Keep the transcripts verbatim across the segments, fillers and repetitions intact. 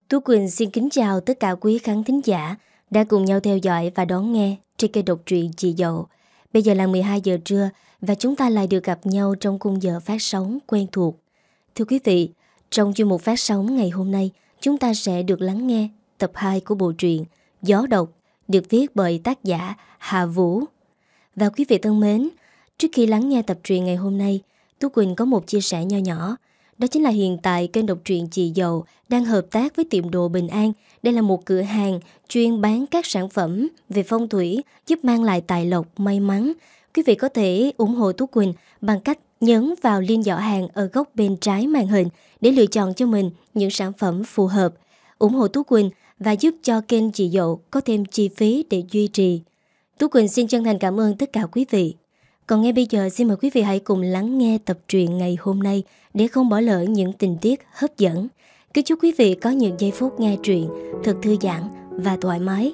Tú Quỳnh xin kính chào tất cả quý khán thính giả đã cùng nhau theo dõi và đón nghe trên kênh độc truyện Chị Dậu. Bây giờ là mười hai giờ trưa và chúng ta lại được gặp nhau trong khung giờ phát sóng quen thuộc. Thưa quý vị, trong chuyên mục phát sóng ngày hôm nay, chúng ta sẽ được lắng nghe tập hai của bộ truyện Gió Độc được viết bởi tác giả Hà Vũ. Và quý vị thân mến, trước khi lắng nghe tập truyện ngày hôm nay, Tú Quỳnh có một chia sẻ nho nhỏ. Đó chính là hiện tại kênh độc truyện Chị Dậu đang hợp tác với tiệm đồ Bình An. Đây là một cửa hàng chuyên bán các sản phẩm về phong thủy giúp mang lại tài lộc, may mắn. Quý vị có thể ủng hộ Tú Quỳnh bằng cách nhấn vào link giỏ hàng ở góc bên trái màn hình để lựa chọn cho mình những sản phẩm phù hợp. Ủng hộ Tú Quỳnh và giúp cho kênh Chị Dậu có thêm chi phí để duy trì. Tú Quỳnh xin chân thành cảm ơn tất cả quý vị. Còn ngay bây giờ xin mời quý vị hãy cùng lắng nghe tập truyện ngày hôm nay để không bỏ lỡ những tình tiết hấp dẫn. Kính chúc quý vị có những giây phút nghe truyện thật thư giãn và thoải mái.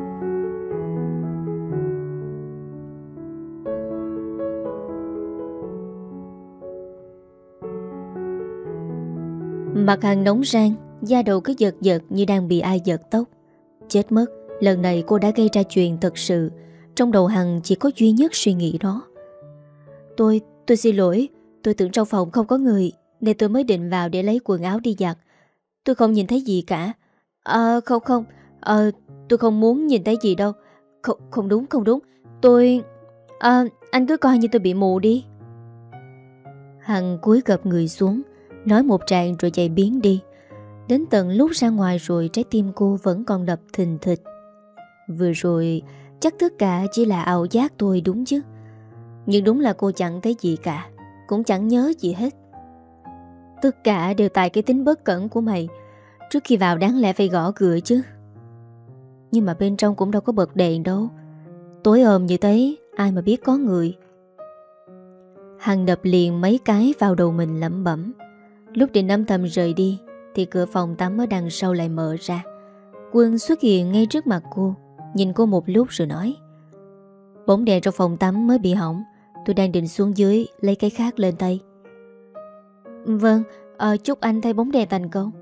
Mặt Hằng nóng rang, da đầu cứ giật giật như đang bị ai giật tóc. Chết mất, lần này cô đã gây ra chuyện thật sự. Trong đầu Hằng chỉ có duy nhất suy nghĩ đó. Tôi, tôi xin lỗi. Tôi tưởng trong phòng không có người nên tôi mới định vào để lấy quần áo đi giặt. Tôi không nhìn thấy gì cả. À, không không à, tôi không muốn nhìn thấy gì đâu. Không, không đúng không đúng Tôi à, anh cứ coi như tôi bị mù đi. Hằng cúi gập người xuống, nói một tràng rồi chạy biến đi. Đến tận lúc ra ngoài rồi trái tim cô vẫn còn đập thình thịch. Vừa rồi chắc tất cả chỉ là ảo giác thôi đúng chứ. Nhưng đúng là cô chẳng thấy gì cả, cũng chẳng nhớ gì hết. Tất cả đều tại cái tính bất cẩn của mày. Trước khi vào đáng lẽ phải gõ cửa chứ. Nhưng mà bên trong cũng đâu có bật đèn đâu. Tối ôm như thế, ai mà biết có người. Hằng đập liền mấy cái vào đầu mình lẩm bẩm. Lúc định âm thầm rời đi thì cửa phòng tắm ở đằng sau lại mở ra. Quân xuất hiện ngay trước mặt cô, nhìn cô một lúc rồi nói: Bóng đèn trong phòng tắm mới bị hỏng, tôi đang định xuống dưới lấy cái khác lên tay. Vâng, ờ, chúc anh thay bóng đèn thành công.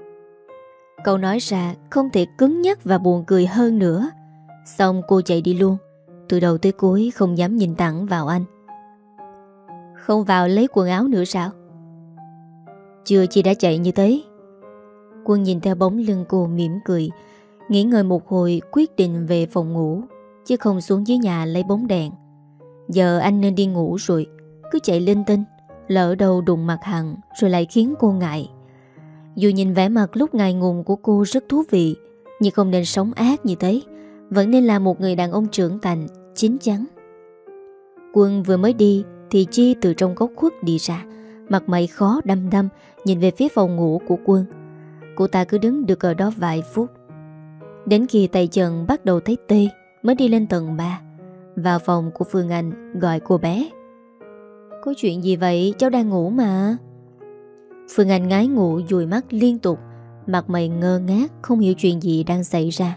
Câu nói ra không thể cứng nhắc và buồn cười hơn nữa. Xong cô chạy đi luôn. Từ đầu tới cuối không dám nhìn thẳng vào anh. Không vào lấy quần áo nữa sao? Chưa chi đã chạy như thế. Quân nhìn theo bóng lưng cô mỉm cười, nghĩ ngợi một hồi quyết định về phòng ngủ, chứ không xuống dưới nhà lấy bóng đèn. Giờ anh nên đi ngủ rồi. Cứ chạy linh tinh, lỡ đâu đụng mặt Hằng rồi lại khiến cô ngại. Dù nhìn vẻ mặt lúc ngại ngùng của cô rất thú vị, nhưng không nên sống ác như thế. Vẫn nên là một người đàn ông trưởng thành, chín chắn. Quân vừa mới đi thì Chi từ trong góc khuất đi ra, mặt mày khó đăm đăm nhìn về phía phòng ngủ của Quân. Cô ta cứ đứng được ở đó vài phút, đến khi tay chân bắt đầu thấy tê mới đi lên tầng ba, vào phòng của Phương Anh gọi cô bé. Có chuyện gì vậy? Cháu đang ngủ mà. Phương Anh ngái ngủ dụi mắt liên tục, mặt mày ngơ ngác không hiểu chuyện gì đang xảy ra.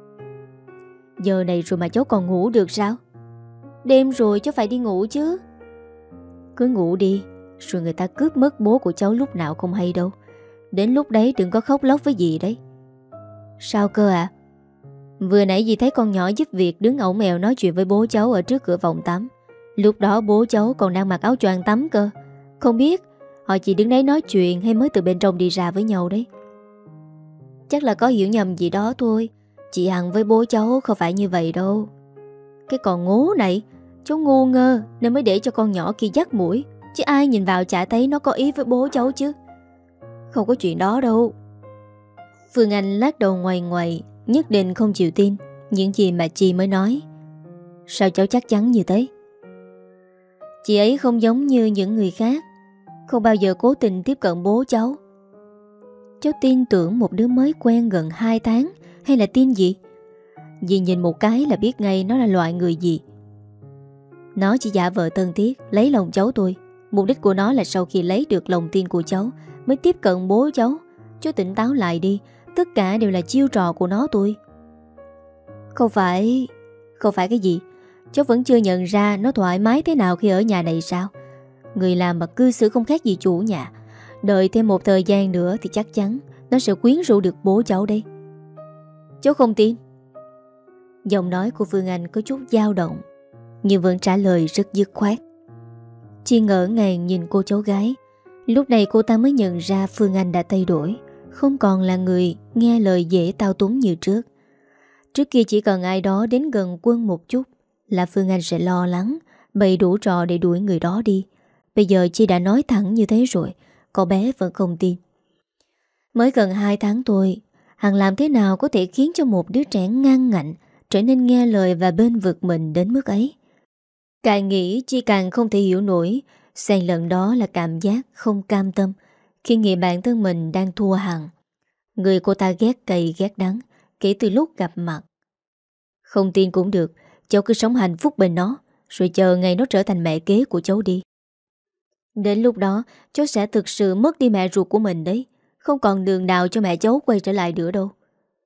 Giờ này rồi mà cháu còn ngủ được sao? Đêm rồi cháu phải đi ngủ chứ. Cứ ngủ đi, rồi người ta cướp mất bố của cháu lúc nào không hay đâu. Đến lúc đấy đừng có khóc lóc với dì đấy. Sao cơ ạ? À? Vừa nãy dì thấy con nhỏ giúp việc đứng ẩu mèo nói chuyện với bố cháu ở trước cửa phòng tắm. Lúc đó bố cháu còn đang mặc áo choàng tắm cơ. Không biết họ chỉ đứng đấy nói chuyện hay mới từ bên trong đi ra với nhau đấy. Chắc là có hiểu nhầm gì đó thôi. Chị Hằng với bố cháu không phải như vậy đâu. Cái con ngố này, cháu ngu ngơ nên mới để cho con nhỏ kia dắt mũi. Chứ ai nhìn vào chả thấy nó có ý với bố cháu chứ. Không có chuyện đó đâu. Phương Anh lắc đầu ngoài ngoài, nhất định không chịu tin những gì mà chị mới nói. Sao cháu chắc chắn như thế? Chị ấy không giống như những người khác, không bao giờ cố tình tiếp cận bố cháu. Cháu tin tưởng một đứa mới quen gần hai tháng hay là tin gì? Dì nhìn một cái là biết ngay nó là loại người gì. Nó chỉ giả vờ thân thiết lấy lòng cháu tôi. Mục đích của nó là sau khi lấy được lòng tin của cháu mới tiếp cận bố cháu. Cháu tỉnh táo lại đi. Tất cả đều là chiêu trò của nó tôi. Không phải... Không phải cái gì? Cháu vẫn chưa nhận ra nó thoải mái thế nào khi ở nhà này sao? Người làm mà cư xử không khác gì chủ nhà. Đợi thêm một thời gian nữa thì chắc chắn nó sẽ quyến rũ được bố cháu đây. Cháu không tin. Giọng nói của Phương Anh có chút dao động, nhưng vẫn trả lời rất dứt khoát. Chi ngỡ ngàng nhìn cô cháu gái. Lúc này cô ta mới nhận ra Phương Anh đã thay đổi, không còn là người nghe lời dễ tao túng như trước. Trước kia chỉ cần ai đó đến gần Quân một chút là Phương Anh sẽ lo lắng, bày đủ trò để đuổi người đó đi. Bây giờ Chi đã nói thẳng như thế rồi, cậu bé vẫn không tin. Mới gần hai tháng thôi, Hằng làm thế nào có thể khiến cho một đứa trẻ ngang ngạnh trở nên nghe lời và bên vực mình đến mức ấy? Càng nghĩ Chi càng không thể hiểu nổi. Xen lẫn đó là cảm giác không cam tâm khi nghĩ bản thân mình đang thua Hằng, người cô ta ghét cay ghét đắng kể từ lúc gặp mặt. Không tin cũng được, cháu cứ sống hạnh phúc bên nó, rồi chờ ngày nó trở thành mẹ kế của cháu đi. Đến lúc đó cháu sẽ thực sự mất đi mẹ ruột của mình đấy. Không còn đường nào cho mẹ cháu quay trở lại nữa đâu.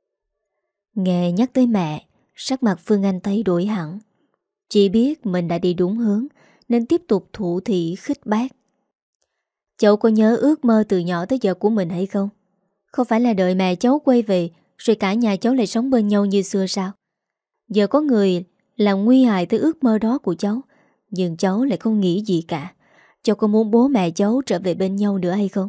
Nghe nhắc tới mẹ, sắc mặt Phương Anh thay đổi hẳn. Chỉ biết mình đã đi đúng hướng nên tiếp tục thủ thị khích bác. Cháu có nhớ ước mơ từ nhỏ tới giờ của mình hay không? Không phải là đợi mẹ cháu quay về rồi cả nhà cháu lại sống bên nhau như xưa sao? Giờ có người làm nguy hại tới ước mơ đó của cháu, nhưng cháu lại không nghĩ gì cả. Cháu có muốn bố mẹ cháu trở về bên nhau nữa hay không?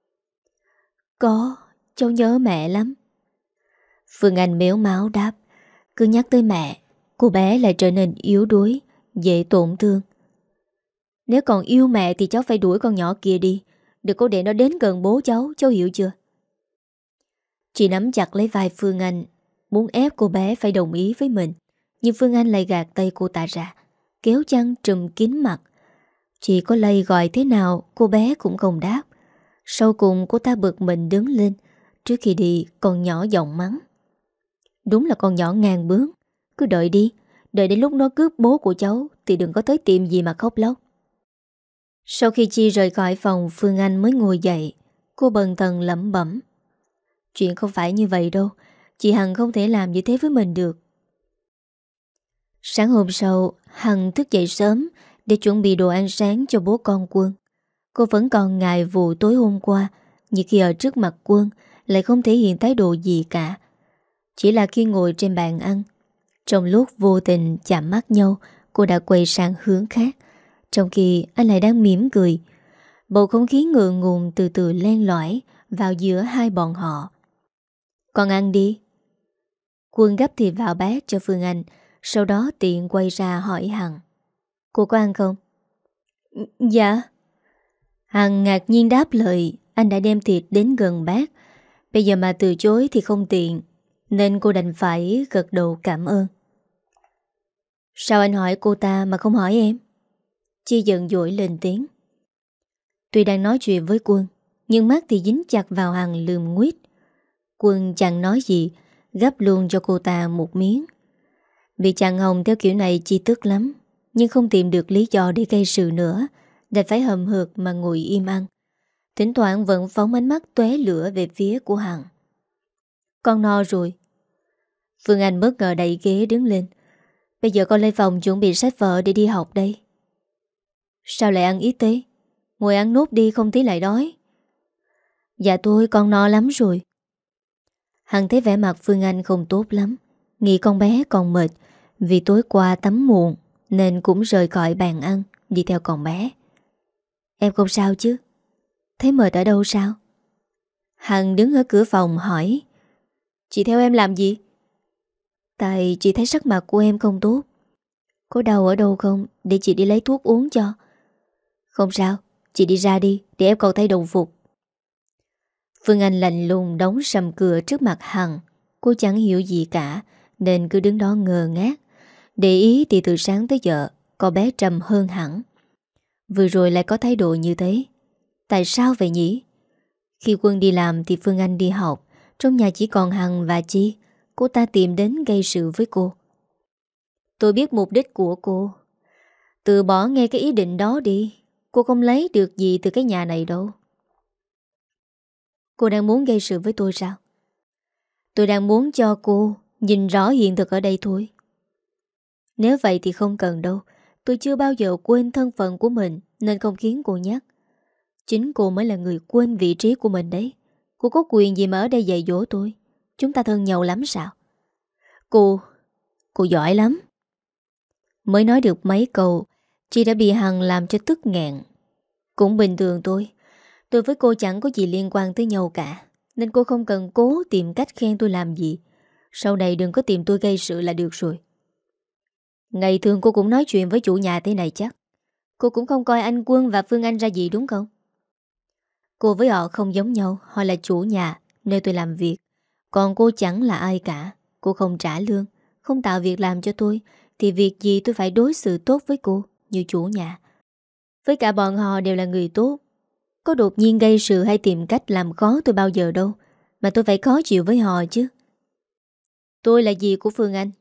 Có, cháu nhớ mẹ lắm. Phương Anh mếu máo đáp. Cứ nhắc tới mẹ, cô bé lại trở nên yếu đuối, dễ tổn thương. Nếu còn yêu mẹ thì cháu phải đuổi con nhỏ kia đi. Đừng có để nó đến gần bố cháu, cháu hiểu chưa? Chị nắm chặt lấy vai Phương Anh, muốn ép cô bé phải đồng ý với mình. Nhưng Phương Anh lại gạt tay cô ta ra, kéo chăn trùm kín mặt. Chị có lay gọi thế nào cô bé cũng không đáp. Sau cùng cô ta bực mình đứng lên. Trước khi đi còn nhỏ giọng mắng. Đúng là con nhỏ ngang bướng. Cứ đợi đi, đợi đến lúc nó cướp bố của cháu thì đừng có tới tìm gì mà khóc lóc. Sau khi Chi rời khỏi phòng, Phương Anh mới ngồi dậy. Cô bần thần lẩm bẩm. Chuyện không phải như vậy đâu. Chị Hằng không thể làm như thế với mình được. Sáng hôm sau, Hằng thức dậy sớm để chuẩn bị đồ ăn sáng cho bố con Quân. Cô vẫn còn ngại vụ tối hôm qua, nhưng khi ở trước mặt Quân lại không thể hiện thái độ gì cả. Chỉ là khi ngồi trên bàn ăn, trong lúc vô tình chạm mắt nhau, cô đã quay sang hướng khác, trong khi anh lại đang mỉm cười. Bầu không khí ngượng ngùng từ từ len lỏi vào giữa hai bọn họ. Con ăn đi. Quân gấp thịt vào bát cho Phương Anh, sau đó tiện quay ra hỏi Hằng. Cô có ăn không? Dạ. Hằng ngạc nhiên đáp lời. Anh đã đem thịt đến gần bát, bây giờ mà từ chối thì không tiện, nên cô đành phải gật đầu cảm ơn. Sao anh hỏi cô ta mà không hỏi em? Chi giận dỗi lên tiếng. Tuy đang nói chuyện với Quân, nhưng mắt thì dính chặt vào Hằng lườm nguyết. Quân chẳng nói gì, gắp luôn cho cô ta một miếng. Bị chặn hồng theo kiểu này Chi tức lắm, nhưng không tìm được lý do để gây sự nữa, đành phải hầm hực mà ngồi im ăn. Thỉnh thoảng vẫn phóng ánh mắt tóe lửa về phía của Hằng. Con no rồi. Phương Anh bất ngờ đẩy ghế đứng lên. Bây giờ con lên phòng chuẩn bị sách vở để đi học đây. Sao lại ăn ít thế? Ngồi ăn nốt đi, không tí lại đói. Dạ tôi con no lắm rồi. Hằng thấy vẻ mặt Phương Anh không tốt lắm, nghĩ con bé còn mệt vì tối qua tắm muộn, nên cũng rời khỏi bàn ăn, đi theo con bé. Em không sao chứ? Thấy mệt ở đâu sao? Hằng đứng ở cửa phòng hỏi. Chị theo em làm gì? Tại chị thấy sắc mặt của em không tốt. Có đau ở đâu không? Để chị đi lấy thuốc uống cho. Không sao, chị đi ra đi, để em còn thay đồng phục. Phương Anh lạnh lùng đóng sầm cửa trước mặt Hằng. Cô chẳng hiểu gì cả, nên cứ đứng đó ngơ ngác. Để ý thì từ sáng tới giờ con bé trầm hơn hẳn. Vừa rồi lại có thái độ như thế. Tại sao vậy nhỉ? Khi Quân đi làm thì Phương Anh đi học. Trong nhà chỉ còn Hằng và Chi. Cô ta tìm đến gây sự với cô. Tôi biết mục đích của cô. Từ bỏ nghe cái ý định đó đi. Cô không lấy được gì từ cái nhà này đâu. Cô đang muốn gây sự với tôi sao? Tôi đang muốn cho cô nhìn rõ hiện thực ở đây thôi. Nếu vậy thì không cần đâu. Tôi chưa bao giờ quên thân phận của mình, nên không khiến cô nhắc. Chính cô mới là người quên vị trí của mình đấy. Cô có quyền gì mà ở đây dạy dỗ tôi? Chúng ta thân nhau lắm sao? Cô, cô giỏi lắm. Mới nói được mấy câu, chị đã bị Hằng làm cho tức nghẹn. Cũng bình thường thôi. Tôi với cô chẳng có gì liên quan tới nhau cả, nên cô không cần cố tìm cách khen tôi làm gì. Sau này đừng có tìm tôi gây sự là được rồi. Ngày thường cô cũng nói chuyện với chủ nhà thế này chắc. Cô cũng không coi anh Quân và Phương Anh ra gì đúng không? Cô với họ không giống nhau. Họ là chủ nhà nơi tôi làm việc, còn cô chẳng là ai cả. Cô không trả lương, không tạo việc làm cho tôi, thì việc gì tôi phải đối xử tốt với cô như chủ nhà. Với cả bọn họ đều là người tốt. Có đột nhiên gây sự hay tìm cách làm khó tôi bao giờ đâu mà tôi phải khó chịu với họ chứ. Tôi là dì của Phương Anh.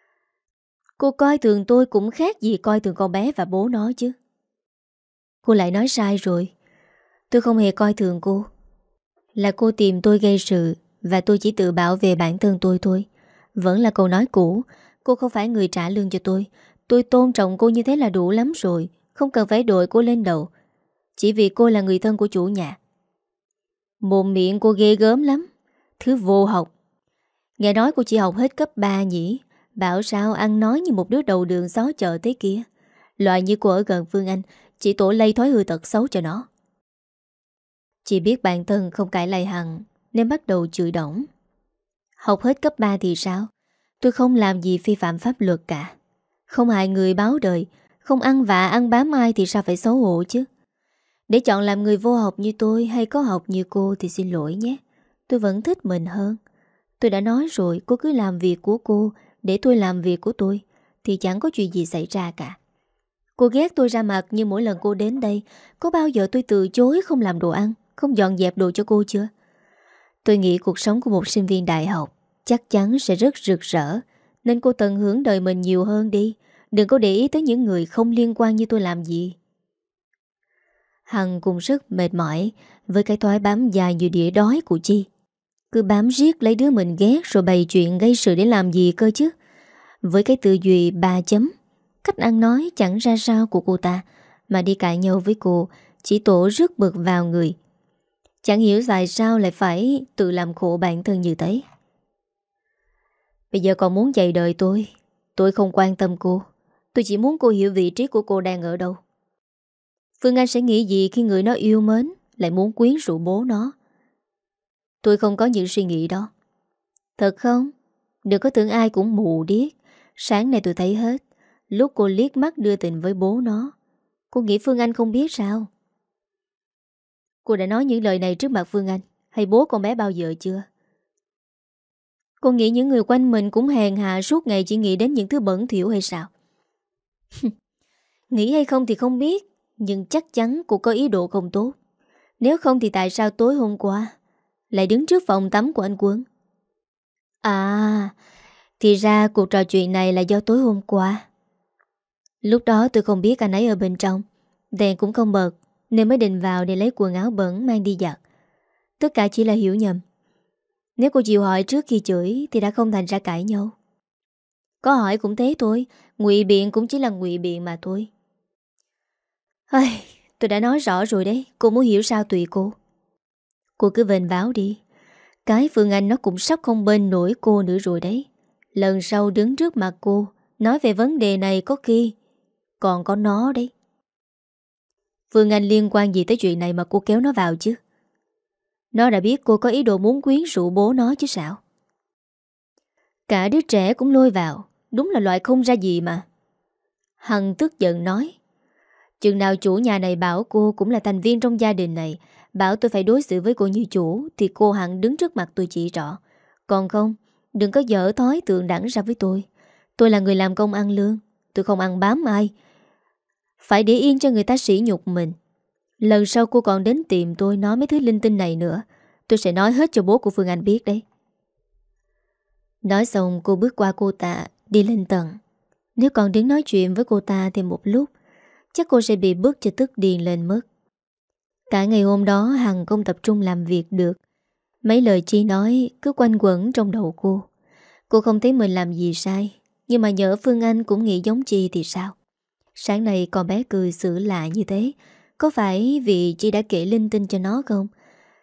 Cô coi thường tôi cũng khác gì coi thường con bé và bố nó chứ. Cô lại nói sai rồi. Tôi không hề coi thường cô. Là cô tìm tôi gây sự, và tôi chỉ tự bảo vệ bản thân tôi thôi. Vẫn là câu nói cũ, cô không phải người trả lương cho tôi. Tôi tôn trọng cô như thế là đủ lắm rồi, không cần phải đội cô lên đầu. Chỉ vì cô là người thân của chủ nhà. Mồm miệng cô ghê gớm lắm. Thứ vô học. Nghe nói cô chỉ học hết cấp ba nhỉ. Bảo sao ăn nói như một đứa đầu đường xó chợ thế kia. Loại như cô ở gần Phương Anh chỉ tổ lây thói hư tật xấu cho nó. Chị biết bản thân không cãi lại Hằng nên bắt đầu chửi đổng. Học hết cấp ba thì sao? Tôi không làm gì vi phạm pháp luật cả. Không hại người báo đời. Không ăn vạ ăn bám ai thì sao phải xấu hổ chứ. Để chọn làm người vô học như tôi hay có học như cô thì xin lỗi nhé. Tôi vẫn thích mình hơn. Tôi đã nói rồi, cô cứ làm việc của cô để tôi làm việc của tôi thì chẳng có chuyện gì xảy ra cả. Cô ghét tôi ra mặt như mỗi lần cô đến đây. Có bao giờ tôi từ chối không làm đồ ăn, không dọn dẹp đồ cho cô chưa? Tôi nghĩ cuộc sống của một sinh viên đại học chắc chắn sẽ rất rực rỡ, nên cô tận hưởng đời mình nhiều hơn đi. Đừng có để ý tới những người không liên quan như tôi làm gì. Hằng cũng rất mệt mỏi với cái thói bám dài như đĩa đói của Chi. Cứ bám riết lấy đứa mình ghét rồi bày chuyện gây sự để làm gì cơ chứ. Với cái tư duy ba chấm, cách ăn nói chẳng ra sao của cô ta, mà đi cãi nhau với cô chỉ tổ rước bực vào người. Chẳng hiểu tại sao lại phải tự làm khổ bản thân như thế. Bây giờ còn muốn dạy đời tôi. Tôi không quan tâm cô. Tôi chỉ muốn cô hiểu vị trí của cô đang ở đâu. Phương Anh sẽ nghĩ gì khi người nó yêu mến lại muốn quyến rũ bố nó? Tôi không có những suy nghĩ đó. Thật không? Đừng có tưởng ai cũng mù điếc. Sáng nay tôi thấy hết. Lúc cô liếc mắt đưa tình với bố nó, cô nghĩ Phương Anh không biết sao? Cô đã nói những lời này trước mặt Phương Anh hay bố con bé bao giờ chưa? Cô nghĩ những người quanh mình cũng hèn hạ suốt ngày chỉ nghĩ đến những thứ bẩn thỉu hay sao? Nghĩ hay không thì không biết, nhưng chắc chắn cô có ý đồ không tốt. Nếu không thì tại sao tối hôm qua lại đứng trước phòng tắm của anh Quân? À, thì ra cuộc trò chuyện này là do tối hôm qua. Lúc đó tôi không biết anh ấy ở bên trong, đèn cũng không bật, nên mới định vào để lấy quần áo bẩn mang đi giặt. Tất cả chỉ là hiểu nhầm. Nếu cô chịu hỏi trước khi chửi thì đã không thành ra cãi nhau. Có hỏi cũng thế thôi, ngụy biện cũng chỉ là ngụy biện mà thôi. Ây, tôi đã nói rõ rồi đấy, cô muốn hiểu sao tùy cô. Cô cứ vênh váo đi. Cái Phương Anh nó cũng sắp không bên nổi cô nữa rồi đấy. Lần sau đứng trước mặt cô nói về vấn đề này có khi còn có nó đấy. Phương Anh liên quan gì tới chuyện này mà cô kéo nó vào chứ? Nó đã biết cô có ý đồ muốn quyến rũ bố nó chứ sao? Cả đứa trẻ cũng lôi vào. Đúng là loại không ra gì mà. Hằng tức giận nói, chừng nào chủ nhà này bảo cô cũng là thành viên trong gia đình này, bảo tôi phải đối xử với cô như chủ, thì cô hẳn đứng trước mặt tôi chỉ rõ. Còn không, đừng có dở thói tượng đẳng ra với tôi. Tôi là người làm công ăn lương, tôi không ăn bám ai, phải để yên cho người ta sỉ nhục mình. Lần sau cô còn đến tìm tôi nói mấy thứ linh tinh này nữa, tôi sẽ nói hết cho bố của Phương Anh biết đấy. Nói xong cô bước qua cô ta, đi lên tầng. Nếu còn đứng nói chuyện với cô ta thêm một lúc, chắc cô sẽ bị bức cho tức điên lên mất. Cả ngày hôm đó Hằng không tập trung làm việc được. Mấy lời Chi nói cứ quanh quẩn trong đầu cô. Cô không thấy mình làm gì sai, nhưng mà nhỡ Phương Anh cũng nghĩ giống Chi thì sao? Sáng nay con bé cười xử lạ như thế, có phải vì Chi đã kể linh tinh cho nó không?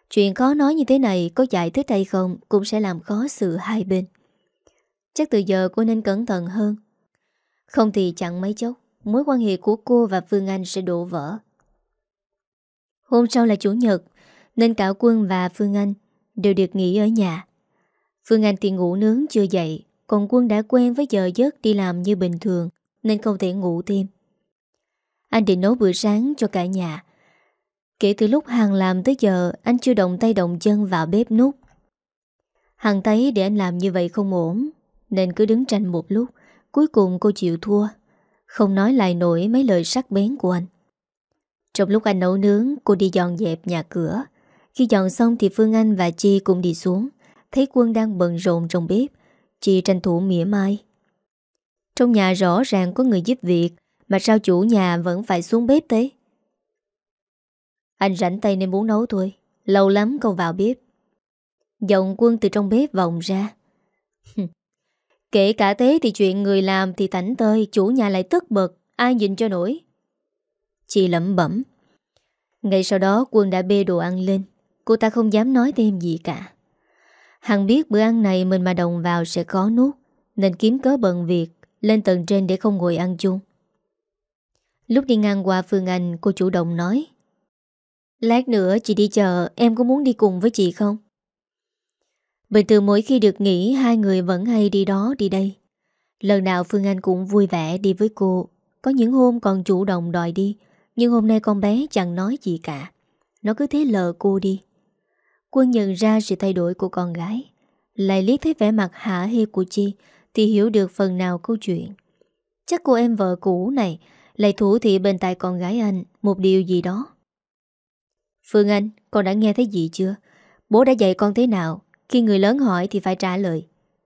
Chuyện khó nói như thế này có giải thích hay không cũng sẽ làm khó xử hai bên. Chắc từ giờ cô nên cẩn thận hơn. Không thì chẳng mấy chốc mối quan hệ của cô và Phương Anh sẽ đổ vỡ. Hôm sau là Chủ nhật, nên cả Quân và Phương Anh đều được nghỉ ở nhà. Phương Anh thì ngủ nướng chưa dậy, còn Quân đã quen với giờ giấc đi làm như bình thường nên không thể ngủ thêm. Anh định nấu bữa sáng cho cả nhà. Kể từ lúc Hằng làm tới giờ, anh chưa động tay động chân vào bếp núc. Hằng thấy để anh làm như vậy không ổn, nên cứ đứng tranh một lúc. Cuối cùng cô chịu thua, không nói lại nổi mấy lời sắc bén của anh. Trong lúc anh nấu nướng, cô đi dọn dẹp nhà cửa. Khi dọn xong thì Phương Anh và Chi cũng đi xuống. Thấy Quân đang bận rộn trong bếp, Chi tranh thủ mỉa mai. Trong nhà rõ ràng có người giúp việc, mà sao chủ nhà vẫn phải xuống bếp thế? Anh rảnh tay nên muốn nấu thôi, lâu lắm không vào bếp. Giọng Quân từ trong bếp vọng ra. Kể cả thế thì chuyện người làm thì thảnh tơi, chủ nhà lại tức bực, ai nhìn cho nổi. Chị lẩm bẩm. Ngay sau đó Quân đã bê đồ ăn lên. Cô ta không dám nói thêm gì cả. Hằng biết bữa ăn này mình mà đồng vào sẽ khó nuốt, nên kiếm cớ bận việc lên tầng trên để không ngồi ăn chung. Lúc đi ngang qua Phương Anh, cô chủ động nói: Lát nữa chị đi chợ, em có muốn đi cùng với chị không? Bình thường mỗi khi được nghỉ, hai người vẫn hay đi đó đi đây. Lần nào Phương Anh cũng vui vẻ đi với cô. Có những hôm còn chủ động đòi đi, nhưng hôm nay con bé chẳng nói gì cả. Nó cứ thế lờ cô đi. Quân nhận ra sự thay đổi của con gái, lại liếc thấy vẻ mặt hả hê của Chi thì hiểu được phần nào câu chuyện. Chắc cô em vợ cũ này lại thủ thị bên tai con gái anh một điều gì đó. Phương Anh, con đã nghe thấy gì chưa? Bố đã dạy con thế nào? Khi người lớn hỏi thì phải trả lời.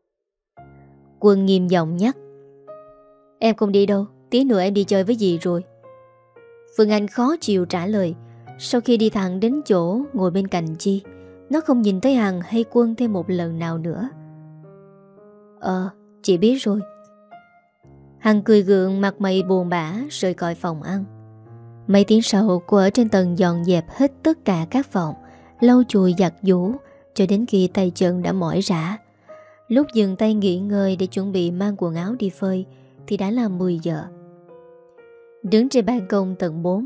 Quân nghiêm giọng nhắc. Em không đi đâu, tí nữa em đi chơi với dì rồi. Phương Anh khó chịu trả lời. Sau khi đi thẳng đến chỗ ngồi bên cạnh Chi, nó không nhìn thấy Hằng hay Quân thêm một lần nào nữa. Ờ, chị biết rồi. Hằng cười gượng, mặt mày buồn bã rời khỏi phòng ăn. Mấy tiếng sau, cô ở trên tầng dọn dẹp hết tất cả các phòng, lau chùi giặt giũ cho đến khi tay chân đã mỏi rã. Lúc dừng tay nghỉ ngơi để chuẩn bị mang quần áo đi phơi thì đã là mười giờ. Đứng trên ban công tầng bốn,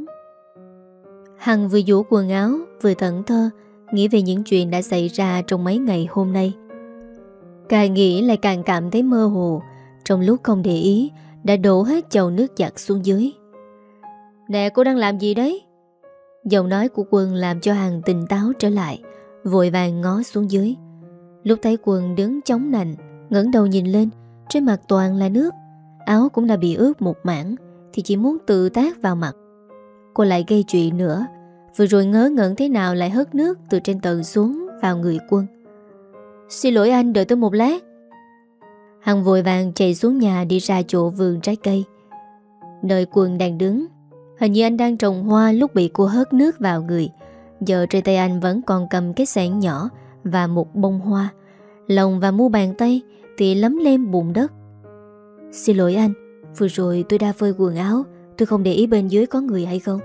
Hằng vừa giũ quần áo vừa thẫn thơ nghĩ về những chuyện đã xảy ra trong mấy ngày hôm nay. Càng nghĩ lại càng cảm thấy mơ hồ. Trong lúc không để ý đã đổ hết chậu nước giặt xuống dưới. Nè, cô đang làm gì đấy? Giọng nói của Quân làm cho Hằng tỉnh táo trở lại, vội vàng ngó xuống dưới. Lúc thấy Quân đứng chống nạnh, ngẩng đầu nhìn lên, trên mặt toàn là nước, áo cũng đã bị ướt một mảng, thì chỉ muốn tự tát vào mặt. Cô lại gây chuyện nữa. Vừa rồi ngớ ngẩn thế nào lại hất nước từ trên tầng xuống vào người Quân. Xin lỗi anh, đợi tôi một lát. Hằng vội vàng chạy xuống nhà đi ra chỗ vườn trái cây, nơi Quân đang đứng. Hình như anh đang trồng hoa lúc bị cô hớt nước vào người. Giờ trên tay anh vẫn còn cầm cái xẻng nhỏ và một bông hoa. Lòng và mu bàn tay thì lấm lem bùn đất. Xin lỗi anh, vừa rồi tôi đã phơi quần áo, tôi không để ý bên dưới có người hay không.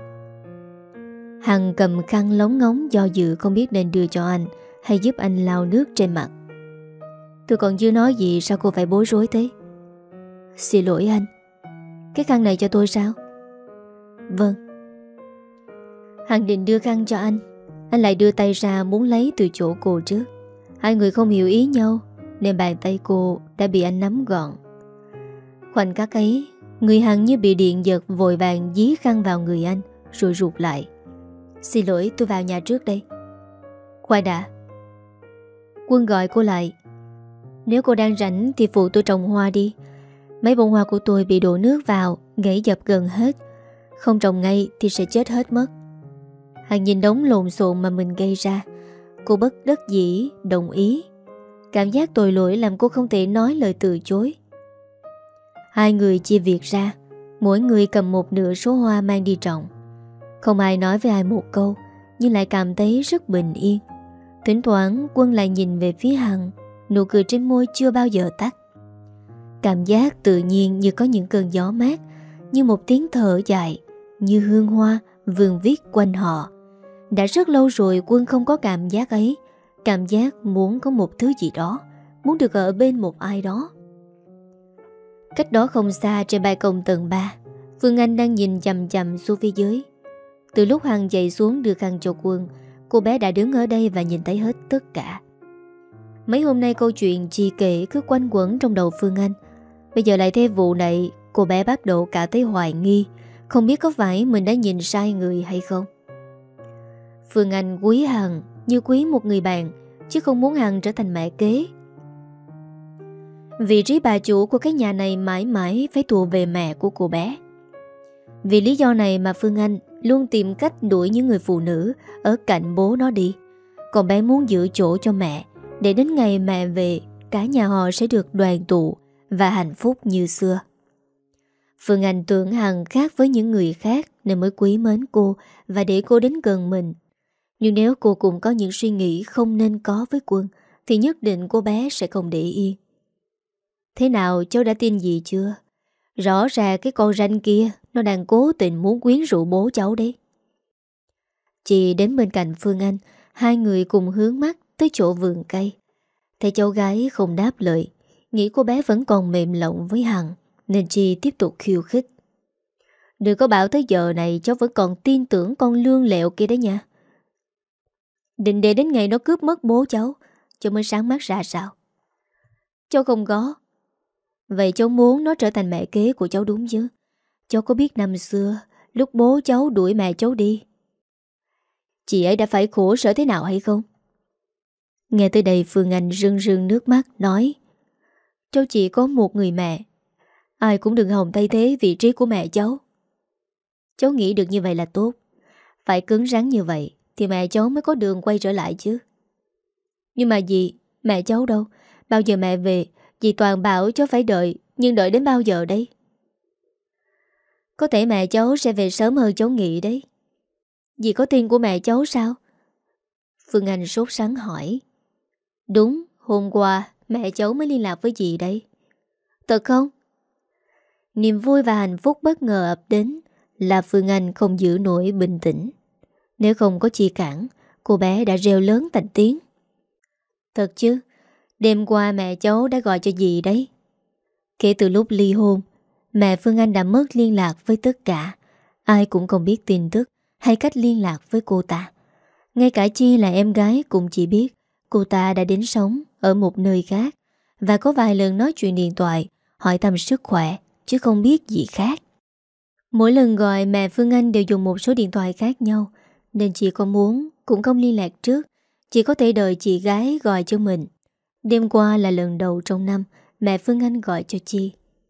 Hằng cầm khăn lóng ngóng do dự không biết nên đưa cho anh hay giúp anh lau nước trên mặt. Tôi còn chưa nói gì sao cô phải bối rối thế? Xin lỗi anh. Cái khăn này cho tôi sao? Vâng. Hằng định đưa khăn cho anh, anh lại đưa tay ra muốn lấy từ chỗ cô trước. Hai người không hiểu ý nhau nên bàn tay cô đã bị anh nắm gọn. Khoảnh khắc ấy, người Hằng như bị điện giật, vội vàng dí khăn vào người anh rồi rụt lại. Xin lỗi, tôi vào nhà trước đây. Khoan đã. Quân gọi cô lại. Nếu cô đang rảnh thì phụ tôi trồng hoa đi. Mấy bông hoa của tôi bị đổ nước vào, gãy dập gần hết. Không trồng ngay thì sẽ chết hết mất. Hằng nhìn đống lộn xộn mà mình gây ra, cô bất đắc dĩ đồng ý. Cảm giác tội lỗi làm cô không thể nói lời từ chối. Hai người chia việc ra, mỗi người cầm một nửa số hoa mang đi trồng. Không ai nói với ai một câu, nhưng lại cảm thấy rất bình yên. Thỉnh thoảng Quân lại nhìn về phía Hằng, nụ cười trên môi chưa bao giờ tắt. Cảm giác tự nhiên như có những cơn gió mát, như một tiếng thở dài, như hương hoa vương viết quanh họ. Đã rất lâu rồi Quân không có cảm giác ấy. Cảm giác muốn có một thứ gì đó, muốn được ở bên một ai đó. Cách đó không xa, trên ban công tầng ba, Phương Anh đang nhìn chằm chằm xuống phía dưới. Từ lúc Hằng chạy xuống đưa khăn cho Quân, cô bé đã đứng ở đây và nhìn thấy hết tất cả. Mấy hôm nay câu chuyện Chi kể cứ quanh quẩn trong đầu Phương Anh. Bây giờ lại thêm vụ này, cô bé bắt đầu cả thấy hoài nghi, không biết có phải mình đã nhìn sai người hay không. Phương Anh quý Hằng như quý một người bạn, chứ không muốn Hằng trở thành mẹ kế. Vị trí bà chủ của cái nhà này mãi mãi phải thuộc về mẹ của cô bé. Vì lý do này mà Phương Anh luôn tìm cách đuổi những người phụ nữ ở cạnh bố nó đi. Còn bé muốn giữ chỗ cho mẹ, để đến ngày mẹ về, cả nhà họ sẽ được đoàn tụ và hạnh phúc như xưa. Phương Anh tưởng Hằng khác với những người khác nên mới quý mến cô và để cô đến gần mình. Nhưng nếu cô cũng có những suy nghĩ không nên có với Quân, thì nhất định cô bé sẽ không để yên. Thế nào, cháu đã tin gì chưa? Rõ ràng cái con ranh kia nó đang cố tình muốn quyến rũ bố cháu đấy. Chị đến bên cạnh Phương Anh, hai người cùng hướng mắt tới chỗ vườn cây. Thấy cháu gái không đáp lời, nghĩ cô bé vẫn còn mềm lòng với Hằng, nên chị tiếp tục khiêu khích. Đừng có bảo tới giờ này cháu vẫn còn tin tưởng con lương lẹo kia đấy nha. Định để đến ngày nó cướp mất bố cháu, cháu mới sáng mắt ra sao? Cháu không có. Vậy cháu muốn nó trở thành mẹ kế của cháu đúng chứ? Cháu có biết năm xưa, lúc bố cháu đuổi mẹ cháu đi, chị ấy đã phải khổ sở thế nào hay không? Nghe tới đây Phương Anh rưng rưng nước mắt nói: cháu chỉ có một người mẹ, ai cũng đừng hòng thay thế vị trí của mẹ cháu. Cháu nghĩ được như vậy là tốt. Phải cứng rắn như vậy thì mẹ cháu mới có đường quay trở lại chứ. Nhưng mà dì, mẹ cháu đâu? Bao giờ mẹ về? Dì toàn bảo cháu phải đợi, nhưng đợi đến bao giờ đấy? Có thể mẹ cháu sẽ về sớm hơn cháu nghĩ đấy. Dì có tin của mẹ cháu sao? Phương Anh sốt sắng hỏi. Đúng, hôm qua mẹ cháu mới liên lạc với dì đấy. Thật không? Niềm vui và hạnh phúc bất ngờ ập đến, là Phương Anh không giữ nổi bình tĩnh. Nếu không có Chi cản, cô bé đã reo lớn thành tiếng. Thật chứ? Đêm qua mẹ cháu đã gọi cho dì đấy. Kể từ lúc ly hôn, mẹ Phương Anh đã mất liên lạc với tất cả. Ai cũng không biết tin tức hay cách liên lạc với cô ta. Ngay cả Chi là em gái cũng chỉ biết cô ta đã đến sống ở một nơi khác, và có vài lần nói chuyện điện thoại hỏi thăm sức khỏe, chứ không biết gì khác. Mỗi lần gọi mẹ Phương Anh đều dùng một số điện thoại khác nhau, nên chị có muốn cũng không liên lạc trước, chỉ có thể đợi chị gái gọi cho mình. Đêm qua là lần đầu trong năm mẹ Phương Anh gọi cho Chi.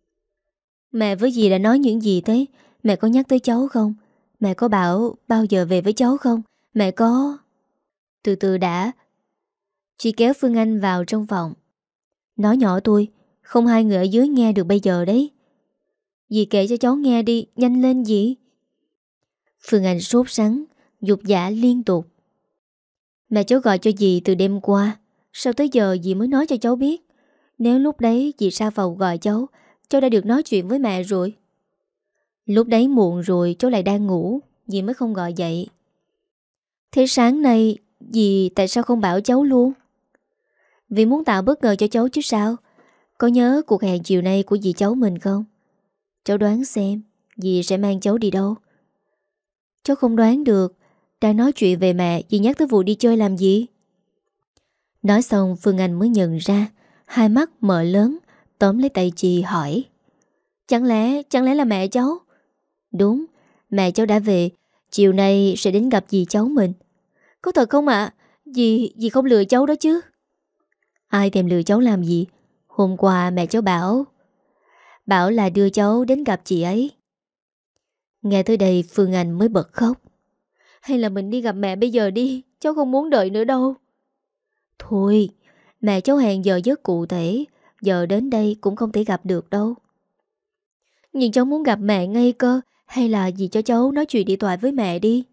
Mẹ với dì đã nói những gì thế? Mẹ có nhắc tới cháu không? Mẹ có bảo bao giờ về với cháu không? Mẹ có... Từ từ đã. Chị kéo Phương Anh vào trong phòng. Nói nhỏ tôi, không hai người ở dưới nghe được bây giờ đấy. Dì kể cho cháu nghe đi, nhanh lên dì. Phương Anh sốt sắng, dục dã liên tục. Mẹ cháu gọi cho dì từ đêm qua, sao tới giờ dì mới nói cho cháu biết? Nếu lúc đấy dì ra phòng gọi cháu, cháu đã được nói chuyện với mẹ rồi. Lúc đấy muộn rồi, cháu lại đang ngủ, dì mới không gọi dậy. Thế sáng nay dì tại sao không bảo cháu luôn? Vì muốn tạo bất ngờ cho cháu chứ sao. Có nhớ cuộc hẹn chiều nay của dì cháu mình không? Cháu đoán xem dì sẽ mang cháu đi đâu. Cháu không đoán được. Đang nói chuyện về mẹ, dì nhắc tới vụ đi chơi làm gì? Nói xong Phương Anh mới nhận ra, hai mắt mở lớn, tóm lấy tay chị hỏi. Chẳng lẽ, chẳng lẽ là mẹ cháu? Đúng, mẹ cháu đã về, chiều nay sẽ đến gặp dì cháu mình. Có thật không ạ? À? Dì, dì không lừa cháu đó chứ? Ai thèm lừa cháu làm gì? Hôm qua mẹ cháu bảo Bảo là đưa cháu đến gặp chị ấy. Nghe tới đây Phương Anh mới bật khóc. Hay là mình đi gặp mẹ bây giờ đi, cháu không muốn đợi nữa đâu. Thôi, mẹ cháu hẹn giờ giấc cụ thể, giờ đến đây cũng không thể gặp được đâu. Nhưng cháu muốn gặp mẹ ngay cơ. Hay là dì cho cháu nói chuyện điện thoại với mẹ đi.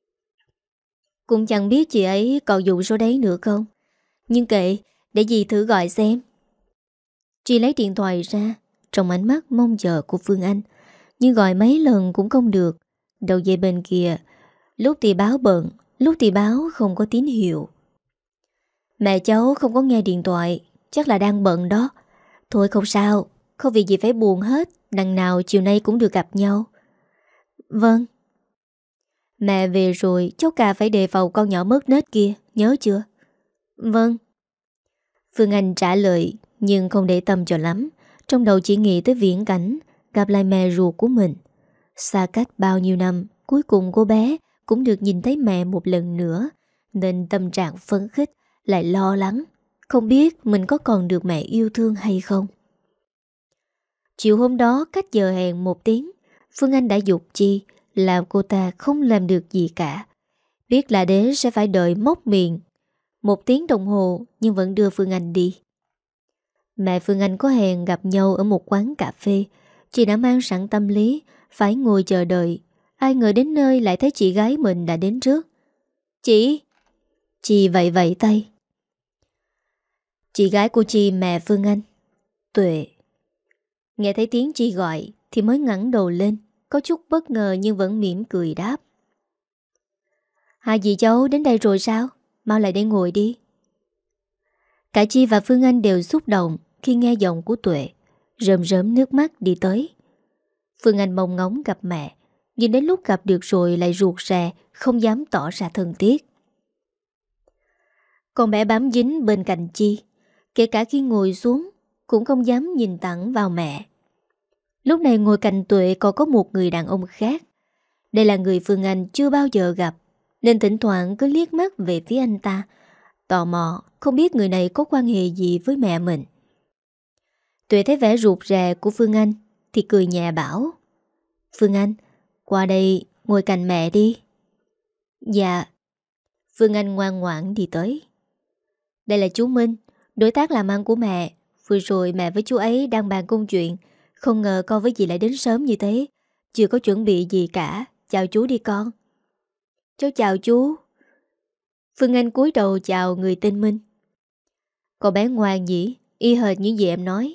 Cũng chẳng biết chị ấy còn dùng số đấy nữa không. Nhưng kệ, để dì thử gọi xem. Chị lấy điện thoại ra, trong ánh mắt mong chờ của Phương Anh. Nhưng gọi mấy lần cũng không được. Đầu dây bên kia lúc thì báo bận, lúc thì báo không có tín hiệu. Mẹ cháu không có nghe điện thoại, chắc là đang bận đó. Thôi không sao, không việc gì phải buồn hết, đằng nào chiều nay cũng được gặp nhau. Vâng. Mẹ về rồi, cháu cả phải đề phòng con nhỏ mất nết kia, nhớ chưa? Vâng. Phương Anh trả lời, nhưng không để tâm cho lắm. Trong đầu chỉ nghĩ tới viễn cảnh gặp lại mẹ ruột của mình. Xa cách bao nhiêu năm, cuối cùng cô bé cũng được nhìn thấy mẹ một lần nữa, nên tâm trạng phấn khích, lại lo lắng, không biết mình có còn được mẹ yêu thương hay không. Chiều hôm đó, cách giờ hẹn một tiếng, Phương Anh đã giục Chi làm cô ta không làm được gì cả. Biết là đế sẽ phải đợi móc miệng một tiếng đồng hồ, nhưng vẫn đưa Phương Anh đi. Mẹ Phương Anh có hẹn gặp nhau ở một quán cà phê. Chị đã mang sẵn tâm lý phải ngồi chờ đợi. Ai ngờ đến nơi lại thấy chị gái mình đã đến trước. Chị! Chị vẫy vẫy tay. Chị gái của chị, mẹ Phương Anh, Tuệ. Nghe thấy tiếng chị gọi thì mới ngẩng đầu lên, có chút bất ngờ nhưng vẫn mỉm cười đáp. Hai dì cháu đến đây rồi sao? Mau lại đây ngồi đi. Cả Chi và Phương Anh đều xúc động khi nghe giọng của Tuệ, rơm rớm nước mắt đi tới. Phương Anh mong ngóng gặp mẹ, nhưng đến lúc gặp được rồi lại ruột rè, không dám tỏ ra thân thiết. Con bé bám dính bên cạnh Chi, kể cả khi ngồi xuống cũng không dám nhìn thẳng vào mẹ. Lúc này ngồi cạnh Tuệ còn có một người đàn ông khác. Đây là người Phương Anh chưa bao giờ gặp, nên thỉnh thoảng cứ liếc mắt về phía anh ta, tò mò không biết người này có quan hệ gì với mẹ mình. Tuệ thấy vẻ ruột rè của Phương Anh thì cười nhẹ bảo: Phương Anh, qua đây ngồi cạnh mẹ đi. Dạ. Phương Anh ngoan ngoãn đi tới. Đây là chú Minh, đối tác làm ăn của mẹ. Vừa rồi mẹ với chú ấy đang bàn công chuyện, không ngờ con với dì lại đến sớm như thế. Chưa có chuẩn bị gì cả. Chào chú đi con. Cháu chào chú. Phương Anh cúi đầu chào người tên Minh. Cậu bé ngoan nhỉ, y hệt những gì em nói.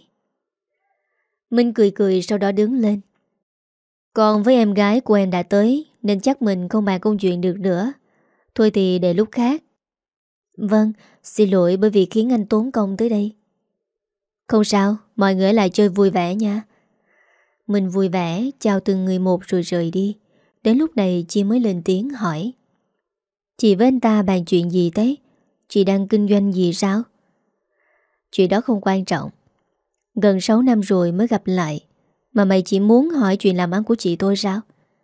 Minh cười cười sau đó đứng lên. Con với em gái của em đã tới, nên chắc mình không bàn công chuyện được nữa. Thôi thì để lúc khác. Vâng, xin lỗi bởi vì khiến anh tốn công tới đây. Không sao, mọi người lại chơi vui vẻ nha. Mình vui vẻ chào từng người một rồi rời đi. Đến lúc này chị mới lên tiếng hỏi: Chị với anh ta bàn chuyện gì thế? Chị đang kinh doanh gì sao? Chuyện đó không quan trọng. Gần sáu năm rồi mới gặp lại, mà mày chỉ muốn hỏi chuyện làm ăn của chị tôi sao?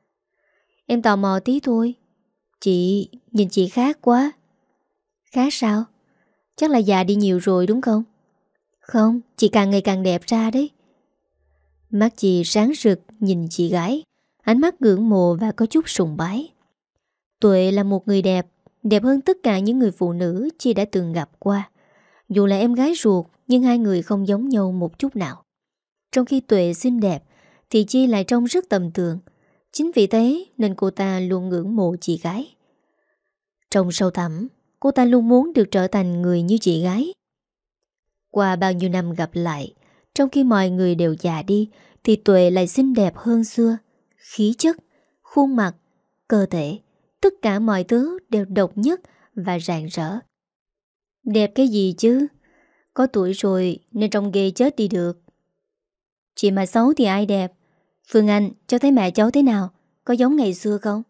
Em tò mò tí thôi. Chị nhìn chị khác quá. Khác sao? Chắc là già đi nhiều rồi đúng không? Không, chị càng ngày càng đẹp ra đấy. Mắt chị sáng rực nhìn chị gái, ánh mắt ngưỡng mộ và có chút sùng bái. Tuệ là một người đẹp, đẹp hơn tất cả những người phụ nữ chị đã từng gặp qua. Dù là em gái ruột, nhưng hai người không giống nhau một chút nào. Trong khi Tuệ xinh đẹp thì Chi lại trông rất tầm thường. Chính vì thế nên cô ta luôn ngưỡng mộ chị gái. Trong sâu thẳm, cô ta luôn muốn được trở thành người như chị gái. Qua bao nhiêu năm gặp lại, trong khi mọi người đều già đi, thì Tuệ lại xinh đẹp hơn xưa. Khí chất, khuôn mặt, cơ thể, tất cả mọi thứ đều độc nhất và rạng rỡ. Đẹp cái gì chứ? Có tuổi rồi nên trông ghê chết đi được. Chị mà xấu thì ai đẹp? Phương Anh, cháu thấy mẹ cháu thế nào? Có giống ngày xưa không?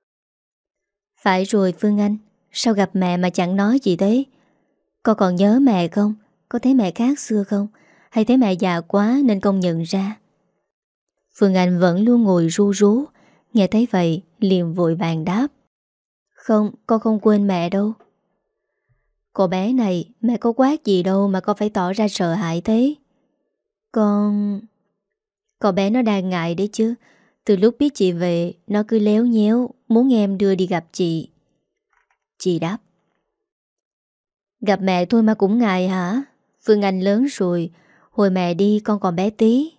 Phải rồi Phương Anh, sao gặp mẹ mà chẳng nói gì thế? Con còn nhớ mẹ không? Có thấy mẹ khác xưa không? Hay thấy mẹ già quá nên không nhận ra? Phương Anh vẫn luôn ngồi ru rú. Nghe thấy vậy liền vội vàng đáp: Không, con không quên mẹ đâu. Cô bé này, mẹ có quát gì đâu mà con phải tỏ ra sợ hãi thế. Con... Cô bé nó đang ngại đấy chứ. Từ lúc biết chị về, nó cứ léo nhéo, muốn em đưa đi gặp chị. Chị đáp: Gặp mẹ thôi mà cũng ngại hả? Phương Anh lớn rồi, hồi mẹ đi con còn bé tí.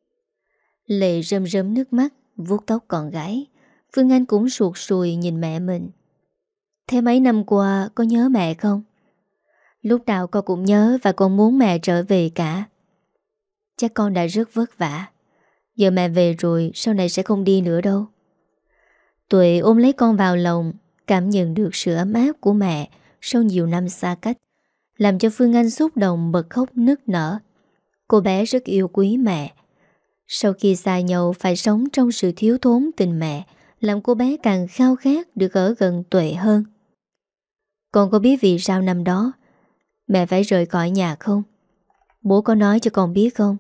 Lệ rơm rớm nước mắt, vuốt tóc con gái. Phương Anh cũng sụt sùi nhìn mẹ mình. Thế mấy năm qua có nhớ mẹ không? Lúc nào con cũng nhớ và con muốn mẹ trở về cả. Chắc con đã rất vất vả. Giờ mẹ về rồi, sau này sẽ không đi nữa đâu. Tuệ ôm lấy con vào lòng, Cảm nhận được sự ấm áp của mẹ sau nhiều năm xa cách, làm cho Phương Anh xúc động bật khóc nức nở. Cô bé rất yêu quý mẹ. Sau khi xa nhau phải sống trong sự thiếu thốn tình mẹ, làm cô bé càng khao khát được ở gần Tuệ hơn. Con có biết vì sao năm đó mẹ phải rời khỏi nhà không? Bố có nói cho con biết không?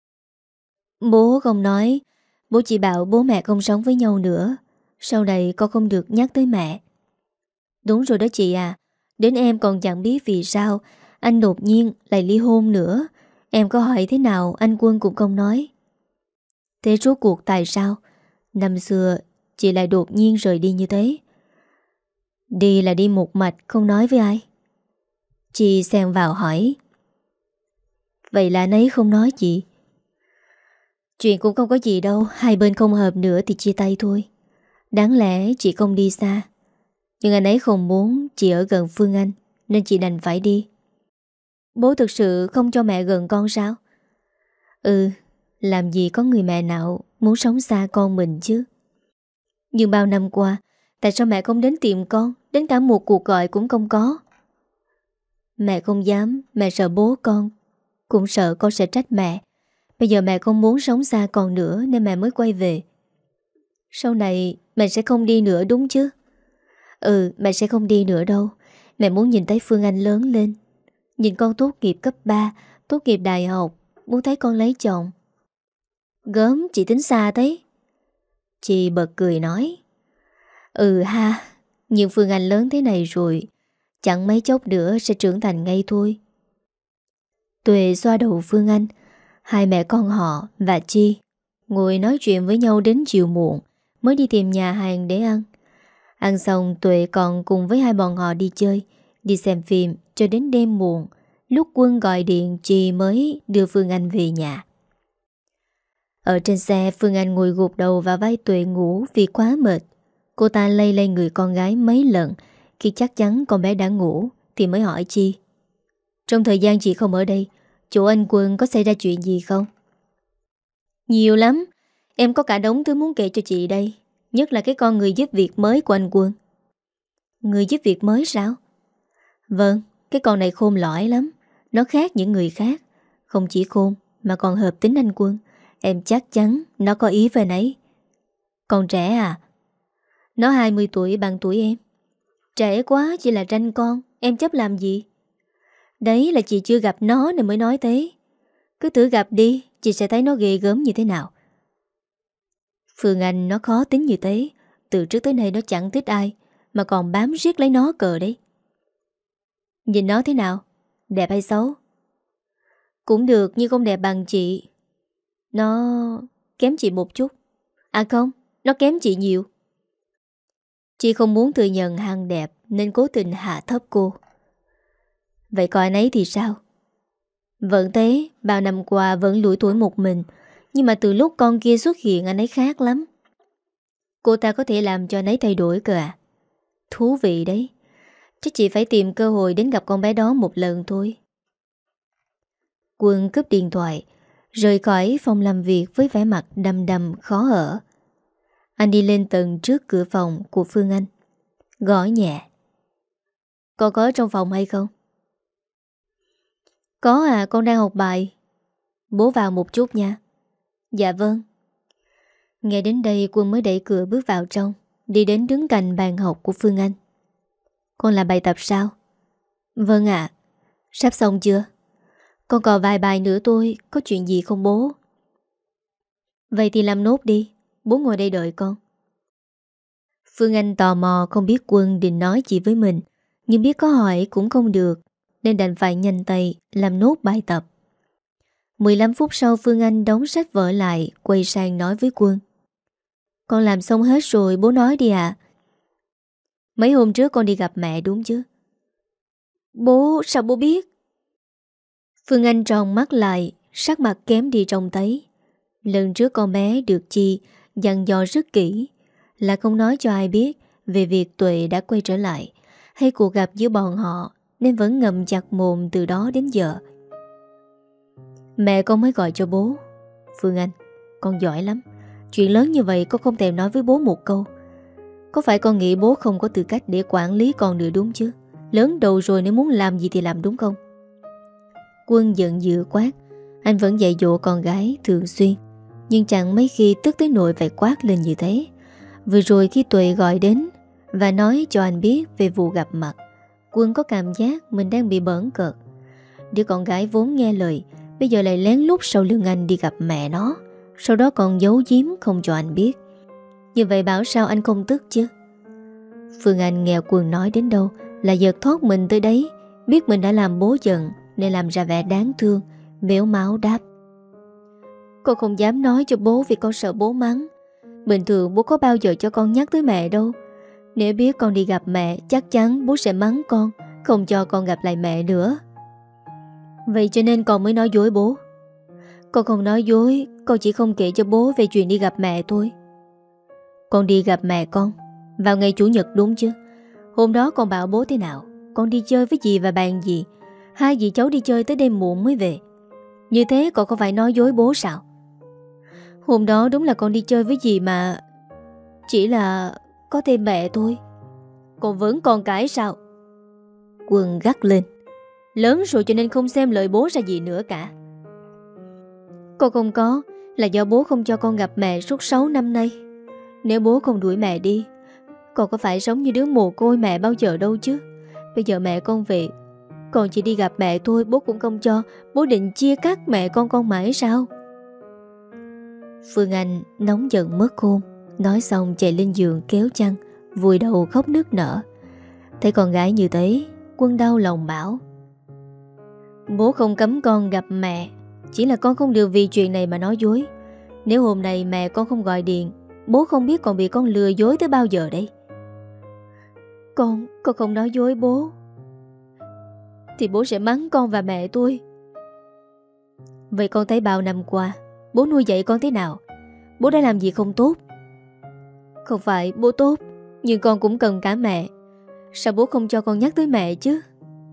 Bố không nói. Bố chỉ bảo bố mẹ không sống với nhau nữa. Sau này con không được nhắc tới mẹ. Đúng rồi đó chị à. Đến em còn chẳng biết vì sao anh đột nhiên lại ly hôn nữa. Em có hỏi thế nào anh Quân cũng không nói. Thế rốt cuộc tại sao năm xưa chị lại đột nhiên rời đi như thế? Đi là đi một mạch không nói với ai? Chị xen vào hỏi. Vậy là anh ấy không nói chị? Chuyện cũng không có gì đâu. Hai bên không hợp nữa thì chia tay thôi. Đáng lẽ chị không đi xa, nhưng anh ấy không muốn chị ở gần Phương Anh, nên chị đành phải đi. Bố thực sự không cho mẹ gần con sao? Ừ, làm gì có người mẹ nào muốn sống xa con mình chứ. Nhưng bao năm qua, tại sao mẹ không đến tìm con? Đến cả một cuộc gọi cũng không có. Mẹ không dám. Mẹ sợ bố con, cũng sợ con sẽ trách mẹ. Bây giờ mẹ không muốn sống xa con nữa, nên mẹ mới quay về. Sau này mẹ sẽ không đi nữa đúng chứ? Ừ, mẹ sẽ không đi nữa đâu. Mẹ muốn nhìn thấy Phương Anh lớn lên, nhìn con tốt nghiệp cấp ba, tốt nghiệp đại học, muốn thấy con lấy chồng. Gớm, chị tính xa thế. Chị bật cười nói. Ừ ha, nhưng Phương Anh lớn thế này rồi, chẳng mấy chốc nữa sẽ trưởng thành ngay thôi. Tuệ xoa đầu Phương Anh. Hai mẹ con họ và Chi ngồi nói chuyện với nhau đến chiều muộn, mới đi tìm nhà hàng để ăn. Ăn xong Tuệ còn cùng với hai bọn họ đi chơi, đi xem phim cho đến đêm muộn. Lúc Quân gọi điện Chi mới đưa Phương Anh về nhà. Ở trên xe, Phương Anh ngồi gục đầu vào vai Tuệ ngủ vì quá mệt. Cô ta lay lay người con gái mấy lần. Khi chắc chắn con bé đã ngủ thì mới hỏi Chi. Trong thời gian chị không ở đây, chỗ anh Quân có xảy ra chuyện gì không? Nhiều lắm. Em có cả đống thứ muốn kể cho chị đây. Nhất là cái con người giúp việc mới của anh Quân. Người giúp việc mới sao? Vâng, cái con này khôn lõi lắm. Nó khác những người khác. Không chỉ khôn mà còn hợp tính anh Quân. Em chắc chắn nó có ý về nấy. Còn trẻ à? Nó hai mươi tuổi bằng tuổi em. Trẻ quá, chỉ là tranh con. Em chấp làm gì? Đấy là chị chưa gặp nó nên mới nói thế. Cứ thử gặp đi, chị sẽ thấy nó ghê gớm như thế nào. Phương Anh nó khó tính như thế. Từ trước tới nay nó chẳng thích ai, mà còn bám riết lấy nó cờ đấy. Nhìn nó thế nào? Đẹp hay xấu? Cũng được nhưng không đẹp bằng chị. Nó kém chị một chút. À không, nó kém chị nhiều. Chị không muốn thừa nhận Hằng đẹp nên cố tình hạ thấp cô. Vậy còn anh ấy thì sao? Vẫn thế, bao năm qua vẫn lủi thủi một mình. Nhưng mà từ lúc con kia xuất hiện anh ấy khác lắm. Cô ta có thể làm cho anh ấy thay đổi cơ à? Thú vị đấy. Chắc chị phải tìm cơ hội đến gặp con bé đó một lần thôi. Quân cúp điện thoại, rời khỏi phòng làm việc với vẻ mặt đăm đăm khó ở. Anh đi lên tầng trước cửa phòng của Phương Anh, gõ nhẹ. Con có ở trong phòng hay không? Có à, con đang học bài. Bố vào một chút nha. Dạ vâng. Nghe đến đây Quân mới đẩy cửa bước vào trong, đi đến đứng cạnh bàn học của Phương Anh. Con làm bài tập sao? Vâng ạ. Sắp xong chưa? Con còn vài bài nữa thôi. Có chuyện gì không bố? Vậy thì làm nốt đi. Bố ngồi đây đợi con. Phương Anh tò mò không biết Quân định nói gì với mình, nhưng biết có hỏi cũng không được, nên đành phải nhanh tay làm nốt bài tập. mười lăm phút sau Phương Anh đóng sách vở lại, quay sang nói với Quân. Con làm xong hết rồi, bố nói đi ạ. Mấy hôm trước con đi gặp mẹ đúng chứ? Bố, sao bố biết? Phương Anh tròn mắt lại, sắc mặt kém đi trông thấy. Lần trước con bé được Chi dặn dò rất kỹ, là không nói cho ai biết về việc Tuệ đã quay trở lại, hay cuộc gặp giữa bọn họ, nên vẫn ngậm chặt mồm từ đó đến giờ. Mẹ con mới gọi cho bố. Phương Anh, con giỏi lắm. Chuyện lớn như vậy con không thèm nói với bố một câu. Có phải con nghĩ bố không có tư cách để quản lý con nữa đúng chứ? Lớn đầu rồi, nếu muốn làm gì thì làm, đúng không? Quân giận dữ quát. Anh vẫn dạy dỗ con gái thường xuyên, nhưng chẳng mấy khi tức tới nỗi phải quát lên như thế. Vừa rồi khi Tuệ gọi đến và nói cho anh biết về vụ gặp mặt, Quân có cảm giác mình đang bị bỡn cợt. Đứa con gái vốn nghe lời, bây giờ lại lén lút sau lưng anh đi gặp mẹ nó, sau đó còn giấu giếm không cho anh biết. Như vậy bảo sao anh không tức chứ? Phương Anh nghe Quân nói đến đâu là giật thoát mình tới đấy. Biết mình đã làm bố giận nên làm ra vẻ đáng thương, mếu máo đáp. Con không dám nói cho bố vì con sợ bố mắng. Bình thường bố có bao giờ cho con nhắc tới mẹ đâu. Nếu biết con đi gặp mẹ, chắc chắn bố sẽ mắng con, không cho con gặp lại mẹ nữa. Vậy cho nên con mới nói dối bố. Con không nói dối, con chỉ không kể cho bố về chuyện đi gặp mẹ thôi. Con đi gặp mẹ con vào ngày Chủ nhật đúng chứ? Hôm đó con bảo bố thế nào? Con đi chơi với dì và bạn dì. Hai dì cháu đi chơi tới đêm muộn mới về. Như thế con có phải nói dối bố sao? Hôm đó đúng là con đi chơi với dì mà. Chỉ là có thêm mẹ thôi. Con vẫn còn cãi sao? Quân gắt lên. Lớn rồi cho nên không xem lời bố ra gì nữa cả. Con không có, là do bố không cho con gặp mẹ suốt sáu năm nay. Nếu bố không đuổi mẹ đi, con có phải sống như đứa mồ côi mẹ bao giờ đâu chứ. Bây giờ mẹ con về, con chỉ đi gặp mẹ thôi, bố cũng không cho. Bố định chia cắt mẹ con con mãi sao? Phương Anh nóng giận mất khôn. Nói xong chạy lên giường kéo chăn, vùi đầu khóc nức nở. Thấy con gái như thế, Quân đau lòng bảo. Bố không cấm con gặp mẹ, chỉ là con không được vì chuyện này mà nói dối. Nếu hôm nay mẹ con không gọi điện, bố không biết còn bị con lừa dối tới bao giờ đây. Con, con không nói dối bố, thì bố sẽ mắng con và mẹ tôi. Vậy con thấy bao năm qua bố nuôi dạy con thế nào? Bố đã làm gì không tốt? Không phải bố tốt, nhưng con cũng cần cả mẹ. Sao bố không cho con nhắc tới mẹ chứ?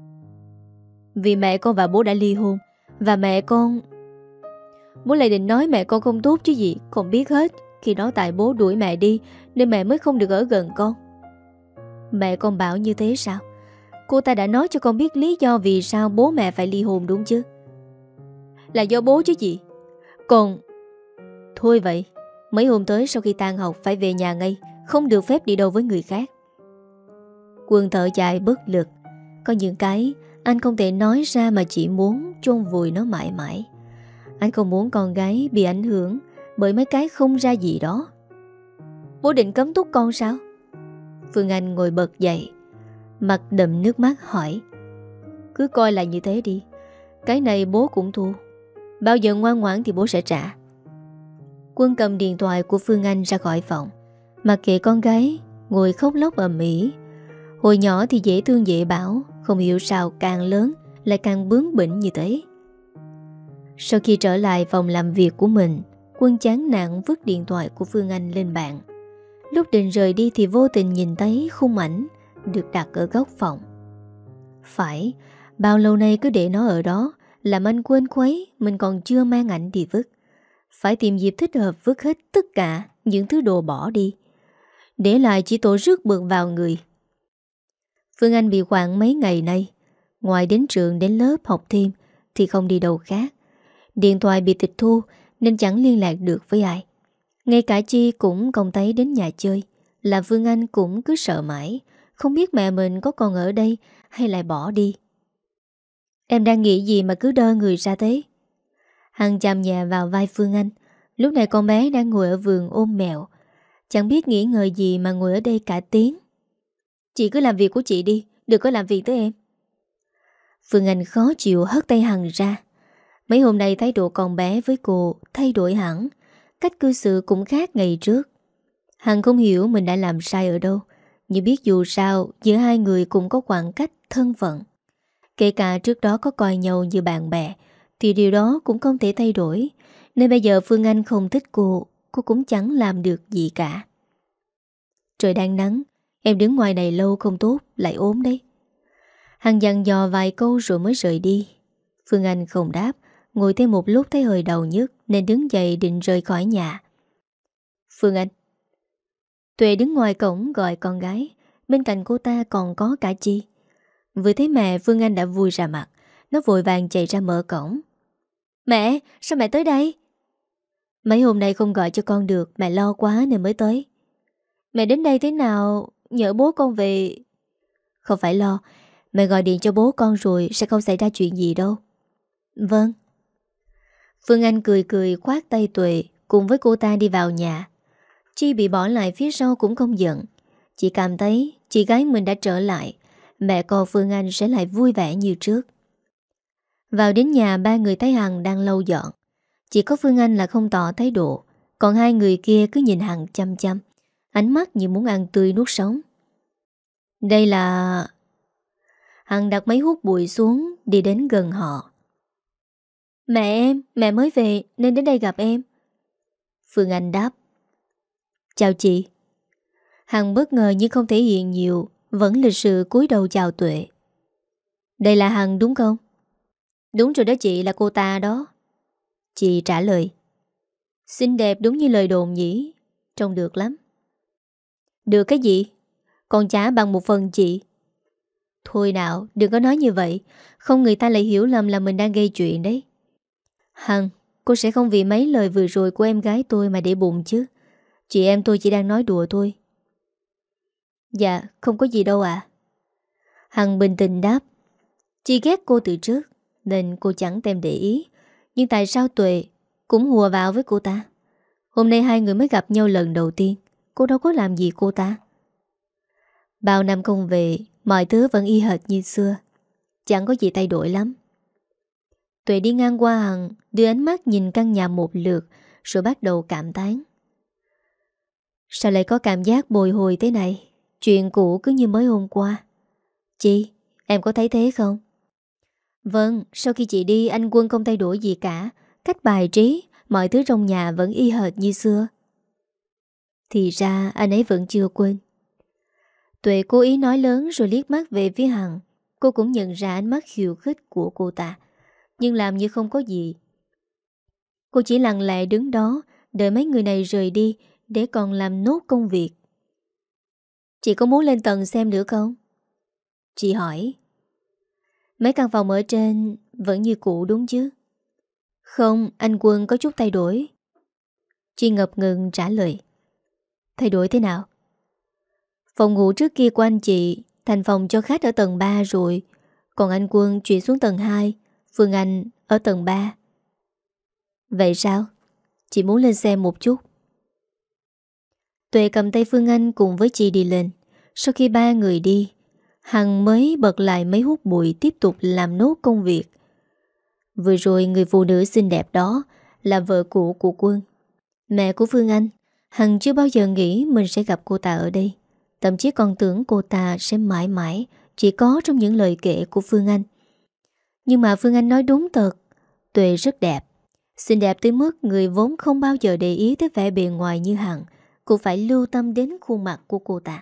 Vì mẹ con và bố đã ly hôn, và mẹ con... Bố lại định nói mẹ con không tốt chứ gì. Con biết hết. Khi đó tại bố đuổi mẹ đi nên mẹ mới không được ở gần con. Mẹ con bảo như thế sao? Cô ta đã nói cho con biết lý do vì sao bố mẹ phải ly hôn đúng chứ? Là do bố chứ gì. Còn... Thôi vậy, mấy hôm tới sau khi tan học phải về nhà ngay, không được phép đi đâu với người khác. Quân thở dài bất lực. Có những cái anh không thể nói ra mà chỉ muốn chôn vùi nó mãi mãi. Anh không muốn con gái bị ảnh hưởng bởi mấy cái không ra gì đó. Bố định cấm túc con sao? Phương Anh ngồi bật dậy, mặt đậm nước mắt hỏi. Cứ coi là như thế đi. Cái này bố cũng thua. Bao giờ ngoan ngoãn thì bố sẽ trả. Quân cầm điện thoại của Phương Anh ra khỏi phòng, mặc kệ con gái ngồi khóc lóc ầm ĩ. Hồi nhỏ thì dễ thương dễ bảo, không hiểu sao càng lớn lại càng bướng bỉnh như thế. Sau khi trở lại phòng làm việc của mình, Quân chán nản vứt điện thoại của Phương Anh lên bàn. Lúc định rời đi thì vô tình nhìn thấy khung ảnh được đặt ở góc phòng. Phải, bao lâu nay cứ để nó ở đó, làm anh quên khuấy mình còn chưa mang ảnh đi vứt. Phải tìm dịp thích hợp vứt hết tất cả những thứ đồ bỏ đi, để lại chỉ tổ rước bực vào người. Phương Anh bị hoảng mấy ngày nay, ngoài đến trường đến lớp học thêm thì không đi đâu khác. Điện thoại bị tịch thu nên chẳng liên lạc được với ai. Ngay cả Chi cũng không thấy đến nhà chơi. Làm Phương Anh cũng cứ sợ mãi, không biết mẹ mình có còn ở đây hay lại bỏ đi. Em đang nghĩ gì mà cứ đơ người ra thế? Hằng chạm nhẹ vào vai Phương Anh. Lúc này con bé đang ngồi ở vườn ôm mèo, chẳng biết nghĩ ngợi gì mà ngồi ở đây cả tiếng. Chị cứ làm việc của chị đi, đừng có làm việc tới em. Phương Anh khó chịu hất tay Hằng ra. Mấy hôm nay thái độ con bé với cô thay đổi hẳn, cách cư xử cũng khác ngày trước. Hằng không hiểu mình đã làm sai ở đâu, nhưng biết dù sao giữa hai người cũng có khoảng cách thân phận. Kể cả trước đó có coi nhau như bạn bè thì điều đó cũng không thể thay đổi. Nên bây giờ Phương Anh không thích cô, cô cũng chẳng làm được gì cả. Trời đang nắng, em đứng ngoài này lâu không tốt, lại ốm đấy. Hằng dặn dò vài câu rồi mới rời đi. Phương Anh không đáp, ngồi thêm một lúc thấy hơi đầu nhức nên đứng dậy định rời khỏi nhà. Phương Anh, Tuệ đứng ngoài cổng gọi con gái. Bên cạnh cô ta còn có cả Chi. Vừa thấy mẹ, Phương Anh đã vui ra mặt. Nó vội vàng chạy ra mở cổng. Mẹ, sao mẹ tới đây? Mấy hôm nay không gọi cho con được, mẹ lo quá nên mới tới. Mẹ đến đây thế nào? Nhỡ bố con về. Không phải lo, mẹ gọi điện cho bố con rồi sẽ không xảy ra chuyện gì đâu. Vâng. Phương Anh cười cười khoát tay Tuệ cùng với cô ta đi vào nhà. Chi bị bỏ lại phía sau cũng không giận. Chị cảm thấy chị gái mình đã trở lại, mẹ con Phương Anh sẽ lại vui vẻ như trước. Vào đến nhà, ba người thấy Hằng đang lau dọn. Chỉ có Phương Anh là không tỏ thái độ, còn hai người kia cứ nhìn Hằng chăm chăm, ánh mắt như muốn ăn tươi nuốt sống. Đây là... Hằng đặt mấy hút bụi xuống, đi đến gần họ. Mẹ em, mẹ mới về nên đến đây gặp em. Phương Anh đáp. Chào chị. Hằng bất ngờ nhưng không thể hiện nhiều, vẫn lịch sự cúi đầu chào Tuệ. Đây là Hằng đúng không? Đúng rồi đó chị, là cô ta đó. Chị trả lời. Xinh đẹp đúng như lời đồn nhỉ. Trông được lắm. Được cái gì? Còn trả bằng một phần chị. Thôi nào, đừng có nói như vậy, không người ta lại hiểu lầm là mình đang gây chuyện đấy. Hằng, cô sẽ không vì mấy lời vừa rồi của em gái tôi mà để bụng chứ. Chị em tôi chỉ đang nói đùa thôi. Dạ, không có gì đâu ạ. Hằng bình tĩnh đáp. Chị ghét cô từ trước nên cô chẳng thèm để ý. Nhưng tại sao Tuệ cũng hùa vào với cô ta? Hôm nay hai người mới gặp nhau lần đầu tiên, cô đâu có làm gì cô ta. Bao năm không về, mọi thứ vẫn y hệt như xưa, chẳng có gì thay đổi lắm. Tuệ đi ngang qua Hằng, đưa ánh mắt nhìn căn nhà một lượt, rồi bắt đầu cảm thán. Sao lại có cảm giác bồi hồi thế này? Chuyện cũ cứ như mới hôm qua. Chị, em có thấy thế không? Vâng, sau khi chị đi anh Quân không thay đổi gì cả. Cách bài trí, mọi thứ trong nhà vẫn y hệt như xưa. Thì ra anh ấy vẫn chưa quên. Tuệ cố ý nói lớn rồi liếc mắt về phía Hằng. Cô cũng nhận ra ánh mắt khiêu khích của cô ta, nhưng làm như không có gì. Cô chỉ lặng lẽ đứng đó, đợi mấy người này rời đi để còn làm nốt công việc. Chị có muốn lên tầng xem nữa không? Chị hỏi. Mấy căn phòng ở trên vẫn như cũ đúng chứ? Không, anh Quân có chút thay đổi. Chị ngập ngừng trả lời. Thay đổi thế nào? Phòng ngủ trước kia của anh chị thành phòng cho khách ở tầng ba rồi. Còn anh Quân chuyển xuống tầng hai, Phương Anh ở tầng ba. Vậy sao? Chị muốn lên xem một chút. Tuệ cầm tay Phương Anh cùng với chị đi lên. Sau khi ba người đi, Hằng mới bật lại mấy hút bụi tiếp tục làm nốt công việc. Vừa rồi người phụ nữ xinh đẹp đó là vợ cũ của Quân, mẹ của Phương Anh. Hằng chưa bao giờ nghĩ mình sẽ gặp cô ta ở đây. Thậm chí còn tưởng cô ta sẽ mãi mãi chỉ có trong những lời kể của Phương Anh. Nhưng mà Phương Anh nói đúng thật. Tuệ rất đẹp, xinh đẹp tới mức người vốn không bao giờ để ý tới vẻ bề ngoài như Hằng cũng phải lưu tâm đến khuôn mặt của cô ta.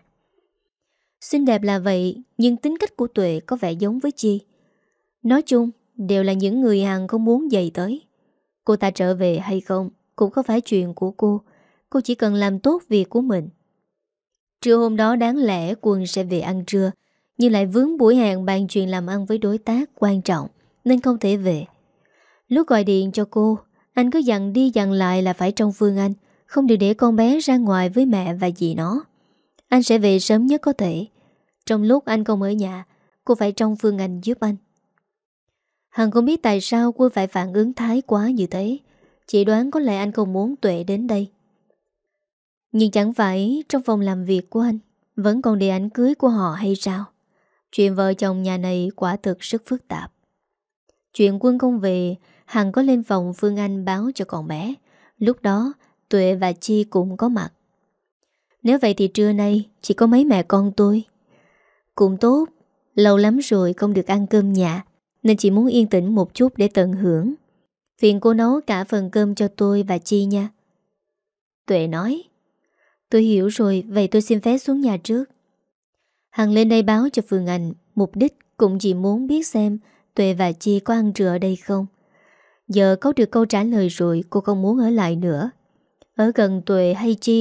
Xinh đẹp là vậy, nhưng tính cách của Tuệ có vẻ giống với Chi. Nói chung, đều là những người Hằng không muốn dày tới. Cô ta trở về hay không cũng không phải chuyện của cô. Cô chỉ cần làm tốt việc của mình. Trưa hôm đó đáng lẽ Quân sẽ về ăn trưa, nhưng lại vướng buổi hẹn bàn chuyện làm ăn với đối tác quan trọng nên không thể về. Lúc gọi điện cho cô, anh cứ dặn đi dặn lại là phải trong Phương Anh, không được để con bé ra ngoài với mẹ và dì nó. Anh sẽ về sớm nhất có thể. Trong lúc anh không ở nhà, cô phải trong Phương Anh giúp anh. Hằng không biết tại sao Quân phải phản ứng thái quá như thế. Chị đoán có lẽ anh không muốn Tuệ đến đây. Nhưng chẳng phải trong phòng làm việc của anh vẫn còn đề ảnh cưới của họ hay sao? Chuyện vợ chồng nhà này quả thực rất phức tạp. Chuyện Quân không về, Hằng có lên phòng Phương Anh báo cho con bé. Lúc đó Tuệ và Chi cũng có mặt. Nếu vậy thì trưa nay chỉ có mấy mẹ con tôi. Cũng tốt, lâu lắm rồi không được ăn cơm nhà, nên chị muốn yên tĩnh một chút để tận hưởng. Phiền cô nấu cả phần cơm cho tôi và Chi nha. Tuệ nói. Tôi hiểu rồi, vậy tôi xin phép xuống nhà trước. Hằng lên đây báo cho Phương Anh, mục đích cũng chỉ muốn biết xem Tuệ và Chi có ăn trưa ở đây không. Giờ có được câu trả lời rồi, cô không muốn ở lại nữa. Ở gần Tuệ hay Chi,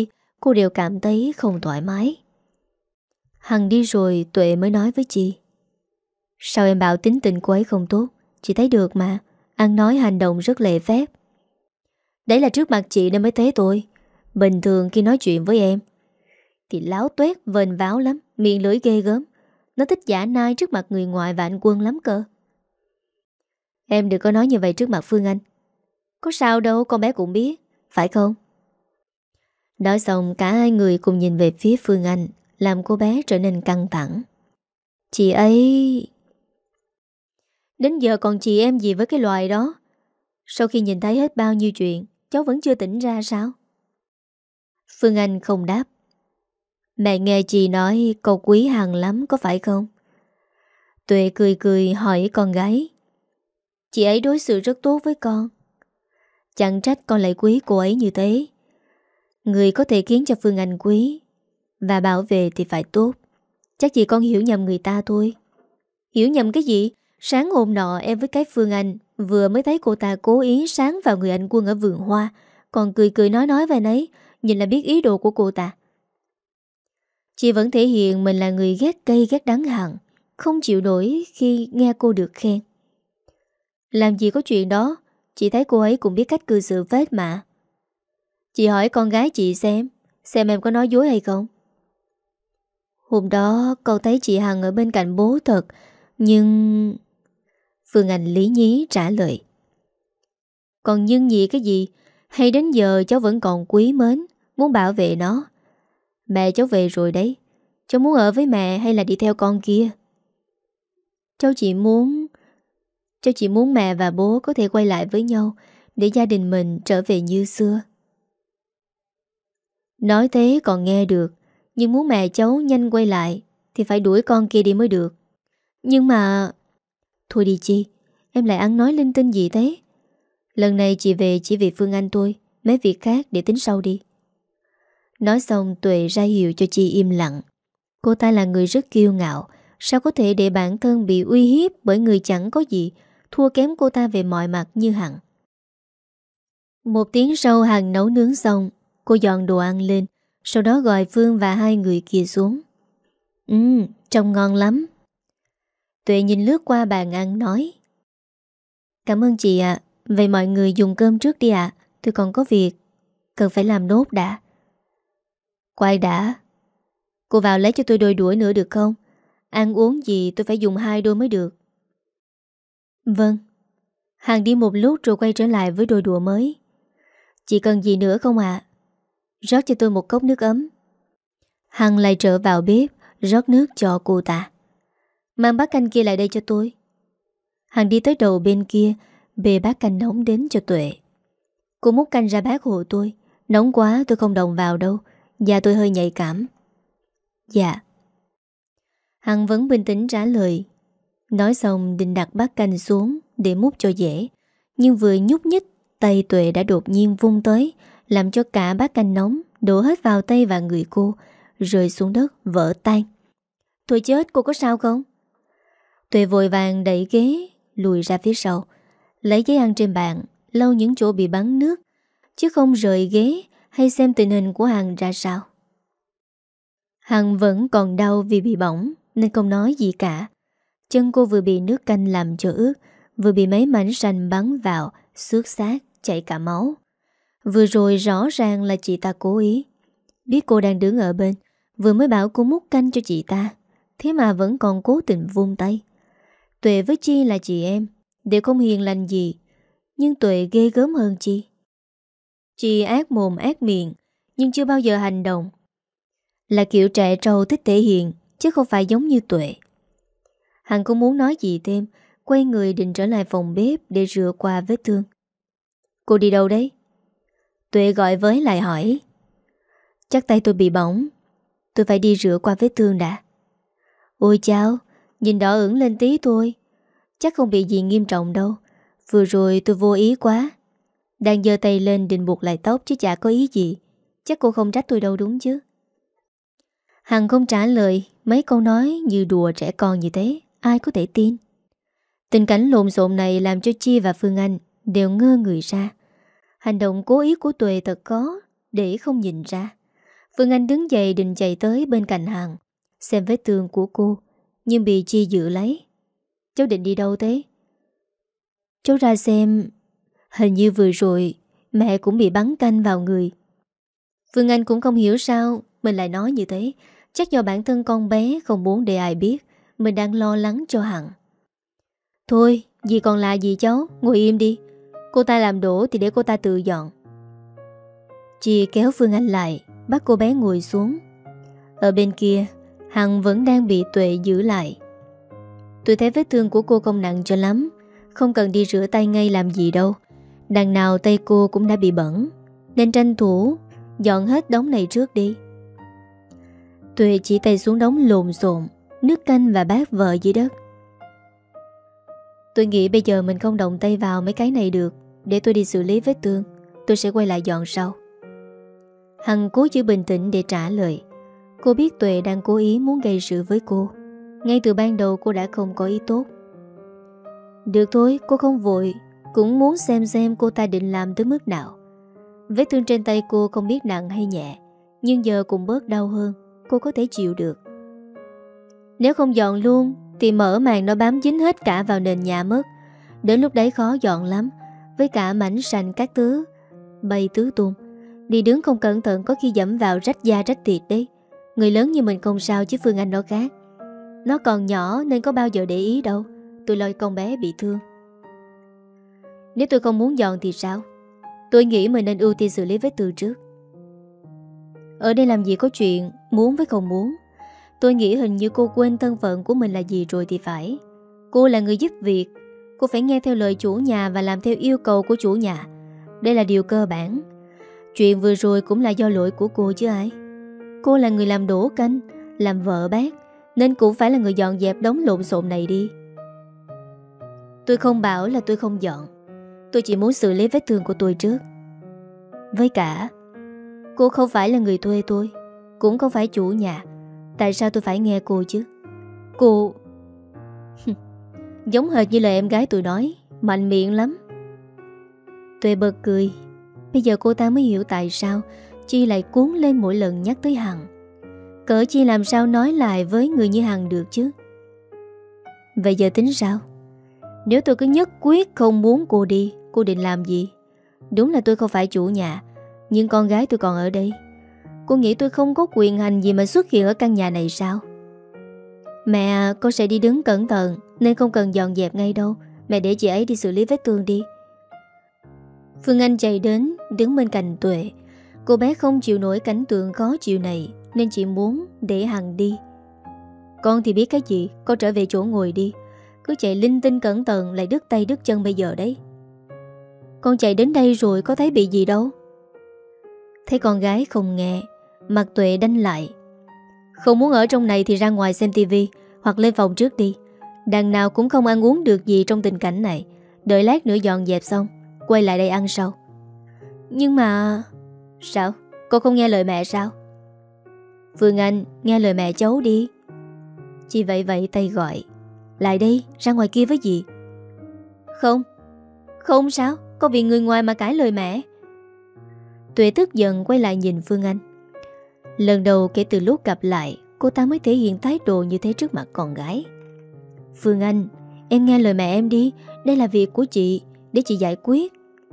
cô đều cảm thấy không thoải mái. Hằng đi rồi Tuệ mới nói với Chi: Sao em bảo tính tình cô ấy không tốt? Chị thấy được mà. Ăn nói hành động rất lễ phép. Đấy là trước mặt chị nên mới thế tôi. Bình thường khi nói chuyện với em thì láo tuét vênh váo lắm, miệng lưỡi ghê gớm. Nó thích giả nai trước mặt người ngoài và anh Quân lắm cơ. Em đừng có nói như vậy trước mặt Phương Anh. Có sao đâu, con bé cũng biết, phải không? Nói xong cả hai người cùng nhìn về phía Phương Anh, làm cô bé trở nên căng thẳng. Chị ấy... Đến giờ còn chị em gì với cái loài đó? Sau khi nhìn thấy hết bao nhiêu chuyện, cháu vẫn chưa tỉnh ra sao? Phương Anh không đáp. Mẹ nghe chị nói cậu quý Hằng lắm có phải không? Tuệ cười cười hỏi con gái. Chị ấy đối xử rất tốt với con. Chẳng trách con lại quý cô ấy như thế. Người có thể khiến cho Phương Anh quý và bảo vệ thì phải tốt. Chắc chị con hiểu nhầm người ta thôi. Hiểu nhầm cái gì? Sáng hôm nọ em với cái Phương Anh vừa mới thấy cô ta cố ý sáng vào người anh Quân ở vườn hoa, còn cười cười nói nói về nấy, nhìn là biết ý đồ của cô ta. Chị vẫn thể hiện mình là người ghét cay ghét đắng hẳn, không chịu nổi khi nghe cô được khen. Làm gì có chuyện đó. Chị thấy cô ấy cũng biết cách cư xử phết mà. Chị hỏi con gái chị xem Xem em có nói dối hay không. Hôm đó con thấy chị Hằng ở bên cạnh bố thật. Nhưng... Phương Anh lý nhí trả lời. Còn nhưng gì cái gì? Hay đến giờ cháu vẫn còn quý mến, muốn bảo vệ nó. Mẹ cháu về rồi đấy. Cháu muốn ở với mẹ hay là đi theo con kia? Cháu chỉ muốn... Cháu chỉ muốn mẹ và bố có thể quay lại với nhau, để gia đình mình trở về như xưa. Nói thế còn nghe được, nhưng muốn mẹ cháu nhanh quay lại thì phải đuổi con kia đi mới được. Nhưng mà... Thôi đi Chi, em lại ăn nói linh tinh gì thế? Lần này chị về chỉ vì Phương Anh thôi, mấy việc khác để tính sau đi. Nói xong Tuệ ra hiệu cho Chi im lặng. Cô ta là người rất kiêu ngạo, sao có thể để bản thân bị uy hiếp bởi người chẳng có gì, thua kém cô ta về mọi mặt như Hằng. Một tiếng sau Hằng nấu nướng xong, cô dọn đồ ăn lên, sau đó gọi Phương và hai người kia xuống. Ừ, trông ngon lắm. Tuệ nhìn lướt qua bàn ăn nói. Cảm ơn chị ạ. Vậy mọi người dùng cơm trước đi ạ. Tôi còn có việc cần phải làm nốt đã. Quay đã. Cô vào lấy cho tôi đôi đũa nữa được không? Ăn uống gì tôi phải dùng hai đôi mới được. Vâng. Hằng đi một lúc rồi quay trở lại với đôi đũa mới. Chị cần gì nữa không ạ? Rót cho tôi một cốc nước ấm. Hằng lại trở vào bếp, rót nước cho cô ta. Mang bát canh kia lại đây cho tôi. Hằng đi tới đầu bên kia, bê bát canh nóng đến cho Tuệ. Cô múc canh ra bát hộ tôi. Nóng quá tôi không đồng vào đâu, da tôi hơi nhạy cảm. Dạ. Hằng vẫn bình tĩnh trả lời. Nói xong định đặt bát canh xuống để múc cho dễ, nhưng vừa nhúc nhích, tay Tuệ đã đột nhiên vung tới, làm cho cả bát canh nóng đổ hết vào tay và người cô, rơi xuống đất vỡ tan. Thôi chết, cô có sao không? Tuệ vội vàng đẩy ghế lùi ra phía sau, lấy giấy ăn trên bàn lau những chỗ bị bắn nước, chứ không rời ghế hay xem tình hình của Hằng ra sao. Hằng vẫn còn đau vì bị bỏng nên không nói gì cả. Chân cô vừa bị nước canh làm cho ướt, vừa bị mấy mảnh sành bắn vào, xước xác, chảy cả máu. Vừa rồi rõ ràng là chị ta cố ý. Biết cô đang đứng ở bên, vừa mới bảo cô múc canh cho chị ta, thế mà vẫn còn cố tình vung tay. Tuệ với Chi là chị em, đều không hiền lành gì, nhưng Tuệ ghê gớm hơn Chi. Chi ác mồm ác miệng, nhưng chưa bao giờ hành động. Là kiểu trẻ trâu thích thể hiện, chứ không phải giống như Tuệ. Hằng không muốn nói gì thêm, quay người định trở lại phòng bếp để rửa qua vết thương. Cô đi đâu đấy? Tuệ gọi với lại hỏi. Chắc tay tôi bị bỏng, tôi phải đi rửa qua vết thương đã. Ôi chao, nhìn đỏ ửng lên tí thôi. Chắc không bị gì nghiêm trọng đâu. Vừa rồi tôi vô ý quá. Đang giơ tay lên định buộc lại tóc chứ chả có ý gì. Chắc cô không trách tôi đâu đúng chứ? Hằng không trả lời. Mấy câu nói như đùa trẻ con như thế, ai có thể tin? Tình cảnh lộn xộn này làm cho Chi và Phương Anh đều ngơ người ra. Hành động cố ý của Tuệ thật có để không nhìn ra. Phương Anh đứng dậy định chạy tới bên cạnh Hằng, xem vết thương của cô, nhưng bị Chi giữ lấy. Cháu định đi đâu thế? Cháu ra xem. Hình như vừa rồi mẹ cũng bị bắn canh vào người. Phương Anh cũng không hiểu sao mình lại nói như thế. Chắc do bản thân con bé không muốn để ai biết mình đang lo lắng cho Hằng. Thôi, gì còn là gì cháu, ngồi im đi. Cô ta làm đổ thì để cô ta tự dọn. Chị kéo Phương Anh lại, bắt cô bé ngồi xuống. Ở bên kia, Hằng vẫn đang bị Tuệ giữ lại. Tôi thấy vết thương của cô không nặng cho lắm, không cần đi rửa tay ngay làm gì đâu. Đằng nào tay cô cũng đã bị bẩn, nên tranh thủ dọn hết đống này trước đi. Tuệ chỉ tay xuống đống lộn xộn, nước canh và bát vợ dưới đất. Tôi nghĩ bây giờ mình không động tay vào mấy cái này được. Để tôi đi xử lý vết thương, tôi sẽ quay lại dọn sau. Hằng cố giữ bình tĩnh để trả lời. Cô biết Tuệ đang cố ý muốn gây sự với cô. Ngay từ ban đầu cô đã không có ý tốt. Được thôi, cô không vội, cũng muốn xem xem cô ta định làm tới mức nào. Vết thương trên tay cô không biết nặng hay nhẹ, nhưng giờ cũng bớt đau hơn, cô có thể chịu được. Nếu không dọn luôn thì mỡ màng nó bám dính hết cả vào nền nhà mất. Đến lúc đấy khó dọn lắm. Với cả mảnh sành các thứ bay tứ tung, đi đứng không cẩn thận có khi dẫm vào rách da rách thịt đấy. Người lớn như mình không sao, chứ Phương Anh nó khác. Nó còn nhỏ nên có bao giờ để ý đâu. Tôi lo con bé bị thương. Nếu tôi không muốn dọn thì sao? Tôi nghĩ mình nên ưu tiên xử lý vết thương trước. Ở đây làm gì có chuyện muốn với không muốn. Tôi nghĩ hình như cô quên thân phận của mình là gì rồi thì phải. Cô là người giúp việc, cô phải nghe theo lời chủ nhà và làm theo yêu cầu của chủ nhà. Đây là điều cơ bản. Chuyện vừa rồi cũng là do lỗi của cô chứ ai. Cô là người làm đổ canh, làm vợ bác, nên cũng phải là người dọn dẹp đống lộn xộn này đi. Tôi không bảo là tôi không dọn. Tôi chỉ muốn xử lý vết thương của tôi trước. Với cả, cô không phải là người thuê tôi, cũng không phải chủ nhà. Tại sao tôi phải nghe cô chứ? Cô... giống hệt như lời em gái tôi nói, mạnh miệng lắm. Tuệ bật cười. Bây giờ cô ta mới hiểu tại sao Chi lại cuốn lên mỗi lần nhắc tới Hằng. Cỡ Chi làm sao nói lại với người như Hằng được chứ? Vậy giờ tính sao? Nếu tôi cứ nhất quyết không muốn cô đi, cô định làm gì? Đúng là tôi không phải chủ nhà, nhưng con gái tôi còn ở đây. Cô nghĩ tôi không có quyền hành gì mà xuất hiện ở căn nhà này sao? Mẹ, con sẽ đi đứng cẩn thận nên không cần dọn dẹp ngay đâu. Mẹ để chị ấy đi xử lý vết thương đi. Phương Anh chạy đến, đứng bên cạnh Tuệ. Cô bé không chịu nổi cảnh tượng khó chịu này nên chỉ muốn để Hằng đi. Con thì biết cái gì, con trở về chỗ ngồi đi. Cứ chạy linh tinh cẩn thận lại đứt tay đứt chân bây giờ đấy. Con chạy đến đây rồi có thấy bị gì đâu. Thấy con gái không nghe, mặt Tuệ đanh lại. Không muốn ở trong này thì ra ngoài xem tivi hoặc lên phòng trước đi. Đằng nào cũng không ăn uống được gì trong tình cảnh này. Đợi lát nữa dọn dẹp xong quay lại đây ăn sau. Nhưng mà... Sao? Cô không nghe lời mẹ sao? Phương Anh, nghe lời mẹ cháu đi. Chị vậy vậy tay gọi. Lại đây, ra ngoài kia với gì? Không. Không sao? Có vì người ngoài mà cãi lời mẹ? Tuệ tức giận quay lại nhìn Phương Anh. Lần đầu kể từ lúc gặp lại, cô ta mới thể hiện thái độ như thế trước mặt con gái. Phương Anh, em nghe lời mẹ em đi. Đây là việc của chị, để chị giải quyết.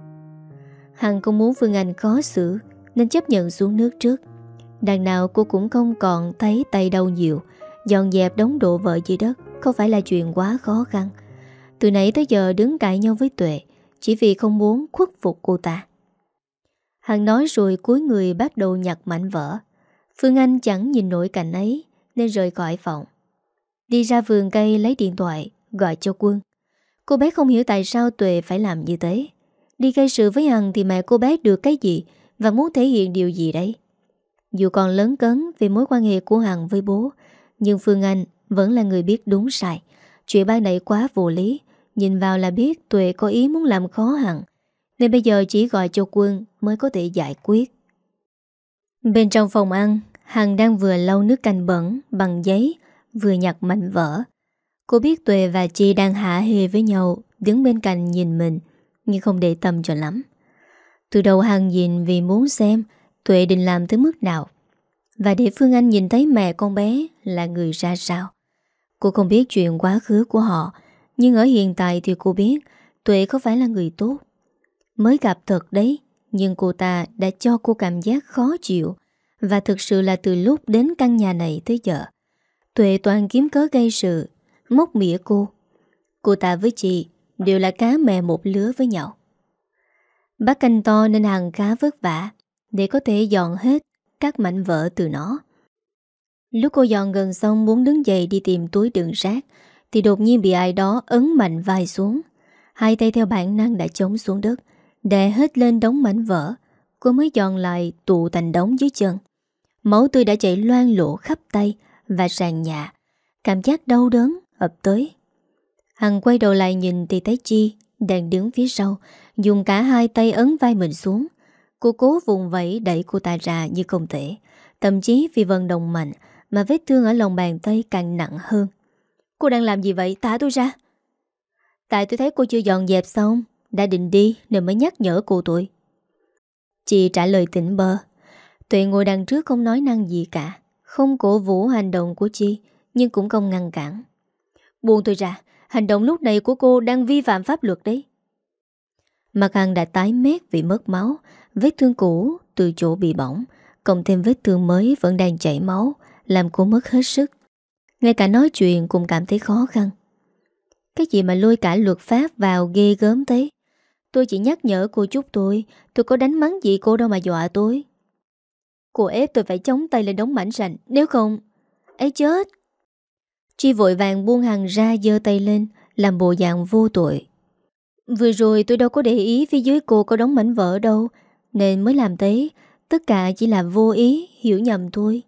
Hằng không muốn Phương Anh khó xử nên chấp nhận xuống nước trước. Đằng nào cô cũng không còn thấy tay đau nhiều. Dọn dẹp đống đồ vỡ dưới đất không phải là chuyện quá khó khăn. Từ nãy tới giờ đứng cãi nhau với Tuệ chỉ vì không muốn khuất phục cô ta. Hằng nói rồi cúi người bắt đầu nhặt mảnh vỡ. Phương Anh chẳng nhìn nổi cảnh ấy nên rời khỏi phòng. Đi ra vườn cây lấy điện thoại gọi cho Quân. Cô bé không hiểu tại sao Tuệ phải làm như thế. Đi gây sự với Hằng thì mẹ cô bé được cái gì và muốn thể hiện điều gì đấy. Dù còn lớn cấn về mối quan hệ của Hằng với bố, nhưng Phương Anh vẫn là người biết đúng sai. Chuyện ban nãy quá vô lý, nhìn vào là biết Tuệ có ý muốn làm khó Hằng, nên bây giờ chỉ gọi cho Quân mới có thể giải quyết. Bên trong phòng ăn, Hằng đang vừa lau nước canh bẩn bằng giấy, vừa nhặt mảnh vỡ. Cô biết Tuệ và Chi đang hả hê với nhau, đứng bên cạnh nhìn mình, nhưng không để tâm cho lắm. Từ đầu Hằng nhìn vì muốn xem Tuệ định làm tới mức nào. và để Phương Anh nhìn thấy mẹ con bé là người ra sao. Cô không biết chuyện quá khứ của họ, nhưng ở hiện tại thì cô biết Tuệ không phải là người tốt. Mới gặp thật đấy, nhưng cô ta đã cho cô cảm giác khó chịu. Và thực sự là từ lúc đến căn nhà này tới giờ, Tuệ toàn kiếm cớ gây sự, móc mỉa cô. Cô ta với chị đều là cá mè một lứa với nhau. Bác canh to nên Hằng khá vất vả để có thể dọn hết các mảnh vỡ từ nó. Lúc cô dọn gần xong muốn đứng dậy đi tìm túi đựng rác thì đột nhiên bị ai đó ấn mạnh vai xuống. Hai tay theo bản năng đã chống xuống đất, đè hết lên đống mảnh vỡ. Cô mới dọn lại tụ thành đống dưới chân. Máu tươi đã chảy loang lổ khắp tay và sàn nhà. Cảm giác đau đớn ập tới. Hằng quay đầu lại nhìn thì thấy Chi đang đứng phía sau, dùng cả hai tay ấn vai mình xuống. Cô cố vùng vẫy đẩy cô ta ra như không thể. Thậm chí vì vận động mạnh mà vết thương ở lòng bàn tay càng nặng hơn. Cô đang làm gì vậy? Thả tôi ra. Tại tôi thấy cô chưa dọn dẹp xong, đã định đi nên mới nhắc nhở cô tôi. Chị trả lời tỉnh bơ. Tuệ ngồi đằng trước không nói năng gì cả, không cổ vũ hành động của Chi, nhưng cũng không ngăn cản. Buông tôi ra, hành động lúc này của cô đang vi phạm pháp luật đấy. Mặt Hằng đã tái mét vì mất máu, vết thương cũ từ chỗ bị bỏng, cộng thêm vết thương mới vẫn đang chảy máu, làm cô mất hết sức. Ngay cả nói chuyện cũng cảm thấy khó khăn. Cái gì mà lôi cả luật pháp vào ghê gớm thế? Tôi chỉ nhắc nhở cô chút thôi, tôi có đánh mắng gì cô đâu mà dọa tôi. Cô ép tôi phải chống tay lên đống mảnh sành, nếu không... ấy chết. Chi vội vàng buông Hằng ra, giơ tay lên, làm bộ dạng vô tội. Vừa rồi tôi đâu có để ý phía dưới cô có đống mảnh vỡ đâu, nên mới làm thế. Tất cả chỉ là vô ý, hiểu nhầm thôi.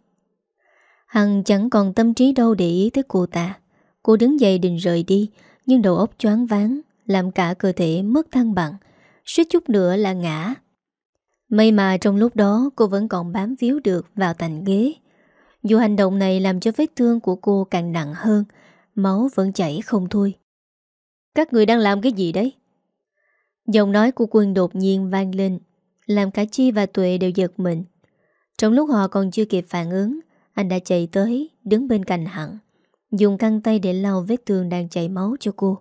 Hằng chẳng còn tâm trí đâu để ý tới cô ta. Cô đứng dậy định rời đi, nhưng đầu óc choáng váng, làm cả cơ thể mất thăng bằng, suýt chút nữa là ngã. May mà trong lúc đó cô vẫn còn bám víu được vào thành ghế. Dù hành động này làm cho vết thương của cô càng nặng hơn, máu vẫn chảy không thôi. Các người đang làm cái gì đấy? Giọng nói của Quân đột nhiên vang lên, làm cả Chi và Tuệ đều giật mình. Trong lúc họ còn chưa kịp phản ứng, anh đã chạy tới, đứng bên cạnh Hằng, dùng khăn tay để lau vết thương đang chảy máu cho cô.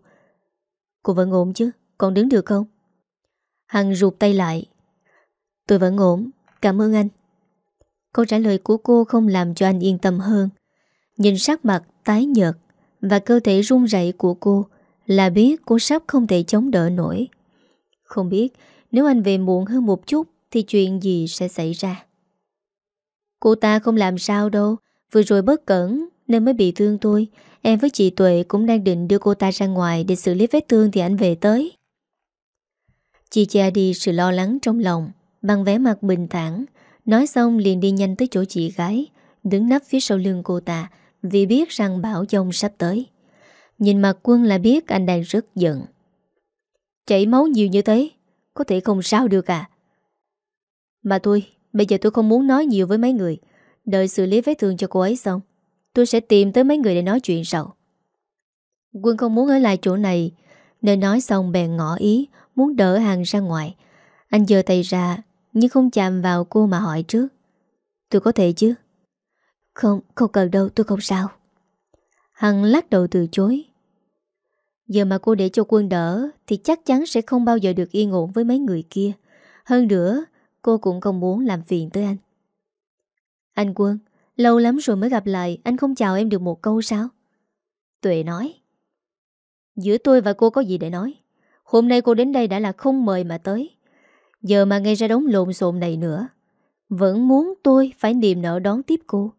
Cô vẫn ổn chứ? Còn đứng được không? Hằng rụt tay lại. Tôi vẫn ổn, cảm ơn anh. Câu trả lời của cô không làm cho anh yên tâm hơn. Nhìn sắc mặt tái nhợt và cơ thể run rẩy của cô là biết cô sắp không thể chống đỡ nổi. Không biết nếu anh về muộn hơn một chút thì chuyện gì sẽ xảy ra. Cô ta không làm sao đâu, vừa rồi bất cẩn nên mới bị thương tôi. Em với chị Tuệ cũng đang định đưa cô ta ra ngoài để xử lý vết thương thì anh về tới. Chị che đi sự lo lắng trong lòng bằng vẻ mặt bình thản. Nói xong liền đi nhanh tới chỗ chị gái, đứng nấp phía sau lưng cô ta, vì biết rằng bão giông sắp tới. Nhìn mặt Quân là biết anh đang rất giận. Chảy máu nhiều như thế, có thể không sao được à? Mà tôi, bây giờ tôi không muốn nói nhiều với mấy người. Đợi xử lý vết thương cho cô ấy xong, tôi sẽ tìm tới mấy người để nói chuyện sau. Quân không muốn ở lại chỗ này, nên nói xong bèn ngỏ ý muốn đỡ Hằng ra ngoài. Anh giơ tay ra, nhưng không chạm vào cô mà hỏi trước. Tôi có thể chứ? Không, không cần đâu, tôi không sao. Hằng lắc đầu từ chối. Giờ mà cô để cho Quân đỡ thì chắc chắn sẽ không bao giờ được yên ổn với mấy người kia. Hơn nữa, cô cũng không muốn làm phiền tới anh. Anh Quân, lâu lắm rồi mới gặp lại, anh không chào em được một câu sao? Tuệ nói. Giữa tôi và cô có gì để nói? Hôm nay cô đến đây đã là không mời mà tới. Giờ mà gây ra đống lộn xộn này nữa, vẫn muốn tôi phải niềm nở đón tiếp cô.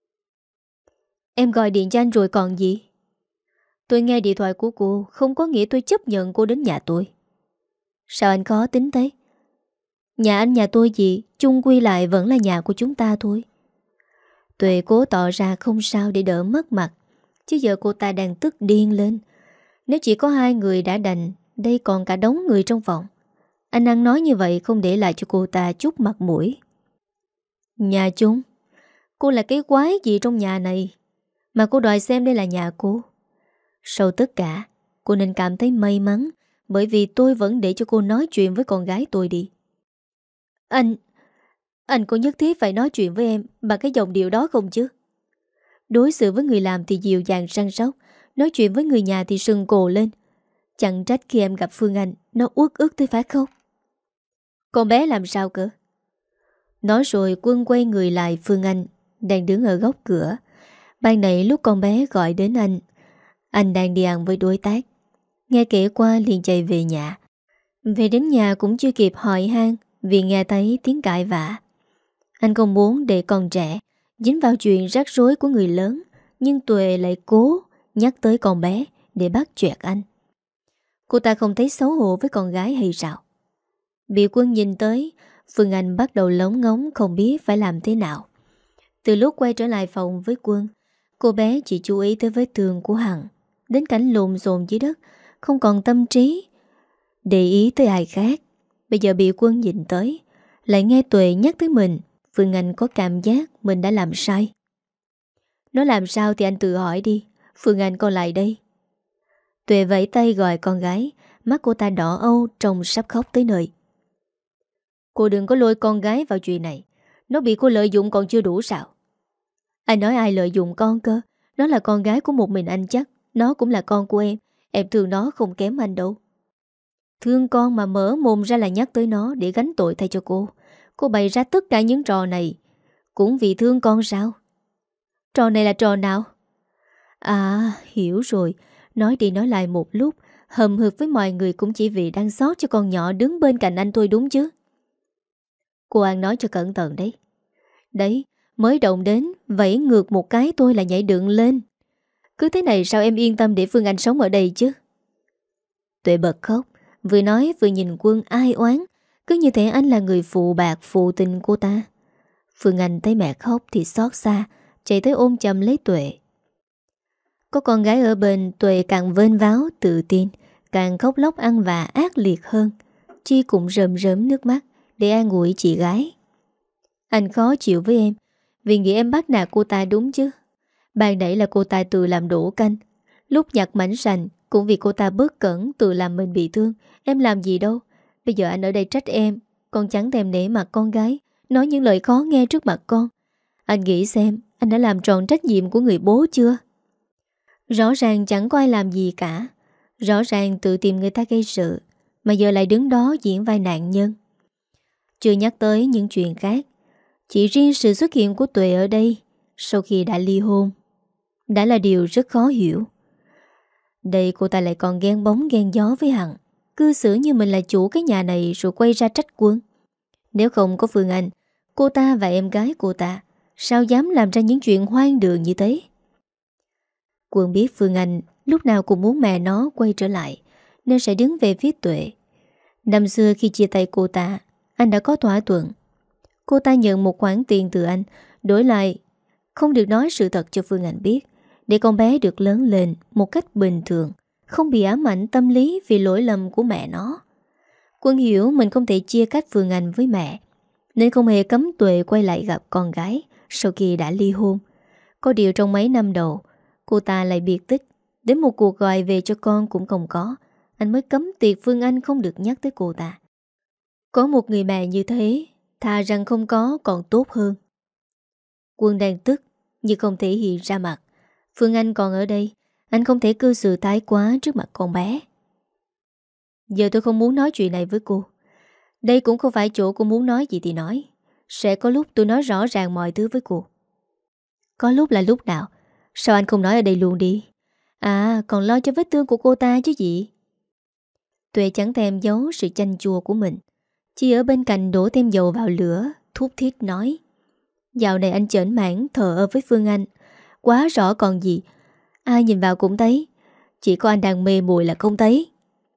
Em gọi điện cho anh rồi còn gì? Tôi nghe điện thoại của cô, không có nghĩa tôi chấp nhận cô đến nhà tôi. Sao anh khó tính thế? Nhà anh nhà tôi gì, chung quy lại vẫn là nhà của chúng ta thôi. Tuệ cố tỏ ra không sao để đỡ mất mặt, chứ giờ cô ta đang tức điên lên. Nếu chỉ có hai người đã đành, đây còn cả đống người trong phòng. Anh ăn nói như vậy không để lại cho cô ta chút mặt mũi. Nhà chúng? Cô là cái quái gì trong nhà này mà cô đòi xem đây là nhà cô? Sau tất cả, cô nên cảm thấy may mắn, bởi vì tôi vẫn để cho cô nói chuyện với con gái tôi đi. Anh... Anh có nhất thiết phải nói chuyện với em bằng cái giọng điệu đó không chứ? Đối xử với người làm thì dịu dàng săn sóc, nói chuyện với người nhà thì sưng cồ lên. Chẳng trách khi em gặp Phương Anh, nó uất ức tới phát khóc. Con bé làm sao cơ? Nói rồi Quân quay người lại Phương Anh đang đứng ở góc cửa. Ban nãy lúc con bé gọi đến anh, anh đang đi ăn với đối tác. Nghe kể qua liền chạy về nhà. Về đến nhà cũng chưa kịp hỏi han vì nghe thấy tiếng cãi vã. Anh không muốn để con trẻ dính vào chuyện rắc rối của người lớn, nhưng Tuệ lại cố nhắc tới con bé để bắt chẹt anh. Cô ta không thấy xấu hổ với con gái hay sao? Bị Quân nhìn tới, Phương Anh bắt đầu lóng ngóng không biết phải làm thế nào. Từ lúc quay trở lại phòng với Quân, cô bé chỉ chú ý tới vết thương của Hằng, đến cảnh lộn xộn dưới đất, không còn tâm trí để ý tới ai khác. Bây giờ bị Quân nhìn tới, lại nghe Tuệ nhắc tới mình, Phương Anh có cảm giác mình đã làm sai. Nó làm sao thì anh tự hỏi đi, Phương Anh còn lại đây. Tuệ vẫy tay gọi con gái, mắt cô ta đỏ âu trông sắp khóc tới nơi. Cô đừng có lôi con gái vào chuyện này, nó bị cô lợi dụng còn chưa đủ sao? Anh nói ai lợi dụng con cơ? Nó là con gái của một mình anh chắc, nó cũng là con của em. Em thương nó không kém anh đâu. Thương con mà mở mồm ra là nhắc tới nó để gánh tội thay cho cô. Cô bày ra tất cả những trò này cũng vì thương con sao? Trò này là trò nào? À, hiểu rồi. Nói đi nói lại một lúc, hầm hực với mọi người cũng chỉ vì đang xót cho con nhỏ đứng bên cạnh anh thôi đúng chứ? Cô An nói cho cẩn thận đấy. Đấy, mới động đến, vẫy ngược một cái tôi là nhảy dựng lên. Cứ thế này sao em yên tâm để Phương Anh sống ở đây chứ? Tuệ bật khóc, vừa nói vừa nhìn Quân ai oán, cứ như thể anh là người phụ bạc phụ tình cô ta. Phương Anh thấy mẹ khóc thì xót xa, chạy tới ôm chầm lấy Tuệ. Có con gái ở bên, Tuệ càng vênh váo tự tin, càng khóc lóc ăn vạ ác liệt hơn. Chi cũng rơm rớm nước mắt để an ủi chị gái. Anh khó chịu với em vì nghĩ em bắt nạt cô ta đúng chứ. Ban nãy là cô ta tự làm đổ canh, lúc nhặt mảnh sành cũng vì cô ta bất cẩn tự làm mình bị thương. Em làm gì đâu. Bây giờ anh ở đây trách em, con chẳng thèm nể mặt con gái, nói những lời khó nghe trước mặt con. Anh nghĩ xem anh đã làm tròn trách nhiệm của người bố chưa? Rõ ràng chẳng có ai làm gì cả, rõ ràng tự tìm người ta gây sự, mà giờ lại đứng đó diễn vai nạn nhân. Chưa nhắc tới những chuyện khác, chỉ riêng sự xuất hiện của Tuệ ở đây sau khi đã ly hôn đã là điều rất khó hiểu. Đây cô ta lại còn ghen bóng ghen gió với Hằng, cư xử như mình là chủ cái nhà này rồi quay ra trách Quân. Nếu không có Phương Anh, cô ta và em gái cô ta sao dám làm ra những chuyện hoang đường như thế? Quân biết Phương Anh lúc nào cũng muốn mẹ nó quay trở lại, nên sẽ đứng về phía Tuệ. Năm xưa khi chia tay cô ta, anh đã có thỏa thuận. Cô ta nhận một khoản tiền từ anh, đổi lại không được nói sự thật cho Phương Anh biết, để con bé được lớn lên một cách bình thường, không bị ám ảnh tâm lý vì lỗi lầm của mẹ nó. Quân hiểu mình không thể chia cách Phương Anh với mẹ, nên không hề cấm Tuệ quay lại gặp con gái sau khi đã ly hôn. Có điều trong mấy năm đầu, cô ta lại biệt tích, đến một cuộc gọi về cho con cũng không có. Anh mới cấm tiệt Phương Anh không được nhắc tới cô ta. Có một người mẹ như thế, thà rằng không có còn tốt hơn. Quân đang tức nhưng không thể hiện ra mặt. Phương Anh còn ở đây, anh không thể cư xử thái quá trước mặt con bé. Giờ tôi không muốn nói chuyện này với cô. Đây cũng không phải chỗ cô muốn nói gì thì nói. Sẽ có lúc tôi nói rõ ràng mọi thứ với cô. Có lúc là lúc nào? Sao anh không nói ở đây luôn đi? À, còn lo cho vết thương của cô ta chứ gì? Tuệ chẳng thèm giấu sự chanh chua của mình, chỉ ở bên cạnh đổ thêm dầu vào lửa, thút thít nói. Dạo này anh chểnh mảng thờ ơ với Phương Anh, quá rõ còn gì. Ai nhìn vào cũng thấy, chỉ có anh đang mê mùi là không thấy.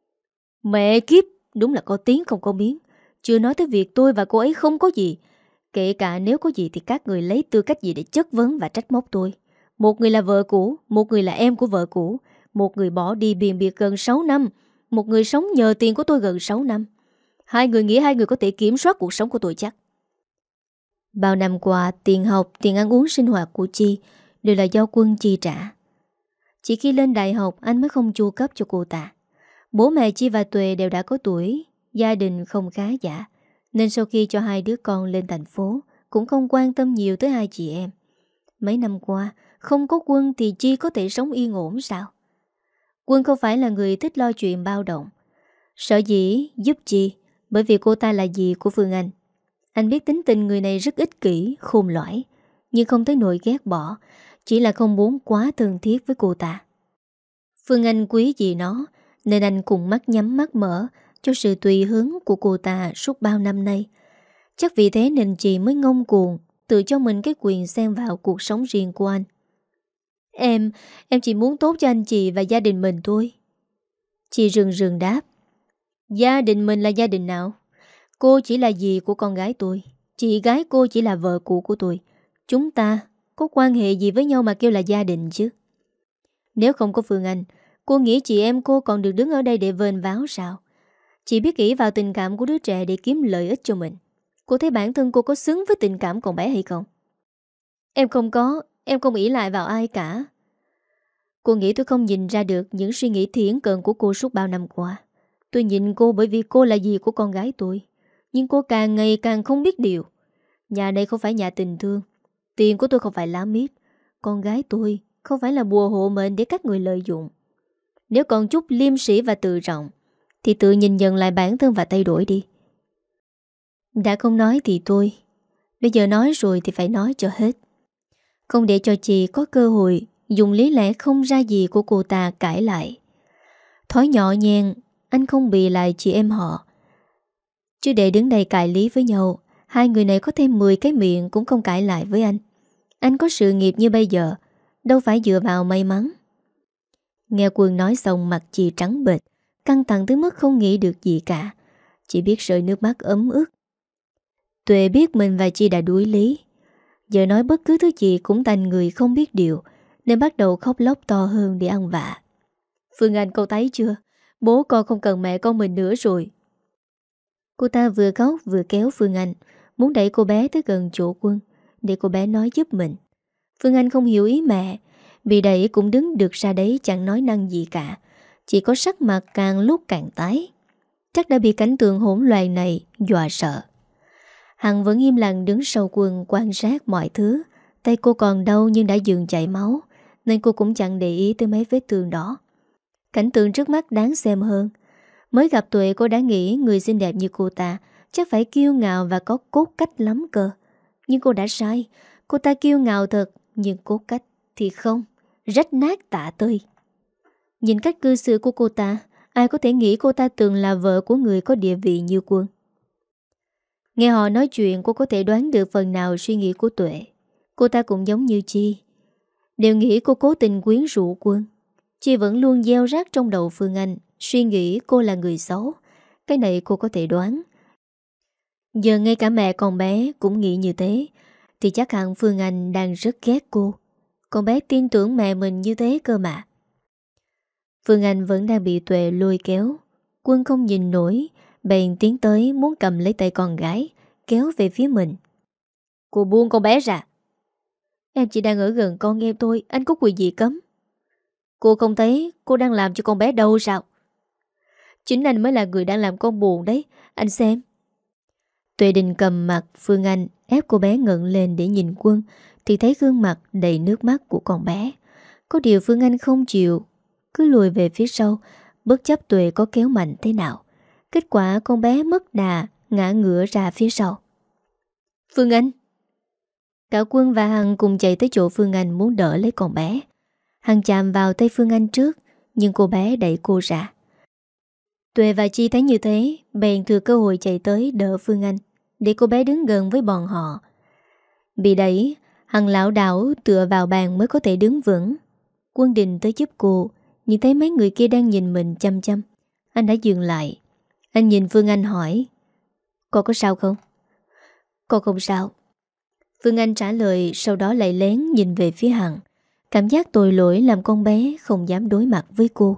Mẹ kiếp, đúng là có tiếng không có miếng. Chưa nói tới việc tôi và cô ấy không có gì. Kể cả nếu có gì thì các người lấy tư cách gì để chất vấn và trách móc tôi. Một người là vợ cũ, một người là em của vợ cũ. Một người bỏ đi biền biệt gần sáu năm, một người sống nhờ tiền của tôi gần sáu năm. Hai người nghĩ hai người có thể kiểm soát cuộc sống của tôi chắc? Bao năm qua, tiền học, tiền ăn uống sinh hoạt của Chi đều là do Quân chi trả. Chỉ khi lên đại học anh mới không chu cấp cho cô ta. Bố mẹ Chi và Tuệ đều đã có tuổi, gia đình không khá giả, Nên sau khi cho hai đứa con lên thành phố, cũng không quan tâm nhiều tới hai chị em. Mấy năm qua, không có Quân thì Chi có thể sống yên ổn sao? Quân không phải là người thích lo chuyện bao động. Sở dĩ giúp Chi bởi vì cô ta là dì của Phương Anh. Anh biết tính tình người này rất ích kỷ, khôn lõi, nhưng không tới nỗi ghét bỏ, chỉ là không muốn quá thân thiết với cô ta. Phương Anh quý dì nó, nên anh cùng mắt nhắm mắt mở cho sự tùy hứng của cô ta suốt bao năm nay. Chắc vì thế nên chị mới ngông cuồng tự cho mình cái quyền xen vào cuộc sống riêng của anh. Em, em chỉ muốn tốt cho anh chị và gia đình mình thôi. Chị rừng rừng đáp. Gia đình mình là gia đình nào? Cô chỉ là dì của con gái tôi. Chị gái cô chỉ là vợ cũ của tôi. Chúng ta có quan hệ gì với nhau mà kêu là gia đình chứ? Nếu không có Phương Anh, cô nghĩ chị em cô còn được đứng ở đây để vênh váo sao? Chị biết ỷ vào tình cảm của đứa trẻ để kiếm lợi ích cho mình. Cô thấy bản thân cô có xứng với tình cảm con bé hay không? Em không có, em không ỷ lại vào ai cả. Cô nghĩ tôi không nhìn ra được những suy nghĩ thiển cận của cô suốt bao năm qua. Tôi nhìn cô bởi vì cô là dì của con gái tôi. Nhưng cô càng ngày càng không biết điều. Nhà đây không phải nhà tình thương. Tiền của tôi không phải lá miết. Con gái tôi không phải là bùa hộ mệnh để các người lợi dụng. Nếu còn chút liêm sĩ và tự trọng thì tự nhìn nhận lại bản thân và thay đổi đi. Đã không nói thì thôi. Bây giờ nói rồi thì phải nói cho hết. Không để cho chị có cơ hội dùng lý lẽ không ra gì của cô ta cãi lại. Thói nhỏ nhen, anh không bị lại chị em họ. Chứ để đứng đây cãi lý với nhau, hai người này có thêm mười cái miệng cũng không cãi lại với anh. Anh có sự nghiệp như bây giờ, đâu phải dựa vào may mắn. Nghe Quân nói xong mặt chị trắng bệch, căng thẳng tới mức không nghĩ được gì cả. Chỉ biết rơi nước mắt ấm ức. Tuệ biết mình và Chi đã đuối lý. Giờ nói bất cứ thứ gì cũng thành người không biết điều, nên bắt đầu khóc lóc to hơn để ăn vạ. Phương Anh, cậu thấy chưa? Bố con không cần mẹ con mình nữa rồi. Cô ta vừa khóc vừa kéo Phương Anh, muốn đẩy cô bé tới gần chỗ Quân để cô bé nói giúp mình. Phương Anh không hiểu ý mẹ, bị đẩy cũng đứng được ra đấy chẳng nói năng gì cả, chỉ có sắc mặt càng lúc càng tái. Chắc đã bị cảnh tượng hỗn loạn này dọa sợ. Hằng vẫn im lặng đứng sau Quân quan sát mọi thứ. Tay cô còn đau nhưng đã dừng chảy máu, nên cô cũng chẳng để ý tới mấy vết thương đó. Cảnh tượng trước mắt đáng xem hơn. Mới gặp Tuệ cô đã nghĩ người xinh đẹp như cô ta chắc phải kiêu ngạo và có cốt cách lắm cơ. Nhưng cô đã sai. Cô ta kiêu ngạo thật, nhưng cốt cách thì không, rách nát tả tơi. Nhìn cách cư xử của cô ta, ai có thể nghĩ cô ta từng là vợ của người có địa vị như Quân. Nghe họ nói chuyện, cô có thể đoán được phần nào suy nghĩ của Tuệ. Cô ta cũng giống như Chi, đều nghĩ cô cố tình quyến rũ Quân. Chi vẫn luôn gieo rác trong đầu Phương Anh, suy nghĩ cô là người xấu. Cái này cô có thể đoán. Giờ ngay cả mẹ con bé cũng nghĩ như thế, thì chắc hẳn Phương Anh đang rất ghét cô. Con bé tin tưởng mẹ mình như thế cơ mà. Phương Anh vẫn đang bị Tuệ lôi kéo. Quân không nhìn nổi, bèn tiến tới muốn cầm lấy tay con gái, kéo về phía mình. Cô buông con bé ra. Em chỉ đang ở gần con em thôi, anh có quyền gì cấm? Cô không thấy cô đang làm cho con bé đâu sao? Chính anh mới là người đang làm con buồn đấy, anh xem. Tuệ định cầm mặt Phương Anh ép cô bé ngẩng lên để nhìn Quân, thì thấy gương mặt đầy nước mắt của con bé. Có điều Phương Anh không chịu, cứ lùi về phía sau, bất chấp Tuệ có kéo mạnh thế nào. Kết quả con bé mất đà, ngã ngửa ra phía sau. Phương Anh! Cả Quân và Hằng cùng chạy tới chỗ Phương Anh muốn đỡ lấy con bé. Hằng chạm vào tay Phương Anh trước, nhưng cô bé đẩy cô ra. Tuệ và Chi thấy như thế, bèn thừa cơ hội chạy tới đỡ Phương Anh, để cô bé đứng gần với bọn họ. Bị đẩy, Hằng lảo đảo tựa vào bàn mới có thể đứng vững. Quân định tới giúp cô, nhưng thấy mấy người kia đang nhìn mình chăm chăm. Anh đã dừng lại. Anh nhìn Phương Anh hỏi, cô có sao không? Cô không sao. Phương Anh trả lời, sau đó lại lén nhìn về phía Hằng. Cảm giác tội lỗi làm con bé không dám đối mặt với cô.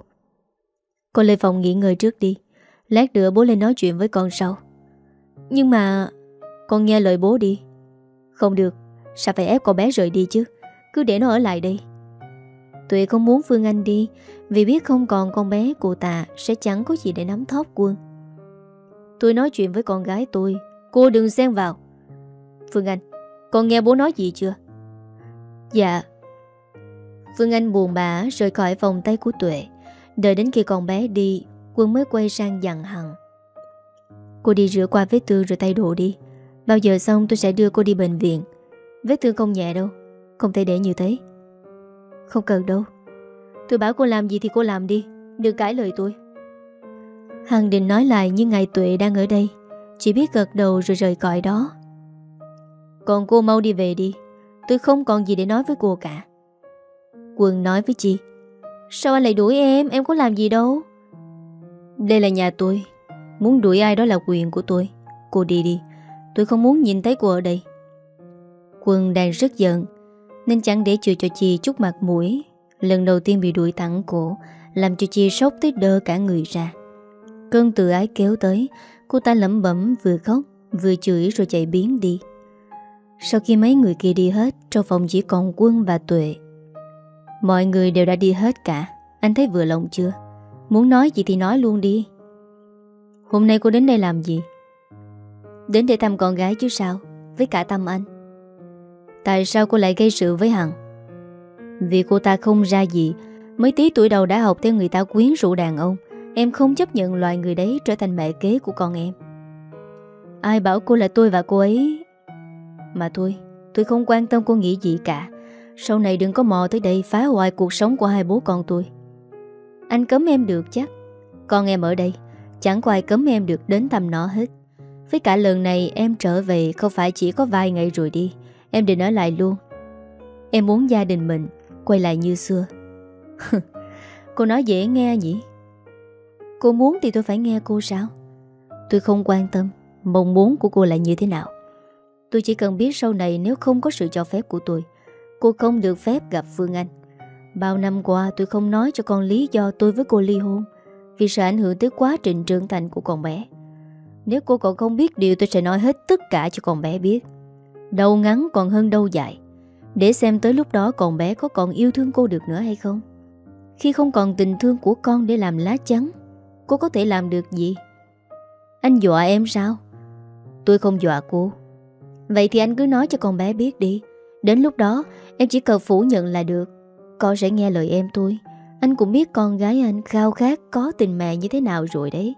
Con lên phòng nghỉ ngơi trước đi, lát nữa bố lên nói chuyện với con sau. Nhưng mà con nghe lời bố đi. Không được, sao phải ép con bé rời đi chứ? Cứ để nó ở lại đây. Tuệ không muốn Phương Anh đi, vì biết không còn con bé cô ta sẽ chẳng có gì để nắm thóp Quân. Tôi nói chuyện với con gái tôi, Cô đừng xen vào. Phương Anh, con nghe bố nói gì chưa? Dạ. Phương Anh buồn bã rời khỏi vòng tay của Tuệ. Đợi đến khi con bé đi, Quân mới quay sang dặn Hằng: Cô đi rửa qua vết thương rồi thay đồ đi. Bao giờ xong tôi sẽ đưa cô đi bệnh viện. Vết thương không nhẹ đâu, không thể để như thế. Không cần đâu. Tôi bảo cô làm gì thì cô làm đi, đừng cãi lời tôi. Hằng định nói lại nhưng ngày Tuệ đang ở đây, chỉ biết gật đầu rồi rời cõi đó. Còn cô mau đi về đi, tôi không còn gì để nói với cô cả. Quân nói với Chi: Sao anh lại đuổi em, em có làm gì đâu. Đây là nhà tôi, muốn đuổi ai đó là quyền của tôi. Cô đi đi, tôi không muốn nhìn thấy cô ở đây. Quân đang rất giận nên chẳng để chừa cho Chi chút mặt mũi. Lần đầu tiên bị đuổi thẳng cổ làm cho Chi sốc tới đơ cả người ra. Cơn tự ái kéo tới, cô ta lẩm bẩm vừa khóc vừa chửi rồi chạy biến đi. Sau khi mấy người kia đi hết, trong phòng chỉ còn Quân và Tuệ. Mọi người đều đã đi hết cả. Anh thấy vừa lòng chưa? Muốn nói gì thì nói luôn đi. Hôm nay cô đến đây làm gì? Đến để thăm con gái chứ sao, với cả Tâm Anh. Tại sao cô lại gây sự với Hằng? Vì cô ta không ra gì, mới tí tuổi đầu đã học theo người ta quyến rũ đàn ông. Em không chấp nhận loại người đấy trở thành mẹ kế của con em. Ai bảo cô là tôi và cô ấy? Mà thôi, tôi không quan tâm cô nghĩ gì cả. Sau này đừng có mò tới đây phá hoại cuộc sống của hai bố con tôi. Anh cấm em được chắc. Con em ở đây, chẳng có ai cấm em được đến thăm nó hết. Với cả lần này em trở về không phải chỉ có vài ngày rồi đi. Em định ở lại luôn. Em muốn gia đình mình quay lại như xưa. Cô nói dễ nghe nhỉ? Cô muốn thì tôi phải nghe cô sao? Tôi không quan tâm mong muốn của cô là như thế nào. Tôi chỉ cần biết sau này nếu không có sự cho phép của tôi, cô không được phép gặp Phương Anh. Bao năm qua tôi không nói cho con lý do tôi với cô ly hôn, vì sợ ảnh hưởng tới quá trình trưởng thành của con bé. Nếu cô còn không biết điều, tôi sẽ nói hết tất cả cho con bé biết. Đầu ngắn còn hơn đầu dài, để xem tới lúc đó con bé có còn yêu thương cô được nữa hay không. Khi không còn tình thương của con để làm lá chắn, cô có thể làm được gì? Anh dọa em sao? Tôi không dọa cô. Vậy thì anh cứ nói cho con bé biết đi. Đến lúc đó em chỉ cần phủ nhận là được. Con sẽ nghe lời em thôi. Anh cũng biết con gái anh khao khát có tình mẹ như thế nào rồi đấy.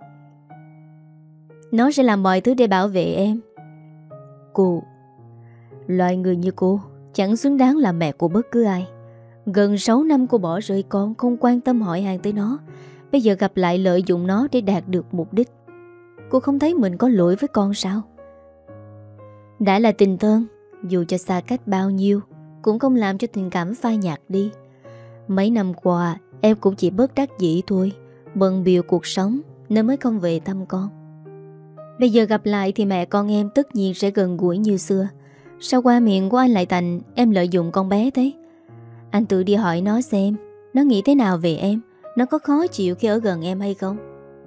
Nó sẽ làm mọi thứ để bảo vệ em. Cô, loại người như cô chẳng xứng đáng là mẹ của bất cứ ai. Gần sáu năm cô bỏ rơi con, không quan tâm hỏi han tới nó. Bây giờ gặp lại lợi dụng nó để đạt được mục đích. Cô không thấy mình có lỗi với con sao? Đã là tình thân, dù cho xa cách bao nhiêu cũng không làm cho tình cảm phai nhạt đi. Mấy năm qua em cũng chỉ bớt đắc dĩ thôi, bận bịu cuộc sống nên mới không về thăm con. Bây giờ gặp lại thì mẹ con em tất nhiên sẽ gần gũi như xưa. Sao qua miệng của anh lại thành em lợi dụng con bé thế? Anh tự đi hỏi nó xem nó nghĩ thế nào về em. Nó có khó chịu khi ở gần em hay không?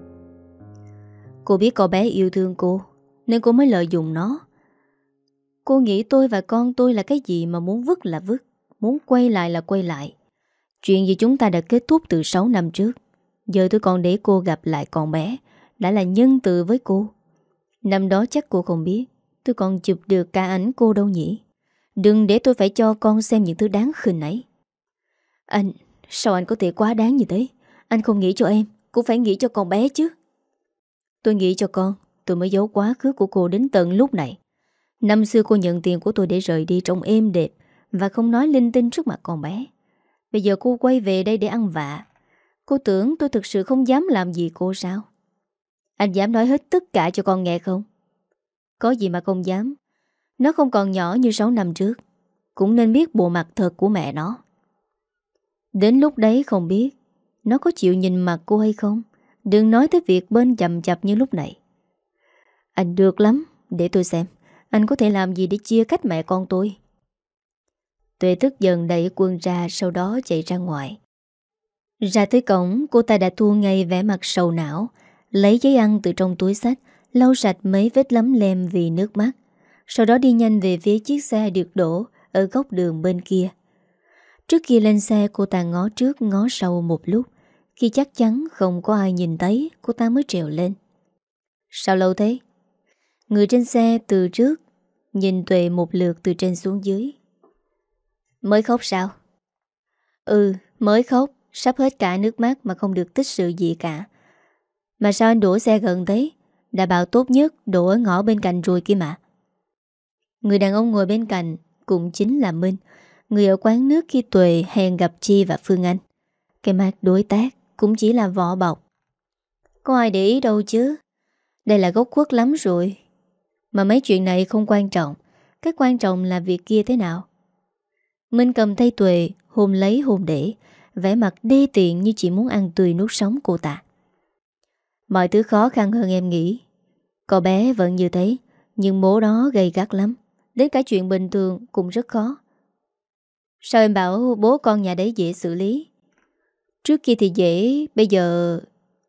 Cô biết con bé yêu thương cô nên cô mới lợi dụng nó. Cô nghĩ tôi và con tôi là cái gì mà muốn vứt là vứt, muốn quay lại là quay lại. Chuyện gì chúng ta đã kết thúc từ sáu năm trước. Giờ tôi còn để cô gặp lại con bé, đã là nhân từ với cô. Năm đó chắc cô không biết tôi còn chụp được cả ảnh cô đâu nhỉ. Đừng để tôi phải cho con xem những thứ đáng khinh ấy. Anh, sao anh có thể quá đáng như thế? Anh không nghĩ cho em, cũng phải nghĩ cho con bé chứ. Tôi nghĩ cho con, tôi mới giấu quá khứ của cô đến tận lúc này. Năm xưa cô nhận tiền của tôi để rời đi trong êm đẹp và không nói linh tinh trước mặt con bé. Bây giờ cô quay về đây để ăn vạ. Cô tưởng tôi thực sự không dám làm gì cô sao? Anh dám nói hết tất cả cho con nghe không? Có gì mà không dám. Nó không còn nhỏ như sáu năm trước, cũng nên biết bộ mặt thật của mẹ nó. Đến lúc đấy không biết nó có chịu nhìn mặt cô hay không. Đừng nói tới việc bên chậm chập như lúc này. Anh được lắm, để tôi xem anh có thể làm gì để chia cách mẹ con tôi. Tuệ tức giận đẩy Quân ra, sau đó chạy ra ngoài. Ra tới cổng, cô ta đã thua ngay vẻ mặt sầu não, lấy giấy ăn từ trong túi xách, lau sạch mấy vết lấm lem vì nước mắt. Sau đó đi nhanh về phía chiếc xe được đổ ở góc đường bên kia. Trước khi lên xe, cô ta ngó trước ngó sau một lúc. Khi chắc chắn không có ai nhìn thấy, cô ta mới trèo lên. Sao lâu thế? Người trên xe từ trước nhìn Tuệ một lượt từ trên xuống dưới. Mới khóc sao? Ừ, mới khóc. Sắp hết cả nước mắt mà không được tích sự gì cả. Mà sao anh đổ xe gần thế? Đã bảo tốt nhất đổ ở ngõ bên cạnh rồi kia mà. Người đàn ông ngồi bên cạnh cũng chính là Minh, người ở quán nước khi Tuệ hẹn gặp Chi và Phương Anh. Cái mặt đối tác cũng chỉ là vỏ bọc. Có ai để ý đâu chứ. Đây là gốc khuất lắm rồi. Mà mấy chuyện này không quan trọng. Cái quan trọng là việc kia thế nào. Minh cầm tay Tuệ, hôn lấy hôn để, vẻ mặt đê tiện như chỉ muốn ăn tươi nuốt sống cô ta. Mọi thứ khó khăn hơn em nghĩ. Cậu bé vẫn như thế, nhưng bố đó gay gắt lắm. Đến cả chuyện bình thường cũng rất khó. Sao em bảo bố con nhà đấy dễ xử lý? Trước kia thì dễ, bây giờ...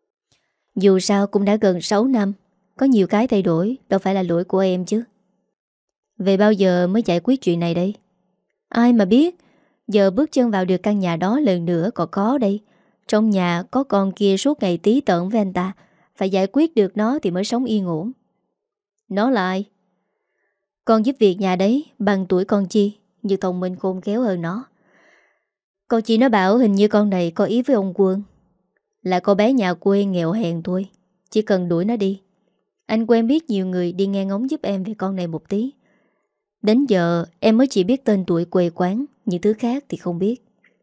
Dù sao cũng đã gần sáu năm, có nhiều cái thay đổi, đâu phải là lỗi của em chứ. Về bao giờ mới giải quyết chuyện này đây? Ai mà biết. Giờ bước chân vào được căn nhà đó lần nữa còn có đây. Trong nhà có con kia suốt ngày tí tợn với anh ta. Phải giải quyết được nó thì mới sống yên ổn. Nó là ai? Con giúp việc nhà đấy, bằng tuổi con Chi, nhưng thông minh khôn khéo hơn nó. Con Chi nó bảo hình như con này có ý với ông Quân. Là cô bé nhà quê nghèo hèn thôi. Chỉ cần đuổi nó đi. Anh quen biết nhiều người đi nghe ngóng giúp em về con này một tí. Đến giờ em mới chỉ biết tên tuổi quê quán, những thứ khác thì không biết.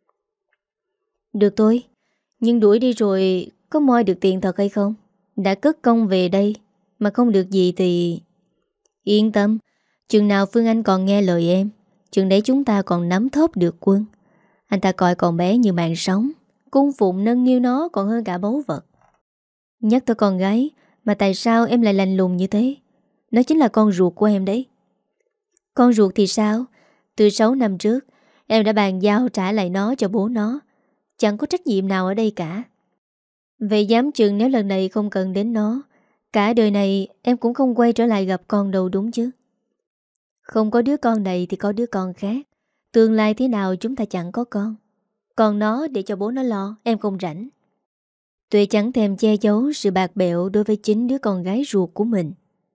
Được thôi, nhưng đuổi đi rồi có moi được tiền thật hay không? Đã cất công về đây mà không được gì thì... Yên tâm, chừng nào Phương Anh còn nghe lời em, chừng đấy chúng ta còn nắm thóp được Quân. Anh ta coi con bé như mạng sống, cung phụng nâng niu nó còn hơn cả báu vật. Nhắc tới con gái, mà tại sao em lại lành lùng như thế? Nó chính là con ruột của em đấy. Con ruột thì sao? Từ sáu năm trước em đã bàn giao trả lại nó cho bố nó. Chẳng có trách nhiệm nào ở đây cả. Vậy dám chừng nếu lần này không cần đến nó, cả đời này em cũng không quay trở lại gặp con đâu đúng chứ. Không có đứa con này thì có đứa con khác. Tương lai thế nào chúng ta chẳng có con. Còn nó để cho bố nó lo, em không rảnh. Tuệ chẳng thèm che giấu sự bạc bẽo đối với chính đứa con gái ruột của mình.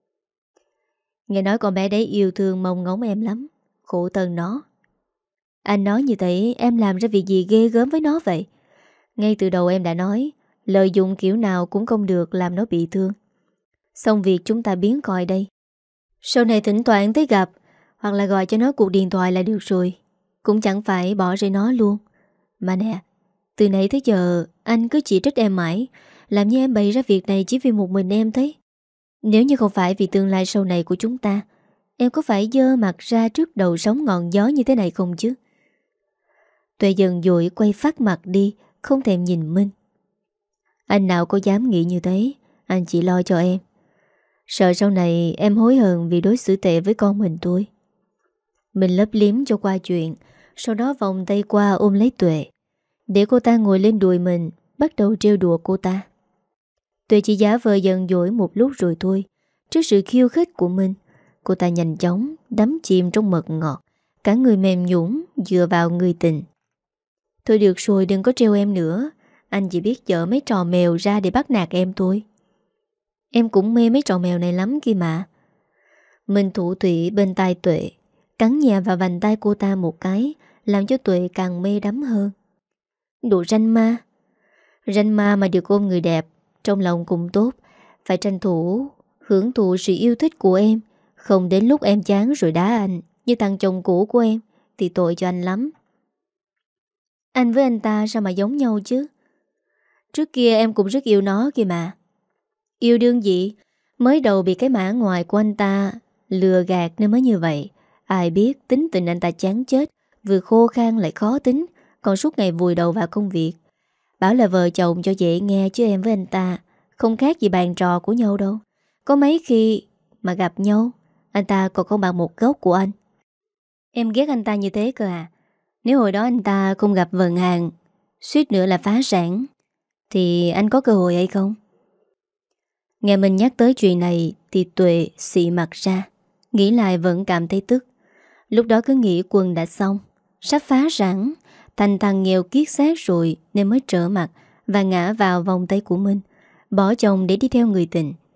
Nghe nói con bé đấy yêu thương mong ngóng em lắm. Khổ thân nó. Anh nói như thế em làm ra việc gì ghê gớm với nó vậy? Ngay từ đầu em đã nói lợi dụng kiểu nào cũng không được làm nó bị thương. Xong việc chúng ta biến coi đây. Sau này thỉnh thoảng tới gặp hoặc là gọi cho nó cuộc điện thoại là được rồi. Cũng chẳng phải bỏ rơi nó luôn. Mà nè, từ nãy tới giờ anh cứ chỉ trích em mãi. Làm như em bày ra việc này chỉ vì một mình em thấy. Nếu như không phải vì tương lai sau này của chúng ta, em có phải dơ mặt ra trước đầu sóng ngọn gió như thế này không chứ? Tuệ dần dội quay phát mặt đi, không thèm nhìn Minh. Anh nào có dám nghĩ như thế, anh chỉ lo cho em. Sợ sau này em hối hận vì đối xử tệ với con mình tôi. Mình lấp liếm cho qua chuyện, sau đó vòng tay qua ôm lấy Tuệ, để cô ta ngồi lên đùi mình, bắt đầu trêu đùa cô ta. Tuệ chỉ giả vờ giận dỗi một lúc rồi thôi. Trước sự khiêu khích của mình, cô ta nhanh chóng đắm chìm trong mật ngọt, cả người mềm nhũn dựa vào người tình. Thôi được rồi, đừng có trêu em nữa. Anh chỉ biết dở mấy trò mèo ra để bắt nạt em thôi. Em cũng mê mấy trò mèo này lắm kia mà. Mình thủ thủy bên tai Tuệ, cắn nhẹ vào vành tay cô ta một cái, làm cho Tuệ càng mê đắm hơn. Đồ ranh ma. Ranh ma mà được ôm người đẹp, trong lòng cũng tốt. Phải tranh thủ hưởng thụ sự yêu thích của em. Không đến lúc em chán rồi đá anh như thằng chồng cũ của em thì tội cho anh lắm. Anh với anh ta sao mà giống nhau chứ? Trước kia em cũng rất yêu nó kìa mà. Yêu đương gì? Mới đầu bị cái mã ngoài của anh ta lừa gạt nên mới như vậy. Ai biết tính tình anh ta chán chết, vừa khô khan lại khó tính, còn suốt ngày vùi đầu vào công việc. Bảo là vợ chồng cho dễ nghe chứ em với anh ta không khác gì bàn trò của nhau đâu. Có mấy khi mà gặp nhau, anh ta còn không bằng một gốc của anh. Em ghét anh ta như thế cơ à? Nếu hồi đó anh ta không gặp vận hàng, suýt nữa là phá sản, thì anh có cơ hội hay không? Nghe mình nhắc tới chuyện này thì Tuệ xị mặt ra. Nghĩ lại vẫn cảm thấy tức. Lúc đó cứ nghĩ Quân đã xong, sắp phá sản, thành thằng nghèo kiết xác rồi nên mới trở mặt và ngã vào vòng tay của mình, bỏ chồng để đi theo người tình.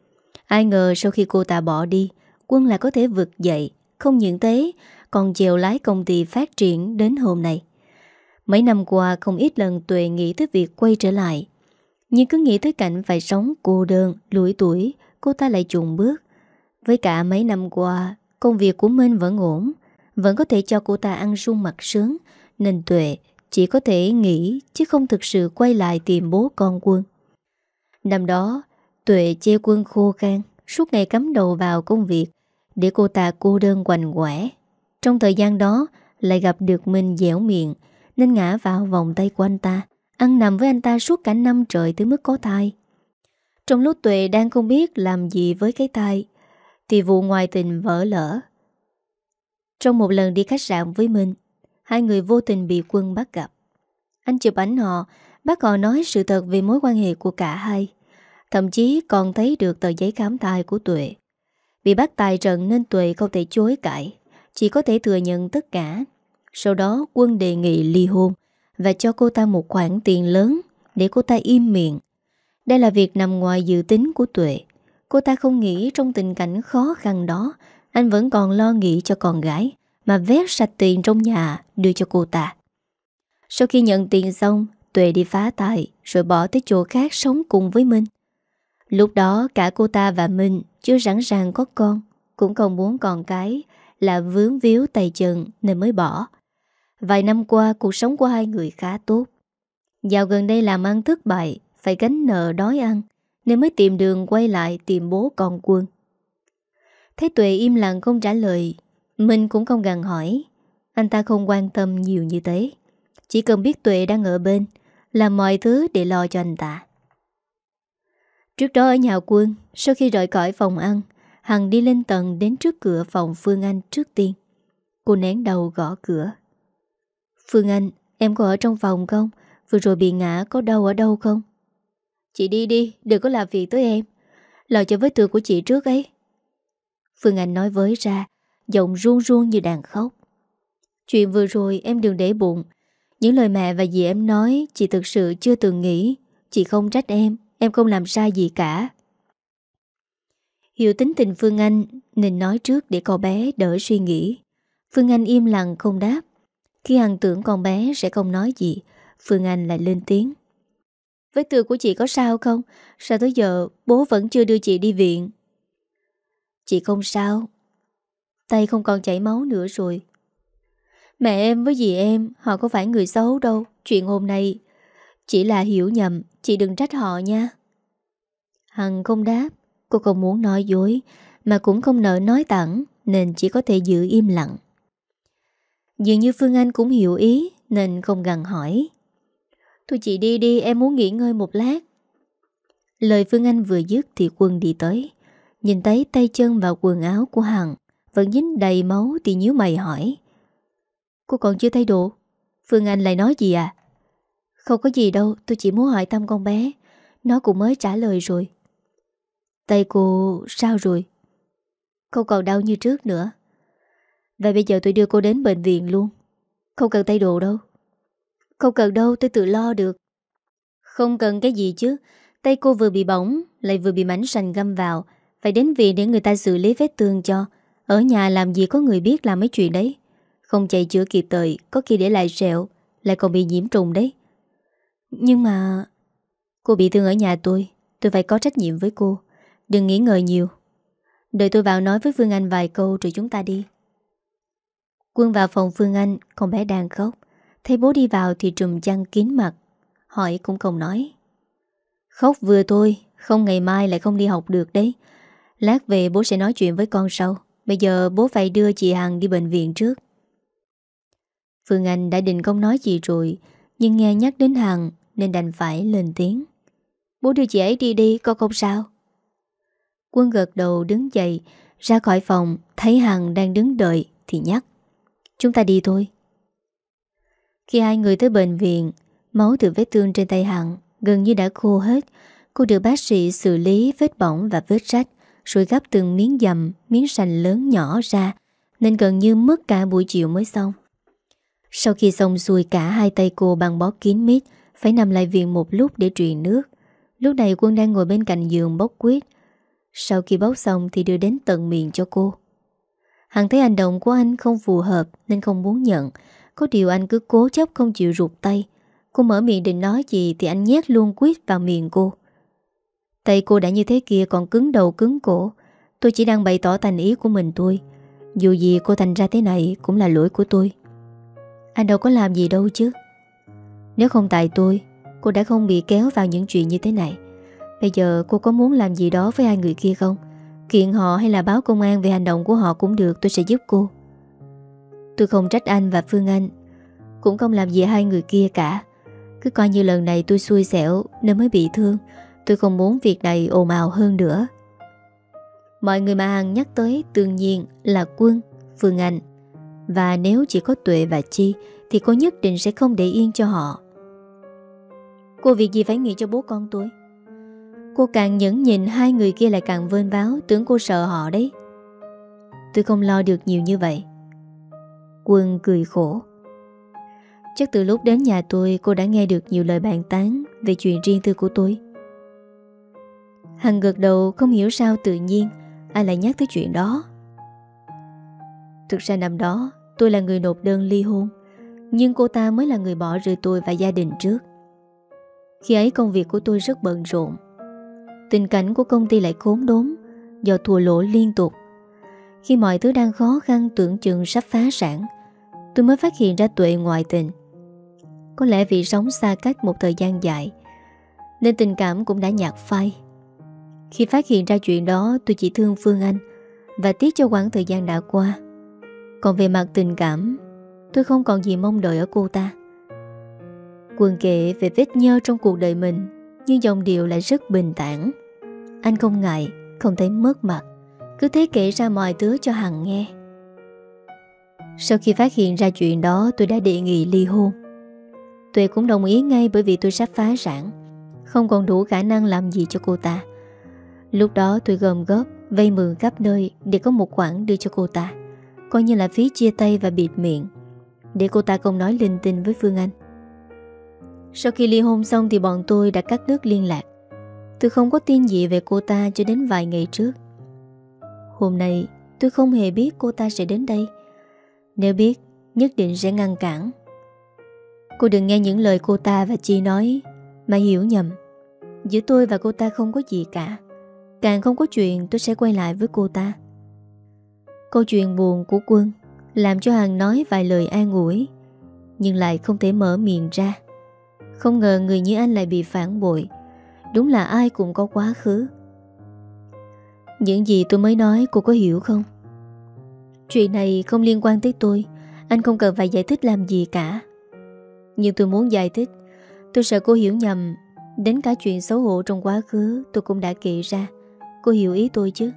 Ai ngờ sau khi cô ta bỏ đi, Quân lại có thể vực dậy. Không những thế, còn chèo lái công ty phát triển đến hôm nay. Mấy năm qua không ít lần Tuệ nghĩ tới việc quay trở lại, nhưng cứ nghĩ tới cảnh phải sống cô đơn, lủi tuổi, cô ta lại chùn bước. Với cả mấy năm qua, công việc của Minh vẫn ổn, vẫn có thể cho cô ta ăn sung mặc sướng, nên Tuệ chỉ có thể nghĩ chứ không thực sự quay lại tìm bố con Quân. Năm đó, Tuệ chê Quân khô khan, suốt ngày cắm đầu vào công việc, để cô ta cô đơn quạnh quẻ. Trong thời gian đó, lại gặp được Minh dẻo miệng, nên ngã vào vòng tay của anh ta, ăn nằm với anh ta suốt cả năm trời tới mức có thai. Trong lúc Tuệ đang không biết làm gì với cái thai, thì vụ ngoại tình vỡ lỡ. Trong một lần đi khách sạn với Minh, hai người vô tình bị Quân bắt gặp. Anh chụp ảnh họ, bắt họ nói sự thật về mối quan hệ của cả hai. Thậm chí còn thấy được tờ giấy khám thai của Tuệ. Bị bắt tại trận nên Tuệ không thể chối cãi, chỉ có thể thừa nhận tất cả. Sau đó Quân đề nghị ly hôn và cho cô ta một khoản tiền lớn để cô ta im miệng. Đây là việc nằm ngoài dự tính của Tuệ. Cô ta không nghĩ trong tình cảnh khó khăn đó, anh vẫn còn lo nghĩ cho con gái, mà vét sạch tiền trong nhà đưa cho cô ta. Sau khi nhận tiền xong, Tuệ đi phá tài rồi bỏ tới chỗ khác sống cùng với Minh. Lúc đó cả cô ta và Minh chưa sẵn sàng có con, cũng không muốn con cái là vướng víu tay chân nên mới bỏ. Vài năm qua cuộc sống của hai người khá tốt. Dạo gần đây làm ăn thất bại, phải gánh nợ đói ăn, nên mới tìm đường quay lại tìm bố con Quân. Thấy Tuệ im lặng không trả lời, Minh cũng không gằn hỏi. Anh ta không quan tâm nhiều như thế, chỉ cần biết Tuệ đang ở bên, làm mọi thứ để lo cho anh ta. Trước đó ở nhà Quân, sau khi rời khỏi phòng ăn, Hằng đi lên tầng đến trước cửa phòng Phương Anh trước tiên. Cô nén đầu gõ cửa. Phương Anh, em có ở trong phòng không? Vừa rồi bị ngã có đau ở đâu không? Chị đi đi, đừng có làm việc tới em. Lo cho vết thương của chị trước ấy. Phương Anh nói với ra, giọng ruông ruông như đàn khóc. Chuyện vừa rồi em đừng để bụng. Những lời mẹ và dì em nói, chị thực sự chưa từng nghĩ. Chị không trách em, em không làm sai gì cả. Hiểu tính tình Phương Anh nên nói trước để con bé đỡ suy nghĩ. Phương Anh im lặng không đáp. Khi Hằng tưởng con bé sẽ không nói gì, Phương Anh lại lên tiếng. Vết thương của chị có sao không? Sao tới giờ bố vẫn chưa đưa chị đi viện? Chị không sao. Tay không còn chảy máu nữa rồi. Mẹ em với dì em, họ có phải người xấu đâu. Chuyện hôm nay chỉ là hiểu nhầm, chị đừng trách họ nha. Hằng không đáp. Cô không muốn nói dối, mà cũng không nỡ nói thẳng, nên chỉ có thể giữ im lặng. Dường như Phương Anh cũng hiểu ý, nên không gằn hỏi. Thôi chị đi đi, em muốn nghỉ ngơi một lát. Lời Phương Anh vừa dứt thì Quân đi tới. Nhìn thấy tay chân và quần áo của Hằng vẫn dính đầy máu thì nhíu mày hỏi. Cô còn chưa thay đồ? Phương Anh lại nói gì à? Không có gì đâu, tôi chỉ muốn hỏi thăm con bé. Nó cũng mới trả lời rồi. Tay cô sao rồi? Không còn đau như trước nữa. Vậy bây giờ tôi đưa cô đến bệnh viện luôn. Không cần thay đồ đâu. Không cần đâu, tôi tự lo được. Không cần cái gì chứ. Tay cô vừa bị bỏng, lại vừa bị mảnh sành găm vào. Phải đến viện để người ta xử lý vết thương cho. Ở nhà làm gì có người biết làm mấy chuyện đấy. Không chạy chữa kịp thời, có khi để lại sẹo, lại còn bị nhiễm trùng đấy. Nhưng mà... Cô bị thương ở nhà tôi, tôi phải có trách nhiệm với cô. Đừng nghĩ ngợi nhiều. Đợi tôi vào nói với Phương Anh vài câu rồi chúng ta đi. Quân vào phòng Phương Anh, con bé đang khóc. Thấy bố đi vào thì trùm chăn kín mặt. Hỏi cũng không nói. Khóc vừa thôi, không ngày mai lại không đi học được đấy. Lát về bố sẽ nói chuyện với con sau. Bây giờ bố phải đưa chị Hằng đi bệnh viện trước. Phương Anh đã định không nói gì rồi, nhưng nghe nhắc đến Hằng nên đành phải lên tiếng. Bố đưa chị ấy đi đi, con không sao. Quân gật đầu đứng dậy, ra khỏi phòng, thấy Hằng đang đứng đợi thì nhắc. Chúng ta đi thôi. Khi hai người tới bệnh viện, máu từ vết thương trên tay Hằng gần như đã khô hết. Cô được bác sĩ xử lý vết bỏng và vết rách, rồi gắp từng miếng dầm, miếng sành lớn nhỏ ra, nên gần như mất cả buổi chiều mới xong. Sau khi xong xuôi, cả hai tay cô băng bó kín mít, phải nằm lại viện một lúc để truyền nước. Lúc này Quân đang ngồi bên cạnh giường bốc quýt. Sau khi bốc xong thì đưa đến tận miệng cho cô. Hằng thấy hành động của anh không phù hợp nên không muốn nhận. Có điều anh cứ cố chấp không chịu rụt tay. Cô mở miệng định nói gì thì anh nhét luôn quýt vào miệng cô. Tay cô đã như thế kia còn cứng đầu cứng cổ. Tôi chỉ đang bày tỏ thành ý của mình thôi. Dù gì cô thành ra thế này cũng là lỗi của tôi. Anh đâu có làm gì đâu chứ. Nếu không tại tôi, cô đã không bị kéo vào những chuyện như thế này. Bây giờ cô có muốn làm gì đó với hai người kia không? Kiện họ hay là báo công an về hành động của họ cũng được, tôi sẽ giúp cô. Tôi không trách anh và Phương Anh, cũng không làm gì hai người kia cả. Cứ coi như lần này tôi xui xẻo nên mới bị thương. Tôi không muốn việc này ồn ào hơn nữa. Mọi người mà Hằng nhắc tới đương nhiên là Quân, Phương Anh. Và nếu chỉ có Tuệ và Chi thì cô nhất định sẽ không để yên cho họ. Cô việc gì phải nghĩ cho bố con tôi? Cô càng nhẫn nhịn hai người kia lại càng vênh váo, tưởng cô sợ họ đấy. Tôi không lo được nhiều như vậy. Quân cười khổ. Chắc từ lúc đến nhà tôi cô đã nghe được nhiều lời bàn tán về chuyện riêng tư của tôi. Hằng gật đầu, không hiểu sao tự nhiên ai lại nhắc tới chuyện đó. Thực ra năm đó tôi là người nộp đơn ly hôn, nhưng cô ta mới là người bỏ rơi tôi và gia đình trước. Khi ấy công việc của tôi rất bận rộn. Tình cảnh của công ty lại khốn đốn do thua lỗ liên tục. Khi mọi thứ đang khó khăn tưởng chừng sắp phá sản, tôi mới phát hiện ra Tuệ ngoại tình. Có lẽ vì sống xa cách một thời gian dài nên tình cảm cũng đã nhạt phai. Khi phát hiện ra chuyện đó, tôi chỉ thương Phương Anh và tiếc cho quãng thời gian đã qua. Còn về mặt tình cảm, tôi không còn gì mong đợi ở cô ta. Quân kể về vết nhơ trong cuộc đời mình, nhưng dòng điệu lại rất bình thản. Anh không ngại, không thấy mất mặt, cứ thế kể ra mọi thứ cho Hằng nghe. Sau khi phát hiện ra chuyện đó, tôi đã đề nghị ly hôn. Tuệ cũng đồng ý ngay, bởi vì tôi sắp phá sản, không còn đủ khả năng làm gì cho cô ta. Lúc đó tôi gom góp vay mượn khắp nơi để có một khoản đưa cho cô ta, coi như là phí chia tay và bịt miệng, để cô ta không nói linh tinh với Phương Anh. Sau khi ly hôn xong thì bọn tôi đã cắt đứt liên lạc. Tôi không có tin gì về cô ta cho đến vài ngày trước. Hôm nay tôi không hề biết cô ta sẽ đến đây. Nếu biết, nhất định sẽ ngăn cản. Cô đừng nghe những lời cô ta và Chi nói mà hiểu nhầm. Giữa tôi và cô ta không có gì cả. Càng không có chuyện tôi sẽ quay lại với cô ta. Câu chuyện buồn của Quân làm cho Hằng nói vài lời an ủi, nhưng lại không thể mở miệng ra. Không ngờ người như anh lại bị phản bội. Đúng là ai cũng có quá khứ. Những gì tôi mới nói cô có hiểu không? Chuyện này không liên quan tới tôi. Anh không cần phải giải thích làm gì cả. Nhưng tôi muốn giải thích. Tôi sợ cô hiểu nhầm. Đến cả chuyện xấu hổ trong quá khứ tôi cũng đã kể ra. Cô hiểu ý tôi chứ?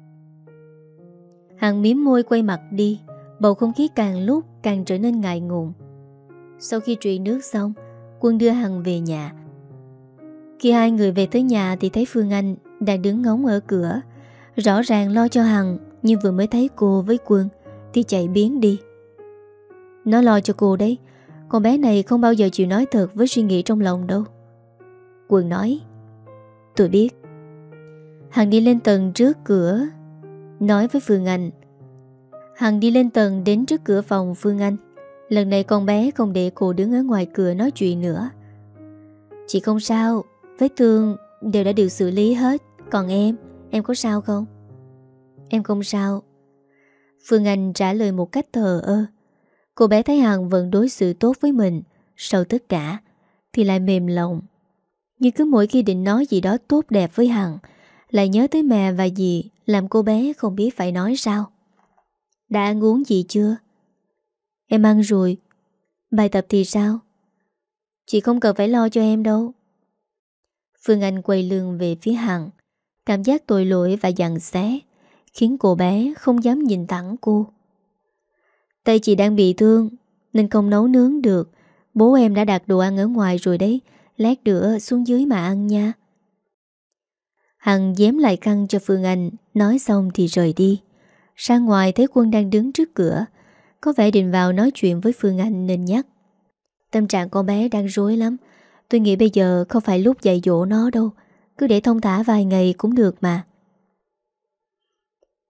Hằng mím môi quay mặt đi. Bầu không khí càng lúc càng trở nên ngại ngùng. Sau khi trụy nước xong, Quân đưa Hằng về nhà. Khi hai người về tới nhà thì thấy Phương Anh đang đứng ngóng ở cửa, rõ ràng lo cho Hằng, nhưng vừa mới thấy cô với Quân thì chạy biến đi. Nó lo cho cô đấy. Con bé này không bao giờ chịu nói thật với suy nghĩ trong lòng đâu. Quân nói: Tôi biết. Hằng đi lên tầng trước cửa, nói với Phương Anh. Hằng đi lên tầng đến trước cửa phòng Phương Anh. Lần này con bé không để cô đứng ở ngoài cửa nói chuyện nữa. Chị không sao, vết thương đều đã được xử lý hết. Còn em, em có sao không? Em không sao. Phương Anh trả lời một cách thờ ơ. Cô bé thấy Hằng vẫn đối xử tốt với mình, sau tất cả thì lại mềm lòng. Nhưng cứ mỗi khi định nói gì đó tốt đẹp với Hằng, lại nhớ tới mẹ và dì, làm cô bé không biết phải nói sao. Đã ăn uống gì chưa? Em ăn rồi. Bài tập thì sao? Chị không cần phải lo cho em đâu. Phương Anh quay lưng về phía Hằng. Cảm giác tội lỗi và giằng xé khiến cô bé không dám nhìn thẳng cô. Tay chị đang bị thương nên không nấu nướng được. Bố em đã đặt đồ ăn ở ngoài rồi đấy. Lát nữa xuống dưới mà ăn nha. Hằng dám lại khăn cho Phương Anh. Nói xong thì rời đi. Ra ngoài thấy Quân đang đứng trước cửa, có vẻ định vào nói chuyện với Phương Anh nên nhắc. Tâm trạng con bé đang rối lắm. Tôi nghĩ bây giờ không phải lúc dạy dỗ nó đâu. Cứ để thông thả vài ngày cũng được mà.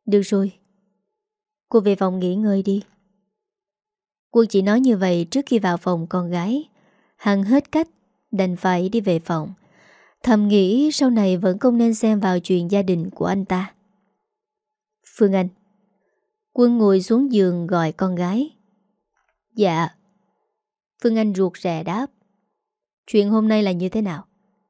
Được rồi, cô về phòng nghỉ ngơi đi. Quân chỉ nói như vậy trước khi vào phòng con gái. Hằng hết cách, đành phải đi về phòng. Thầm nghĩ sau này vẫn không nên xen vào chuyện gia đình của anh ta. Phương Anh. Quân ngồi xuống giường gọi con gái. Dạ. Phương Anh ruột rè đáp. Chuyện hôm nay là như thế nào?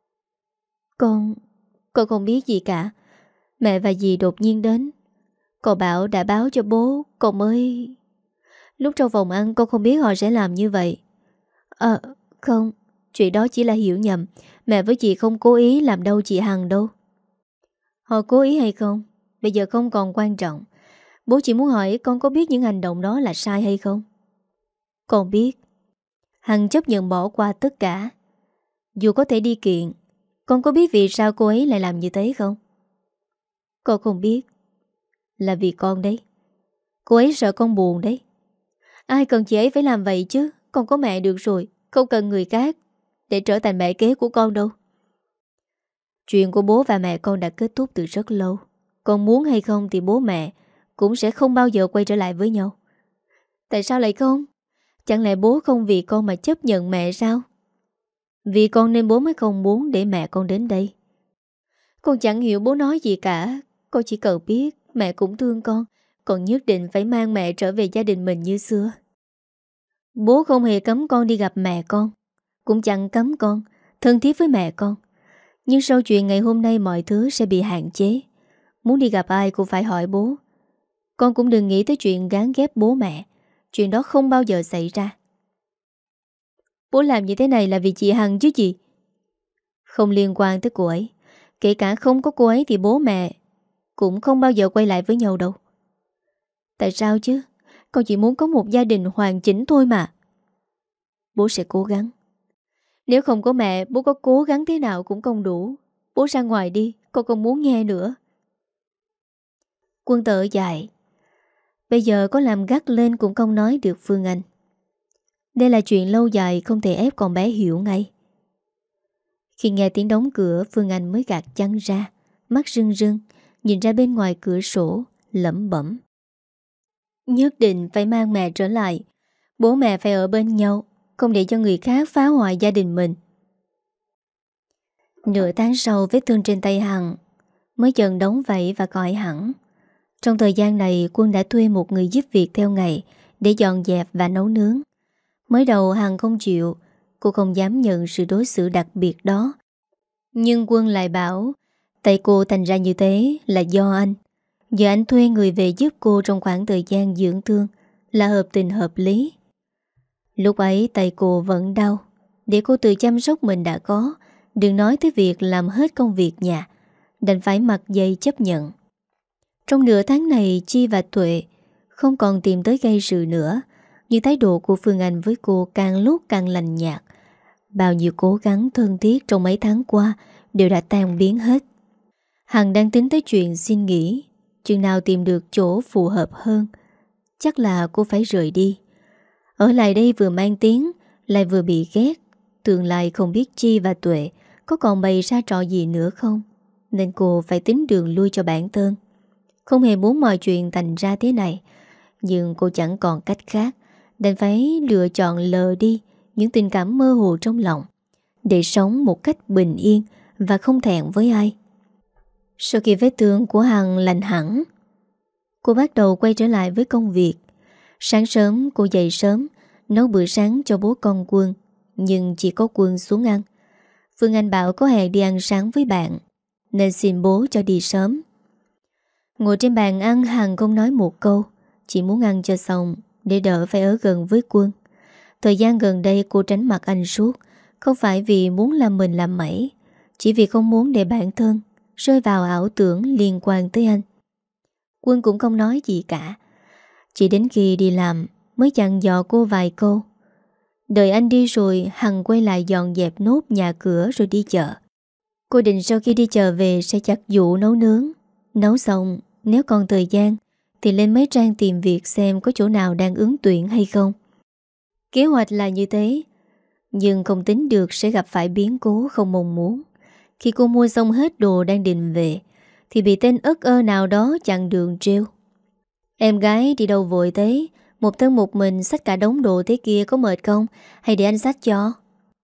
Con... Con không biết gì cả. Mẹ và dì đột nhiên đến. Con bảo đã báo cho bố. Con mới... Lúc trong phòng ăn con không biết họ sẽ làm như vậy. Ờ không, chuyện đó chỉ là hiểu nhầm. Mẹ với chị không cố ý làm đâu chị Hằng đâu. Họ cố ý hay không bây giờ không còn quan trọng. Bố chỉ muốn hỏi con có biết những hành động đó là sai hay không. Con biết. Hằng chấp nhận bỏ qua tất cả. Dù có thể đi kiện. Con có biết vì sao cô ấy lại làm như thế không? Con không biết. Là vì con đấy. Cô ấy sợ con buồn đấy. Ai cần chị ấy phải làm vậy chứ. Con có mẹ được rồi. Không cần người khác để trở thành mẹ kế của con đâu. Chuyện của bố và mẹ con đã kết thúc từ rất lâu. Con muốn hay không thì bố mẹ cũng sẽ không bao giờ quay trở lại với nhau. Tại sao lại không? Chẳng lẽ bố không vì con mà chấp nhận mẹ sao? Vì con nên bố mới không muốn để mẹ con đến đây. Con chẳng hiểu bố nói gì cả. Con chỉ cần biết mẹ cũng thương con. Con nhất định phải mang mẹ trở về gia đình mình như xưa. Bố không hề cấm con đi gặp mẹ con, cũng chẳng cấm con thân thiết với mẹ con. Nhưng sau chuyện ngày hôm nay mọi thứ sẽ bị hạn chế. Muốn đi gặp ai cũng phải hỏi bố. Con cũng đừng nghĩ tới chuyện gán ghép bố mẹ. Chuyện đó không bao giờ xảy ra. Bố làm như thế này là vì chị Hằng chứ gì. Không liên quan tới cô ấy. Kể cả không có cô ấy thì bố mẹ cũng không bao giờ quay lại với nhau đâu. Tại sao chứ? Con chỉ muốn có một gia đình hoàn chỉnh thôi mà. Bố sẽ cố gắng. Nếu không có mẹ, bố có cố gắng thế nào cũng không đủ. Bố ra ngoài đi, con không muốn nghe nữa. Quân thở dài. Bây giờ có làm gắt lên cũng không nói được Phương Anh. Đây là chuyện lâu dài không thể ép con bé hiểu ngay. Khi nghe tiếng đóng cửa, Phương Anh mới gạt chăn ra, mắt rưng rưng, nhìn ra bên ngoài cửa sổ, lẩm bẩm. Nhất định phải mang mẹ trở lại. Bố mẹ phải ở bên nhau, không để cho người khác phá hoại gia đình mình. Nửa tháng sau, vết thương trên tay Hằng mới dần đóng vảy và khỏi hẳn. Trong thời gian này, Quân đã thuê một người giúp việc theo ngày để dọn dẹp và nấu nướng. Mới đầu Hằng không chịu, cô không dám nhận sự đối xử đặc biệt đó. Nhưng Quân lại bảo tại cô thành ra như thế là do anh. Giờ anh thuê người về giúp cô trong khoảng thời gian dưỡng thương là hợp tình hợp lý. Lúc ấy tay cô vẫn đau. Để cô tự chăm sóc mình đã có, đừng nói tới việc làm hết công việc nhà. Đành phải mặc dây chấp nhận. Trong nửa tháng này, Chi và Tuệ không còn tìm tới gây sự nữa. Nhưng thái độ của Phương Anh với cô càng lúc càng lành nhạt. Bao nhiêu cố gắng thân thiết trong mấy tháng qua đều đã tan biến hết. Hằng đang tính tới chuyện xin nghỉ. Chừng nào tìm được chỗ phù hợp hơn, chắc là cô phải rời đi. Ở lại đây vừa mang tiếng, lại vừa bị ghét. Tương lai không biết Chi và Tuệ có còn bày ra trò gì nữa không. Nên cô phải tính đường lui cho bản thân. Không hề muốn mọi chuyện thành ra thế này. Nhưng cô chẳng còn cách khác, đành phải lựa chọn lờ đi những tình cảm mơ hồ trong lòng, để sống một cách bình yên và không thẹn với ai. Sau khi vết thương của Hằng lành hẳn, cô bắt đầu quay trở lại với công việc. Sáng sớm cô dậy sớm, nấu bữa sáng cho bố con Quân. Nhưng chỉ có Quân xuống ăn. Phương Anh bảo có hẹn đi ăn sáng với bạn, nên xin bố cho đi sớm. Ngồi trên bàn ăn, Hằng không nói một câu, chỉ muốn ăn cho xong để đỡ phải ở gần với Quân. Thời gian gần đây cô tránh mặt anh suốt. Không phải vì muốn làm mình làm mẩy, chỉ vì không muốn để bản thân rơi vào ảo tưởng liên quan tới anh. Quân cũng không nói gì cả. Chỉ đến khi đi làm mới dặn dò cô vài câu. Đợi anh đi rồi, Hằng quay lại dọn dẹp nốt nhà cửa rồi đi chợ. Cô định sau khi đi chợ về sẽ chặt dụ nấu nướng. Nấu xong, nếu còn thời gian thì lên mấy trang tìm việc xem có chỗ nào đang ứng tuyển hay không. Kế hoạch là như thế, nhưng không tính được sẽ gặp phải biến cố không mong muốn. Khi cô mua xong hết đồ đang định về thì bị tên ất ơ nào đó chặn đường trêu. Em gái đi đâu vội thế? Một thân một mình xách cả đống đồ thế kia có mệt không? Hay để anh xách cho?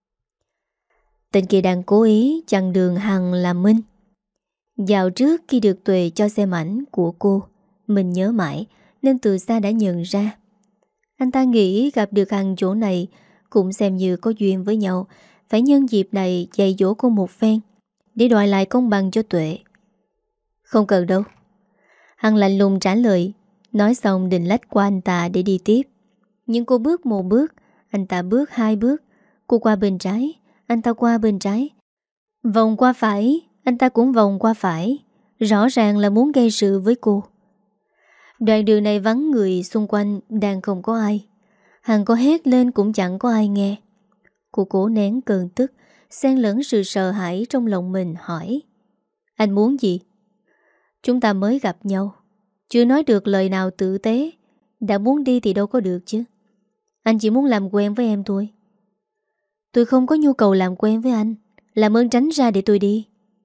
Tên kia đang cố ý chặn đường Hằng là Minh. Dạo trước khi được Tuệ cho xem ảnh của cô, mình nhớ mãi nên từ xa đã nhận ra. Anh ta nghĩ gặp được Hằng chỗ này cũng xem như có duyên với nhau, phải nhân dịp này dạy dỗ cô một phen để đòi lại công bằng cho Tuệ. Không cần đâu. Hằng lạnh lùng trả lời. Nói xong định lách qua anh ta để đi tiếp. Nhưng cô bước một bước, anh ta bước hai bước. Cô qua bên trái, anh ta qua bên trái. Vòng qua phải, anh ta cũng vòng qua phải. Rõ ràng là muốn gây sự với cô. Đoạn đường này vắng người, xung quanh đang không có ai. Hằng có hét lên cũng chẳng có ai nghe. Cô cố nén cơn tức, xen lẫn sự sợ hãi trong lòng mình hỏi. Anh muốn gì? Chúng ta mới gặp nhau, chưa nói được lời nào tử tế, đã muốn đi thì đâu có được chứ. Anh chỉ muốn làm quen với em thôi. Tôi không có nhu cầu làm quen với anh. Làm ơn tránh ra để tôi đi.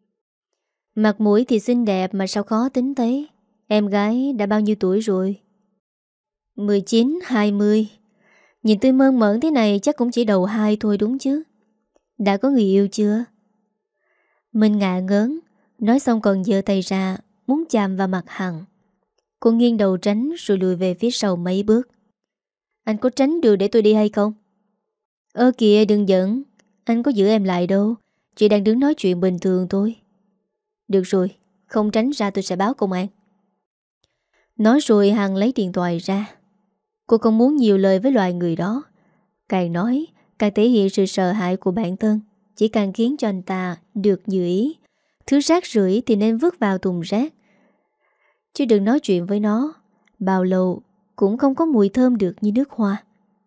Mặt mũi thì xinh đẹp mà sao khó tính thế. Em gái đã bao nhiêu tuổi rồi? mười chín, hai mươi. Nhìn tôi mơn mởn thế này chắc cũng chỉ đầu hai thôi đúng chứ. Đã có người yêu chưa? Mình ngạ ngớn. Nói xong còn giơ tay ra muốn chạm vào mặt Hằng. Cô nghiêng đầu tránh rồi lùi về phía sau mấy bước. Anh có tránh được để tôi đi hay không? Ơ kìa đừng giận. Anh có giữ em lại đâu. Chị đang đứng nói chuyện bình thường thôi. Được rồi, không tránh ra tôi sẽ báo công an. Nói rồi Hằng lấy điện thoại ra. Cô không muốn nhiều lời với loài người đó. Càng nói càng thể hiện sự sợ hãi của bản thân, chỉ càng khiến cho anh ta được như ý. Thứ rác rưởi thì nên vứt vào thùng rác, chứ đừng nói chuyện với nó. Bao lâu cũng không có mùi thơm được như nước hoa.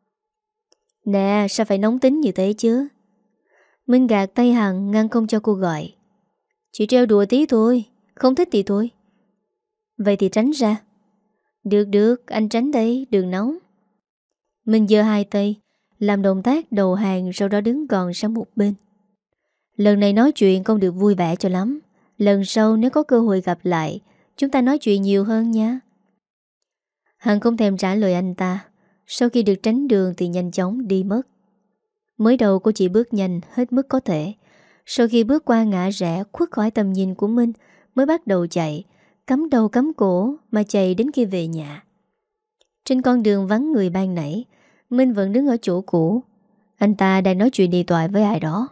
Nè, sao phải nóng tính như thế chứ? Minh gạt tay Hằng ngăn không cho cô gọi. Chỉ trêu đùa tí thôi, không thích thì thôi. Vậy thì tránh ra. Được được, anh tránh đây, đừng nóng. Minh giơ hai tay làm động tác đầu hàng, sau đó đứng gọn sang một bên. Lần này nói chuyện không được vui vẻ cho lắm. Lần sau nếu có cơ hội gặp lại, chúng ta nói chuyện nhiều hơn nha. Hằng không thèm trả lời anh ta. Sau khi được tránh đường thì nhanh chóng đi mất. Mới đầu cô chỉ bước nhanh hết mức có thể. Sau khi bước qua ngã rẽ khuất khỏi tầm nhìn của Minh, mới bắt đầu chạy, cắm đầu cắm cổ mà chạy đến khi về nhà. Trên con đường vắng người ban nãy, Minh vẫn đứng ở chỗ cũ. Anh ta đang nói chuyện điện thoại với ai đó.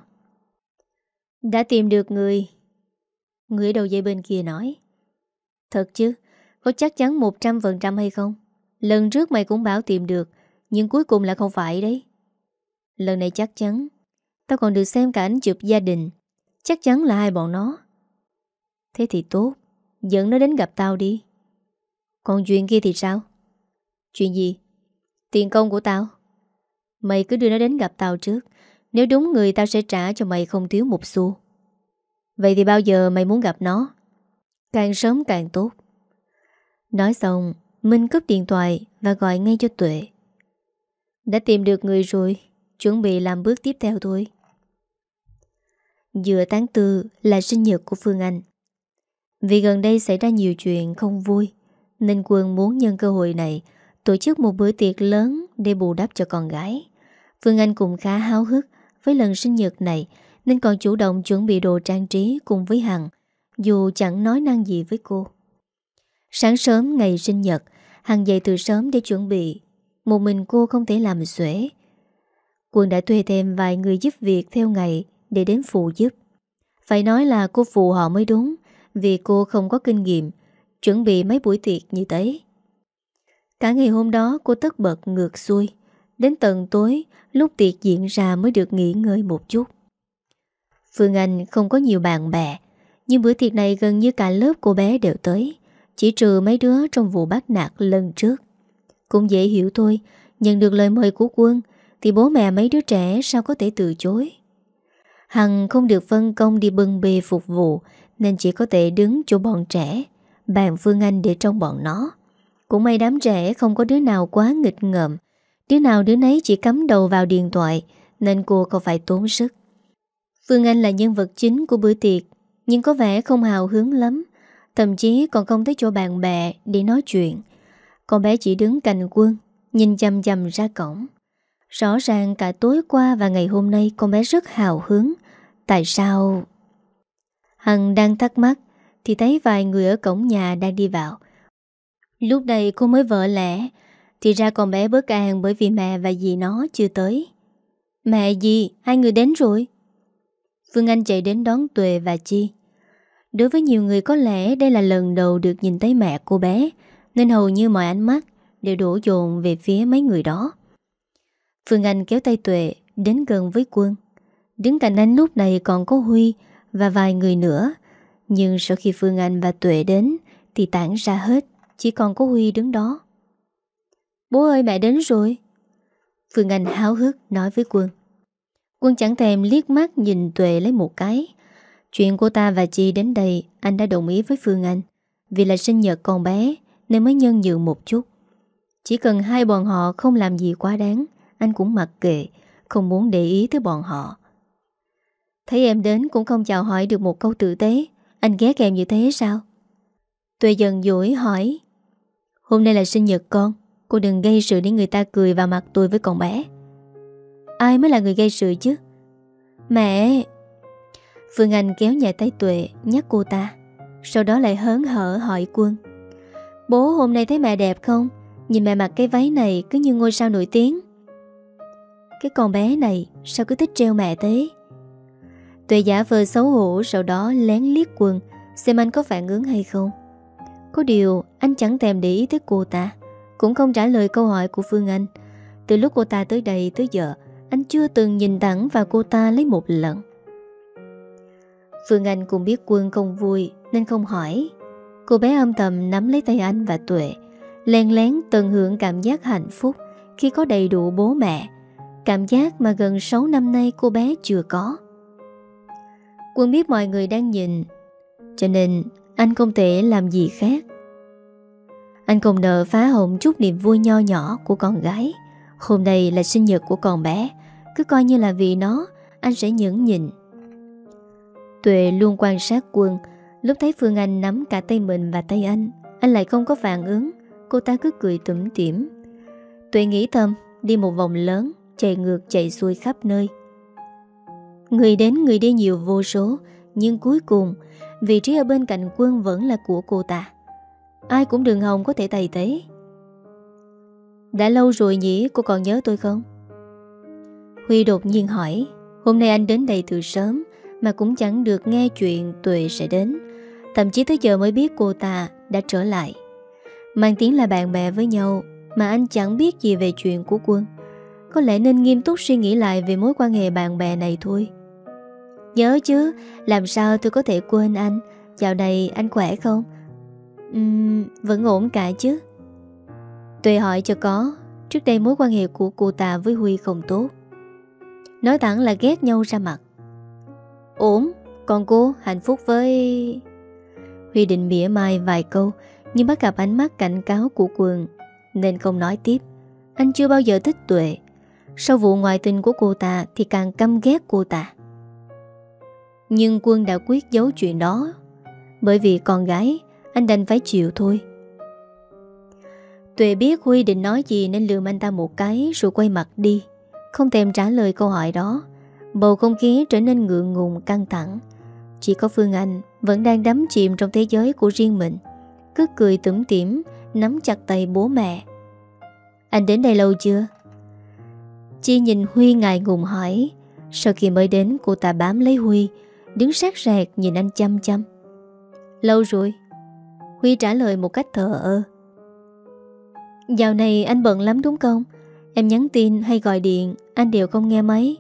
Đã tìm được người. Người ở đầu dây bên kia nói. Thật chứ? Có chắc chắn một trăm phần trăm hay không? Lần trước mày cũng bảo tìm được, nhưng cuối cùng là không phải đấy. Lần này chắc chắn. Tao còn được xem cả ảnh chụp gia đình. Chắc chắn là hai bọn nó. Thế thì tốt, dẫn nó đến gặp tao đi. Còn chuyện kia thì sao? Chuyện gì? Tiền công của tao. Mày cứ đưa nó đến gặp tao trước. Nếu đúng người tao sẽ trả cho mày không thiếu một xu. Vậy thì bao giờ mày muốn gặp nó? Càng sớm càng tốt. Nói xong, Minh cúp điện thoại và gọi ngay cho Tuệ. Đã tìm được người rồi, chuẩn bị làm bước tiếp theo thôi. Giữa tháng tư là sinh nhật của Phương Anh. Vì gần đây xảy ra nhiều chuyện không vui, nên Quân muốn nhân cơ hội này tổ chức một bữa tiệc lớn để bù đắp cho con gái. Phương Anh cũng khá háo hức với lần sinh nhật này, nên còn chủ động chuẩn bị đồ trang trí cùng với Hằng, dù chẳng nói năng gì với cô. Sáng sớm ngày sinh nhật, Hằng dậy từ sớm để chuẩn bị. Một mình cô không thể làm xuể. Quân đã thuê thêm vài người giúp việc theo ngày để đến phụ giúp. Phải nói là cô phụ họ mới đúng, vì cô không có kinh nghiệm chuẩn bị mấy buổi tiệc như thế. Cả ngày hôm đó cô tất bật ngược xuôi. Đến tận tối, lúc tiệc diễn ra mới được nghỉ ngơi một chút. Phương Anh không có nhiều bạn bè, nhưng bữa tiệc này gần như cả lớp cô bé đều tới, chỉ trừ mấy đứa trong vụ bắt nạt lần trước. Cũng dễ hiểu thôi, nhận được lời mời của Quân thì bố mẹ mấy đứa trẻ sao có thể từ chối. Hằng không được phân công đi bưng bê phục vụ, nên chỉ có thể đứng chỗ bọn trẻ, bàn Phương Anh để trông bọn nó. Cũng may đám trẻ không có đứa nào quá nghịch ngợm, đứa nào đứa nấy chỉ cắm đầu vào điện thoại, nên cô không phải tốn sức. Phương Anh là nhân vật chính của bữa tiệc, nhưng có vẻ không hào hứng lắm. Thậm chí còn không tới chỗ bạn bè để nói chuyện. Con bé chỉ đứng cạnh Quân, nhìn chằm chằm ra cổng. Rõ ràng cả tối qua và ngày hôm nay con bé rất hào hứng. Tại sao... Hằng đang thắc mắc thì thấy vài người ở cổng nhà đang đi vào. Lúc này cô mới vỡ lẽ. Thì ra con bé bất an bởi vì mẹ và dì nó chưa tới. Mẹ dì, hai người đến rồi. Phương Anh chạy đến đón Tuệ và Chi. Đối với nhiều người có lẽ đây là lần đầu được nhìn thấy mẹ cô bé, nên hầu như mọi ánh mắt đều đổ dồn về phía mấy người đó. Phương Anh kéo tay Tuệ đến gần với Quân. Đứng cạnh anh lúc này còn có Huy và vài người nữa. Nhưng sau khi Phương Anh và Tuệ đến thì tản ra hết, chỉ còn có Huy đứng đó. Bố ơi, mẹ đến rồi. Phương Anh háo hức nói với Quân. Quân chẳng thèm liếc mắt nhìn Tuệ lấy một cái. Chuyện cô ta và Chi đến đây anh đã đồng ý với Phương Anh. Vì là sinh nhật con bé nên mới nhân nhượng một chút. Chỉ cần hai bọn họ không làm gì quá đáng, anh cũng mặc kệ, không muốn để ý tới bọn họ. Thấy em đến cũng không chào hỏi được một câu tử tế. Anh ghét em như thế sao? Tuệ dần dỗi hỏi. Hôm nay là sinh nhật con, cô đừng gây sự để người ta cười vào mặt tôi với con bé. Ai mới là người gây sự chứ? Mẹ! Phương Anh kéo nhẹ tay Tuệ, nhắc cô ta. Sau đó lại hớn hở hỏi Quân. Bố hôm nay thấy mẹ đẹp không? Nhìn mẹ mặc cái váy này cứ như ngôi sao nổi tiếng. Cái con bé này sao cứ thích treo mẹ thế? Tuệ giả vờ xấu hổ, sau đó lén liếc Quân xem anh có phản ứng hay không. Có điều anh chẳng thèm để ý tới cô ta, cũng không trả lời câu hỏi của Phương Anh. Từ lúc cô ta tới đây tới giờ, anh chưa từng nhìn thẳng vào cô ta lấy một lần. Phương Anh cũng biết Quân không vui nên không hỏi. Cô bé âm thầm nắm lấy tay anh và Tuệ, len lén tận hưởng cảm giác hạnh phúc khi có đầy đủ bố mẹ. Cảm giác mà gần sáu năm nay cô bé chưa có. Quân biết mọi người đang nhìn, cho nên anh không thể làm gì khác. Anh không nỡ phá hỏng chút niềm vui nho nhỏ của con gái. Hôm nay là sinh nhật của con bé, cứ coi như là vì nó, anh sẽ nhẫn nhịn. Tuệ luôn quan sát Quân. Lúc thấy Phương Anh nắm cả tay mình và tay anh, anh lại không có phản ứng. Cô ta cứ cười tủm tỉm. Tuệ nghĩ thầm, đi một vòng lớn, chạy ngược chạy xuôi khắp nơi. Người đến người đi nhiều vô số, nhưng cuối cùng vị trí ở bên cạnh Quân vẫn là của cô ta. Ai cũng đừng hòng có thể thay thế. Đã lâu rồi nhỉ, cô còn nhớ tôi không? Huy đột nhiên hỏi. Hôm nay anh đến đây từ sớm mà cũng chẳng được nghe chuyện Tuệ sẽ đến. Thậm chí tới giờ mới biết cô ta đã trở lại. Mang tiếng là bạn bè với nhau mà anh chẳng biết gì về chuyện của Quân. Có lẽ nên nghiêm túc suy nghĩ lại về mối quan hệ bạn bè này thôi. Nhớ chứ, làm sao tôi có thể quên anh. Dạo này anh khỏe không? Uhm, vẫn ổn cả chứ. Tuệ hỏi cho có. Trước đây mối quan hệ của cô ta với Huy không tốt, nói thẳng là ghét nhau ra mặt. Ổn, còn cô hạnh phúc với... Huy định mỉa mai vài câu, nhưng bắt gặp ánh mắt cảnh cáo của Quân nên không nói tiếp. Anh chưa bao giờ thích Tuệ. Sau vụ ngoại tình của cô ta thì càng căm ghét cô ta. Nhưng Quân đã quyết giấu chuyện đó. Bởi vì con gái, anh đành phải chịu thôi. Tuệ biết Huy định nói gì nên lườm anh ta một cái rồi quay mặt đi, không thèm trả lời câu hỏi đó. Bầu không khí trở nên ngượng ngùng căng thẳng. Chỉ có Phương Anh vẫn đang đắm chìm trong thế giới của riêng mình, cứ cười tủm tỉm, nắm chặt tay bố mẹ. Anh đến đây lâu chưa? Chi nhìn Huy ngại ngùng hỏi. Sau khi mới đến, cô ta bám lấy Huy, đứng sát rẹt nhìn anh chăm chăm. Lâu rồi. Huy trả lời một cách thờ ơ. Dạo này anh bận lắm đúng không? Em nhắn tin hay gọi điện anh đều không nghe máy.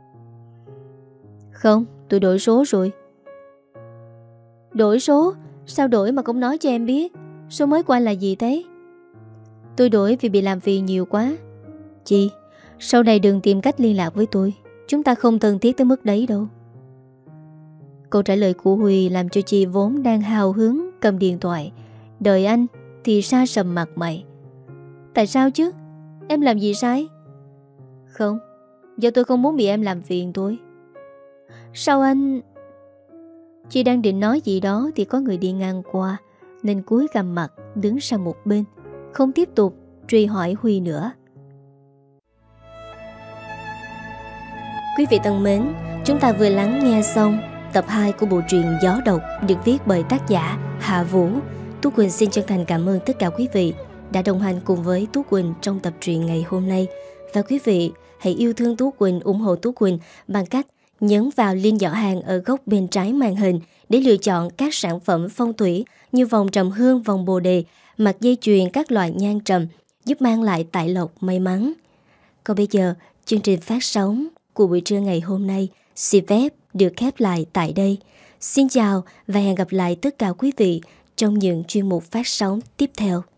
Không, tôi đổi số rồi. Đổi số? Sao đổi mà không nói cho em biết? Số mới qua là gì thế? Tôi đổi vì bị làm phiền nhiều quá. Chị, sau này đừng tìm cách liên lạc với tôi. Chúng ta không thân thiết tới mức đấy đâu. Câu trả lời của Huy làm cho chị vốn đang hào hứng cầm điện thoại đợi anh thì sa sầm mặt mày. Tại sao chứ? Em làm gì sai? Không, do tôi không muốn bị em làm phiền thôi. Sao anh... Chị đang định nói gì đó thì có người đi ngang qua, nên cúi gằm mặt đứng sang một bên, không tiếp tục truy hỏi Huy nữa. Quý vị thân mến, chúng ta vừa lắng nghe xong tập hai của bộ truyện Gió Độc được viết bởi tác giả Hạ Vũ. Tú Quỳnh xin chân thành cảm ơn tất cả quý vị đã đồng hành cùng với Tú Quỳnh trong tập truyện ngày hôm nay. Và quý vị hãy yêu thương Tú Quỳnh, ủng hộ Tú Quỳnh bằng cách nhấn vào link giỏ hàng ở góc bên trái màn hình để lựa chọn các sản phẩm phong thủy như vòng trầm hương, vòng bồ đề, mặt dây chuyền, các loại nhang trầm, giúp mang lại tài lộc may mắn. Còn bây giờ, chương trình phát sóng của buổi trưa ngày hôm nay xin phép được khép lại tại đây. Xin chào và hẹn gặp lại tất cả quý vị trong những chuyên mục phát sóng tiếp theo.